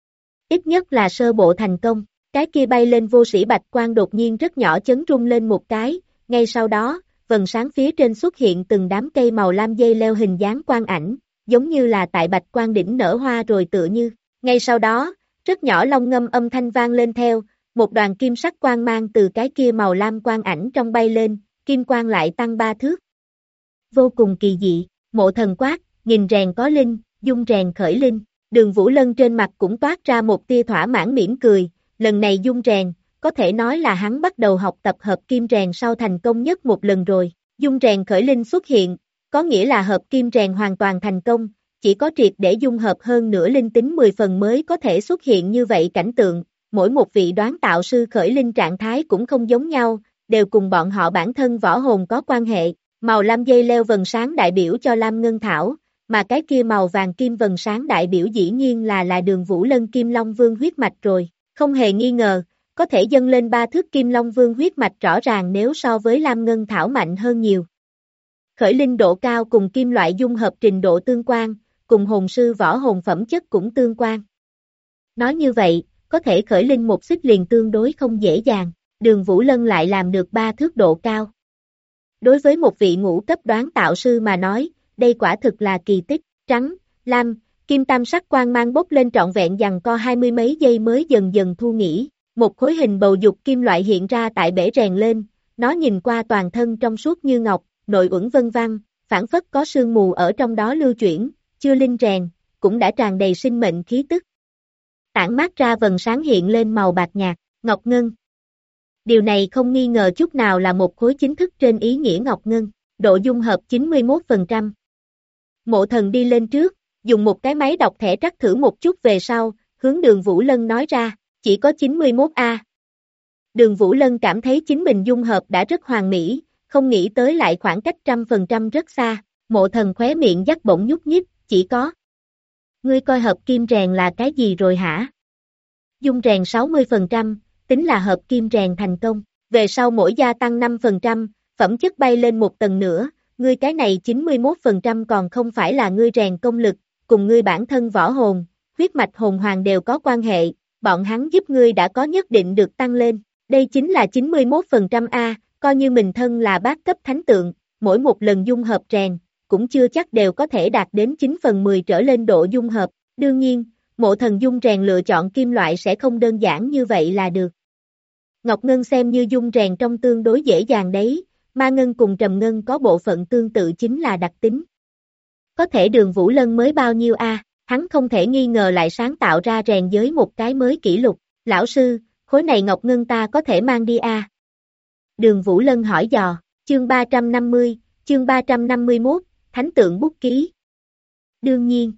Ít nhất là sơ bộ thành công, cái kia bay lên vô sĩ bạch quang đột nhiên rất nhỏ chấn rung lên một cái, ngay sau đó, vầng sáng phía trên xuất hiện từng đám cây màu lam dây leo hình dáng quang ảnh, giống như là tại bạch quang đỉnh nở hoa rồi tựa như, ngay sau đó, rất nhỏ long ngâm âm thanh vang lên theo, một đoàn kim sắc quang mang từ cái kia màu lam quang ảnh trong bay lên, kim quang lại tăng 3 thước. Vô cùng kỳ dị, Mộ Thần quát, nghìn rèn có linh, dung rèn khởi linh, Đường Vũ Lân trên mặt cũng toát ra một tia thỏa mãn mỉm cười, lần này dung rèn, có thể nói là hắn bắt đầu học tập hợp kim rèn sau thành công nhất một lần rồi, dung rèn khởi linh xuất hiện, có nghĩa là hợp kim rèn hoàn toàn thành công, chỉ có triệt để dung hợp hơn nữa linh tính 10 phần mới có thể xuất hiện như vậy cảnh tượng, mỗi một vị đoán tạo sư khởi linh trạng thái cũng không giống nhau, đều cùng bọn họ bản thân võ hồn có quan hệ, màu lam dây leo vầng sáng đại biểu cho lam ngân thảo, mà cái kia màu vàng kim vầng sáng đại biểu dĩ nhiên là Đường Vũ Lân Kim Long Vương huyết mạch rồi, không hề nghi ngờ, có thể dâng lên 3 thước Kim Long Vương huyết mạch rõ ràng nếu so với lam ngân thảo mạnh hơn nhiều. Khởi linh độ cao cùng kim loại dung hợp trình độ tương quan, cùng hồn sư võ hồn phẩm chất cũng tương quan. Nói như vậy, có thể khởi linh một xích liền tương đối không dễ dàng, Đường Vũ Lân lại làm được 3 thước độ cao. Đối với một vị ngũ cấp đoán tạo sư mà nói, đây quả thực là kỳ tích, trắng, lam, kim tam sắc quang mang bốc lên trọn vẹn giằng co 20 mấy giây mới dần dần thu nghỉ, một khối hình bầu dục kim loại hiện ra tại bể rèn lên, nó nhìn qua toàn thân trong suốt như ngọc, nội uẩn vân văng, phảng phất có sương mù ở trong đó lưu chuyển, chưa linh rèn, cũng đã tràn đầy sinh mệnh khí tức, tản mát ra vầng sáng hiện lên màu bạc nhạt, ngọc ngân. Điều này không nghi ngờ chút nào là một khối chính thức trên ý nghĩa ngọc ngân, độ dung hợp 91%. Mộ Thần đi lên trước, dùng một cái máy đọc thẻ trắc thử một chút về sau, hướng Đường Vũ Lân nói ra, chỉ có 91A. Đường Vũ Lân cảm thấy chính mình dung hợp đã rất hoàn mỹ, không nghĩ tới lại khoảng cách 100% rất xa, Mộ Thần khóe miệng dắt bỗng nhúc nhích, chỉ có. Ngươi coi hợp kim rèn là cái gì rồi hả? Dung rèn 60%, tính là hợp kim rèn thành công, về sau mỗi gia tăng 5%, phẩm chất bay lên một tầng nữa, ngươi cái này 91% còn không phải là ngươi rèn công lực, cùng ngươi bản thân võ hồn, huyết mạch hồn hoàng đều có quan hệ, bọn hắn giúp ngươi đã có nhất định được tăng lên, đây chính là 91% A, coi như mình thân là bát cấp thánh tượng, mỗi một lần dung hợp rèn, cũng chưa chắc đều có thể đạt đến 9/10 trở lên độ dung hợp, đương nhiên, Mộ Thần dung rèn lựa chọn kim loại sẽ không đơn giản như vậy là được. Ngọc Ngân xem như dung rèn trong tương đối dễ dàng đấy, Ma Ngân cùng Trầm Ngân có bộ phận tương tự chính là đặc tính. Có thể Đường Vũ Lân mới bao nhiêu A, hắn không thể nghi ngờ lại sáng tạo ra rèn giới một cái mới kỷ lục, lão sư, khối này Ngọc Ngân ta có thể mang đi A. Đường Vũ Lân hỏi dò, chương 350, chương 351, Thánh tượng bút ký. Đương nhiên.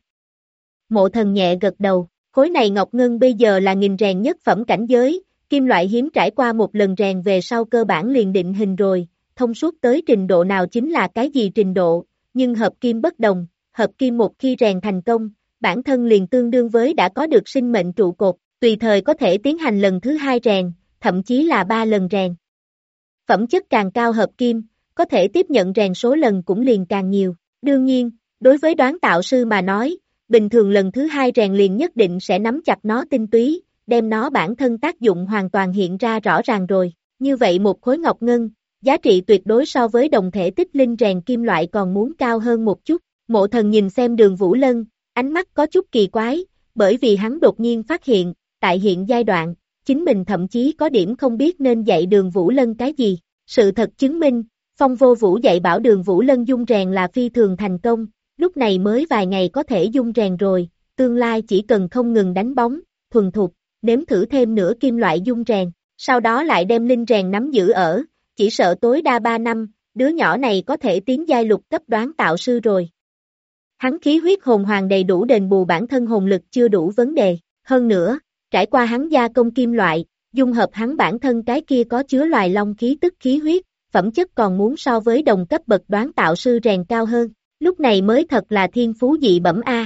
Mộ Thần nhẹ gật đầu, khối này Ngọc Ngân bây giờ là nghìn rèn nhất phẩm cảnh giới, kim loại hiếm trải qua một lần rèn về sau cơ bản liền định hình rồi, thông suốt tới trình độ nào chính là cái gì trình độ, nhưng hợp kim bất đồng, hợp kim một khi rèn thành công, bản thân liền tương đương với đã có được sinh mệnh trụ cột, tùy thời có thể tiến hành lần thứ 2 rèn, thậm chí là 3 lần rèn. Phẩm chất càng cao hợp kim, có thể tiếp nhận rèn số lần cũng liền càng nhiều, đương nhiên, đối với đoán tạo sư mà nói, bình thường lần thứ 2 rèn liền nhất định sẽ nắm chặt nó tinh túy, đem nó bản thân tác dụng hoàn toàn hiện ra rõ ràng rồi, như vậy một khối ngọc ngân, giá trị tuyệt đối so với đồng thể tích linh rèn kim loại còn muốn cao hơn một chút, Mộ Thần nhìn xem Đường Vũ Lân, ánh mắt có chút kỳ quái, bởi vì hắn đột nhiên phát hiện, tại hiện giai đoạn, chính mình thậm chí có điểm không biết nên dạy Đường Vũ Lân cái gì, sự thật chứng minh, Phong Vô Vũ dạy bảo Đường Vũ Lân dung rèn là phi thường thành công, lúc này mới vài ngày có thể dung rèn rồi, tương lai chỉ cần không ngừng đánh bóng, thuần thục, nếm thử thêm nửa kim loại dung rèn, sau đó lại đem linh rèn nắm giữ ở, chỉ sợ tối đa 3 năm, đứa nhỏ này có thể tiến giai lục cấp đoán tạo sư rồi. Hắn khí huyết hồn hoàng đầy đủ đền bù bản thân hồn lực chưa đủ vấn đề, hơn nữa, trải qua hắn gia công kim loại, dung hợp hắn bản thân cái kia có chứa loài long khí tức khí huyết, phẩm chất còn muốn so với đồng cấp bậc đoán tạo sư rèn cao hơn, lúc này mới thật là thiên phú dị bẩm A.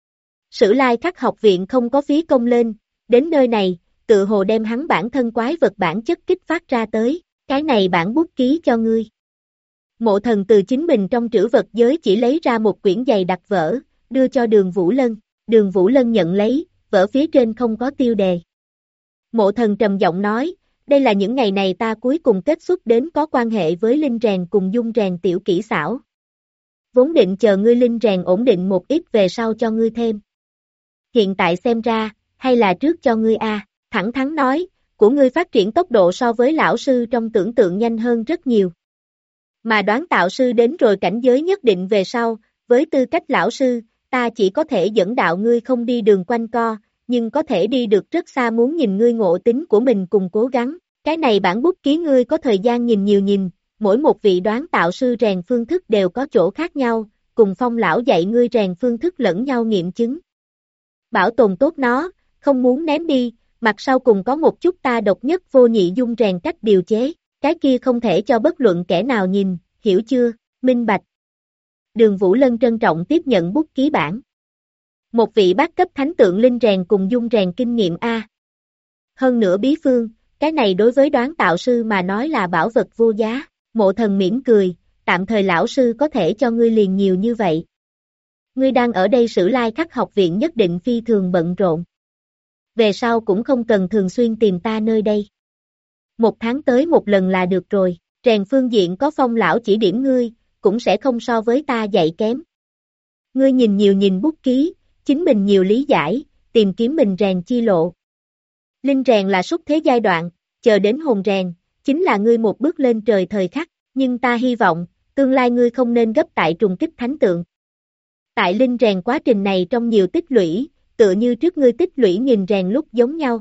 Sử Lai Khắc học viện không có phí công lên, đến nơi này, tự hồ đem hắn bản thân quái vật bản chất kích phát ra tới, cái này bản bút ký cho ngươi. Mộ Thần từ chính mình trong trữ vật giới chỉ lấy ra một quyển dày đặc vở, đưa cho Đường Vũ Lân, Đường Vũ Lân nhận lấy, vở phía trên không có tiêu đề. Mộ Thần trầm giọng nói, đây là những ngày này ta cuối cùng kết xuất đến có quan hệ với linh rèn cùng dung rèn tiểu kỹ xảo. Vốn định chờ ngươi linh rèn ổn định một ít về sau cho ngươi thêm. Hiện tại xem ra, hay là trước cho ngươi A, thẳng thắn nói, của ngươi phát triển tốc độ so với lão sư trong tưởng tượng nhanh hơn rất nhiều. Mà đoán tạo sư đến rồi cảnh giới nhất định về sau, với tư cách lão sư, ta chỉ có thể dẫn đạo ngươi không đi đường quanh co, nhưng có thể đi được rất xa muốn nhìn ngươi ngộ tính của mình cùng cố gắng. Cái này bản bút ký ngươi có thời gian nhìn nhiều nhìn, mỗi một vị đoán tạo sư rèn phương thức đều có chỗ khác nhau, cùng Phong lão dạy ngươi rèn phương thức lẫn nhau nghiệm chứng. Bảo tồn tốt nó, không muốn ném đi, mặt sau cùng có một chút ta độc nhất vô nhị dung rèn cách điều chế, cái kia không thể cho bất luận kẻ nào nhìn, hiểu chưa, minh bạch. Đường Vũ Lân trân trọng tiếp nhận bút ký bản. Một vị bát cấp thánh tượng linh rèn cùng dung rèn kinh nghiệm A. Hơn nữa bí phương, cái này đối với đoán tạo sư mà nói là bảo vật vô giá, Mộ Thần mỉm cười, tạm thời lão sư có thể cho ngươi liền nhiều như vậy. Ngươi đang ở đây Sử Lai Khắc học viện nhất định phi thường bận rộn. Về sau cũng không cần thường xuyên tìm ta nơi đây. 1 tháng tới một lần là được rồi, rèn phương diện có Phong lão chỉ điểm ngươi, cũng sẽ không so với ta dạy kém. Ngươi nhìn nhiều nhìn bút ký, chính mình nhiều lý giải, tìm kiếm mình rèn chi lộ. Linh rèn là xuất thế giai đoạn, chờ đến hồn rèn, chính là ngươi một bước lên trời thời khắc, nhưng ta hy vọng, tương lai ngươi không nên gấp tại trùng kích thánh tượng. Tại linh rèn quá trình này trong nhiều tích lũy, tựa như trước ngươi tích lũy nghìn rèn lúc giống nhau.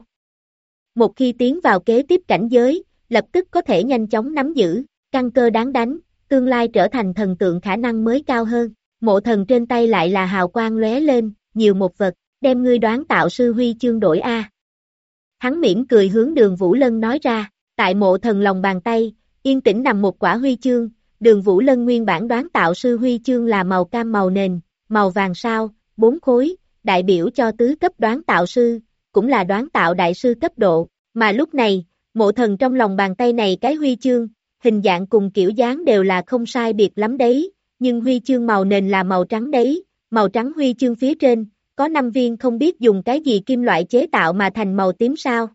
Một khi tiến vào kế tiếp cảnh giới, lập tức có thể nhanh chóng nắm giữ, căn cơ đáng đánh, tương lai trở thành thần tượng khả năng mới cao hơn. Mộ Thần trên tay lại là hào quang lóe lên, nhiều một vật, đem ngươi đoán tạo sư huy chương đổi a. Hắn mỉm cười hướng Đường Vũ Lân nói ra, tại Mộ Thần lòng bàn tay, yên tĩnh nằm một quả huy chương, Đường Vũ Lân nguyên bản đoán tạo sư huy chương là màu cam màu nền, màu vàng sao, 4 khối, đại biểu cho tứ cấp đoán tạo sư, cũng là đoán tạo đại sư cấp độ, mà lúc này, Mộ Thần trong lòng bàn tay này cái huy chương, hình dạng cùng kiểu dáng đều là không sai biệt lắm đấy, nhưng huy chương màu nền là màu trắng đấy, màu trắng huy chương phía trên, có 5 viên không biết dùng cái gì kim loại chế tạo mà thành màu tím sao.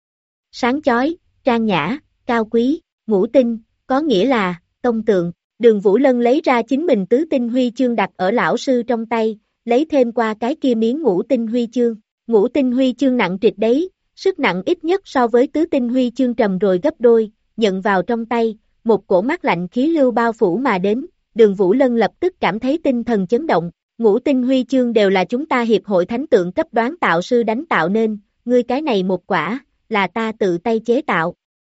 Sáng chói, trang nhã, cao quý, ngũ tinh, có nghĩa là, tông tượng. Đường Vũ Lân lấy ra chính mình tứ tinh huy chương đặt ở lão sư trong tay, lấy thêm qua cái kia miếng ngũ tinh huy chương. Ngũ tinh huy chương nặng trịch đấy, sức nặng ít nhất so với tứ tinh huy chương trầm rồi gấp đôi, nhận vào trong tay, một cổ mát lạnh khí lưu bao phủ mà đến, Đường Vũ Lân lập tức cảm thấy tinh thần chấn động. Ngũ tinh huy chương đều là chúng ta hiệp hội thánh tượng cấp đoán tạo sư đánh tạo nên, ngươi cái này một quả, là ta tự tay chế tạo.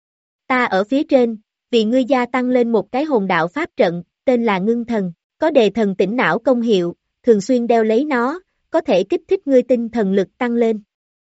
Ta ở phía trên, vì ngươi gia tăng lên một cái hồn đạo pháp trận, tên là ngưng thần, có đề thần tỉnh não công hiệu, thường xuyên đeo lấy nó, có thể kích thích ngươi tinh thần lực tăng lên.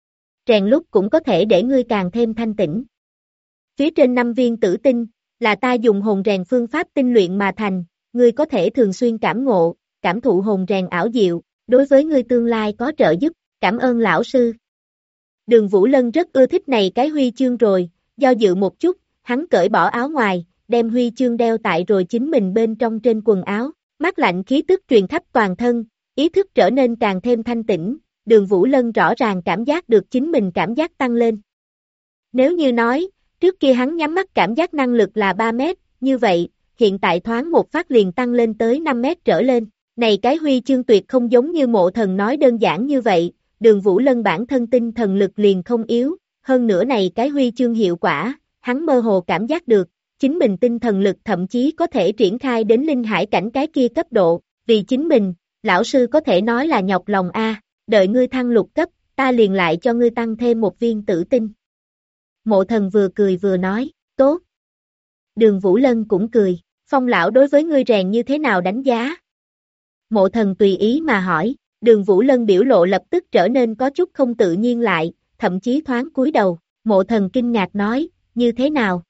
Rèn lúc cũng có thể để ngươi càng thêm thanh tĩnh. Phía trên 5 viên tử tinh, là ta dùng hồn rèn phương pháp tinh luyện mà thành, ngươi có thể thường xuyên cảm ngộ, cảm thụ hồn rèn ảo diệu, đối với ngươi tương lai có trợ giúp, cảm ơn lão sư. Đường Vũ Lân rất ưa thích này cái huy chương rồi, do dự một chút, hắn cởi bỏ áo ngoài, đem huy chương đeo tại rồi chính mình bên trong trên quần áo, mát lạnh khí tức truyền khắp toàn thân, ý thức trở nên càng thêm thanh tĩnh, Đường Vũ Lân rõ ràng cảm giác được chính mình cảm giác tăng lên. Nếu như nói, trước kia hắn nhắm mắt cảm giác năng lực là 3 mét, như vậy, hiện tại thoáng một phát liền tăng lên tới 5 mét trở lên. Này cái huy chương tuyệt không giống như Mộ Thần nói đơn giản như vậy, Đường Vũ Lân bản thân tinh thần lực liền không yếu, hơn nữa này cái huy chương hiệu quả, hắn mơ hồ cảm giác được, chính mình tinh thần lực thậm chí có thể triển khai đến linh hải cảnh cái kia cấp độ, vì chính mình, lão sư có thể nói là nhọc lòng a, đợi ngươi thăng lục cấp, ta liền lại cho ngươi tăng thêm một viên tử tinh. Mộ Thần vừa cười vừa nói, tốt. Đường Vũ Lân cũng cười, Phong lão đối với ngươi rèn như thế nào đánh giá? Mộ Thần tùy ý mà hỏi, Đường Vũ Lân biểu lộ lập tức trở nên có chút không tự nhiên lại, thậm chí thoáng cúi đầu, Mộ Thần kinh ngạc nói, như thế nào?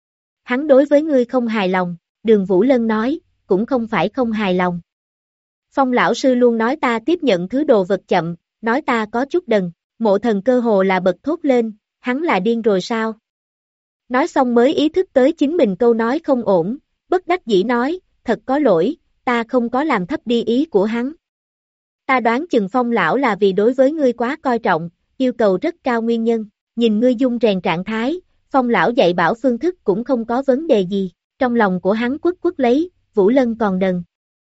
Hắn đối với ngươi không hài lòng, Đường Vũ Lân nói, cũng không phải không hài lòng. Phong lão sư luôn nói ta tiếp nhận thứ đồ vật chậm, nói ta có chút đần, Mộ Thần cơ hồ là bật thốt lên, hắn là điên rồi sao? Nói xong mới ý thức tới chính mình câu nói không ổn, bất đắc dĩ nói, thật có lỗi, ta không có làm thấp đi ý của hắn. Ta đoán chừng Phong lão là vì đối với ngươi quá coi trọng, yêu cầu rất cao nguyên nhân, nhìn ngươi dung rèn trạng thái, Phong lão dạy bảo phương thức cũng không có vấn đề gì, trong lòng của hắn quất quất lấy, Vũ Lân còn đần.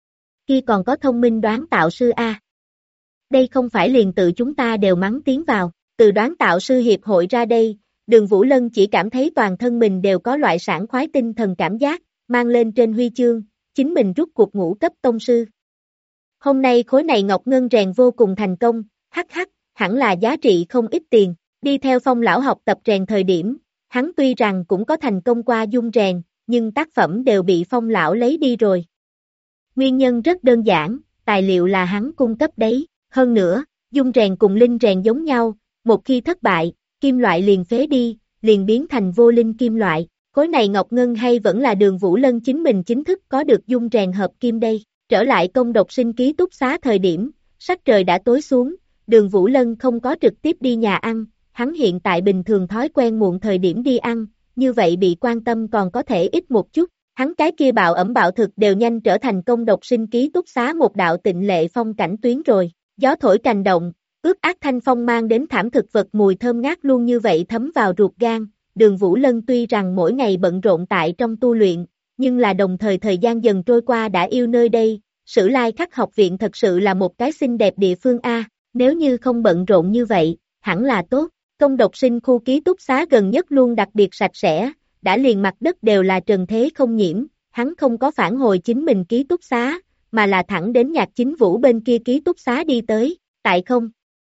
Kia còn có thông minh đoán tạo sư A. Đây không phải liền tự chúng ta đều mắng tiếng vào, từ đoán tạo sư hiệp hội ra đây, Đường Vũ Lân chỉ cảm thấy toàn thân mình đều có loại sảng khoái tinh thần cảm giác, mang lên trên huy chương, chính mình rút cuộc ngũ cấp tông sư. Hôm nay khối này ngọc ngân rèn vô cùng thành công, hắc, hẳn là giá trị không ít tiền, đi theo Phong lão học tập rèn thời điểm, hắn tuy rằng cũng có thành công qua dung rèn, nhưng tác phẩm đều bị Phong lão lấy đi rồi. Nguyên nhân rất đơn giản, tài liệu là hắn cung cấp đấy, hơn nữa, dung rèn cùng linh rèn giống nhau, một khi thất bại, kim loại liền phế đi, liền biến thành vô linh kim loại, khối này ngọc ngân hay vẫn là Đường Vũ Lân chính mình chính thức có được dung rèn hợp kim đây. Trở lại công độc sinh ký túc xá thời điểm, sắc trời đã tối xuống, Đường Vũ Lân không có trực tiếp đi nhà ăn, hắn hiện tại bình thường thói quen muộn thời điểm đi ăn, như vậy bị quan tâm còn có thể ít một chút, hắn cái kia bạo ẩm bạo thực đều nhanh trở thành công độc sinh ký túc xá một đạo tịnh lệ phong cảnh tuyến rồi, gió thổi cành động, ướt át thanh phong mang đến thảm thực vật mùi thơm ngát luôn như vậy thấm vào ruột gan, Đường Vũ Lân tuy rằng mỗi ngày bận rộn tại trong tu luyện, nhưng là đồng thời thời gian dần trôi qua đã yêu nơi đây, Sử Lai Khắc học viện thật sự là một cái xinh đẹp địa phương A, nếu như không bận rộn như vậy, hẳn là tốt, công độc sinh khu ký túc xá gần nhất luôn đặc biệt sạch sẽ, đã liền mặt đất đều là trần thế không nhiễm, hắn không có phản hồi chính mình ký túc xá, mà là thẳng đến Nhạc Chính Vũ bên kia ký túc xá đi tới, tại không.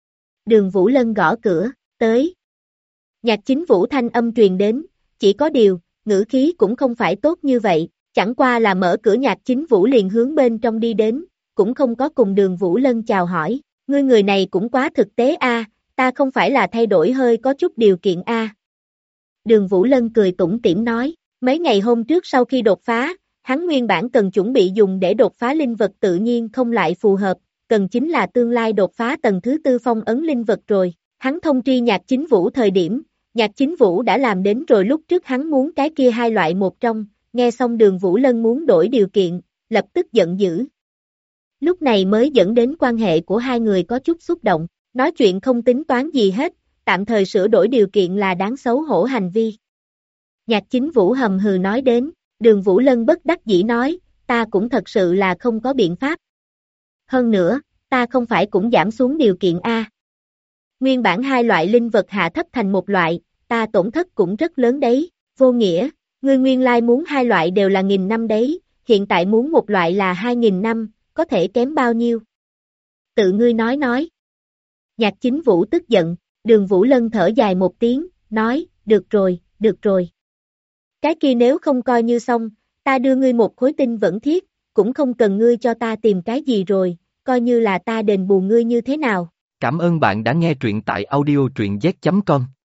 Đường Vũ Lân gõ cửa, tới. Nhạc Chính Vũ thanh âm truyền đến, chỉ có điều, ngữ khí cũng không phải tốt như vậy, chẳng qua là mở cửa Nhạc Chính Vũ liền hướng bên trong đi đến, cũng không có cùng Đường Vũ Lân chào hỏi, ngươi người này cũng quá thực tế a, ta không phải là thay đổi hơi có chút điều kiện a. Đường Vũ Lân cười tủm tỉm nói, mấy ngày hôm trước sau khi đột phá, hắn nguyên bản cần chuẩn bị dùng để đột phá linh vật tự nhiên không lại phù hợp, cần chính là tương lai đột phá tầng thứ 4 phong ấn linh vật rồi, hắn thông tri Nhạc Chính Vũ thời điểm, Nhạc Chính Vũ đã làm đến rồi lúc trước hắn muốn cái kia hai loại một trong, nghe xong Đường Vũ Lân muốn đổi điều kiện, lập tức giận dữ. Lúc này mới dẫn đến quan hệ của hai người có chút xúc động, nói chuyện không tính toán gì hết, tạm thời sửa đổi điều kiện là đáng xấu hổ hành vi. Nhạc Chính Vũ hầm hừ nói đến, Đường Vũ Lân bất đắc dĩ nói, ta cũng thật sự là không có biện pháp. Hơn nữa, ta không phải cũng giảm xuống điều kiện A. Nguyên bản hai loại linh vật hạ thấp thành một loại, ta tổn thất cũng rất lớn đấy, vô nghĩa, ngươi nguyên lai muốn hai loại đều là 1000 năm đấy, hiện tại muốn một loại là 2000 năm, có thể kém bao nhiêu? Tự ngươi nói. Nhạc Chính Vũ tức giận, Đường Vũ Lân thở dài một tiếng, nói, được rồi. Cái kia nếu không coi như xong, ta đưa ngươi một khối tinh vẫn thiết, cũng không cần ngươi cho ta tìm cái gì rồi, coi như là ta đền bù ngươi như thế nào. Cảm ơn bạn đã nghe truyện tại audio truyện z.com.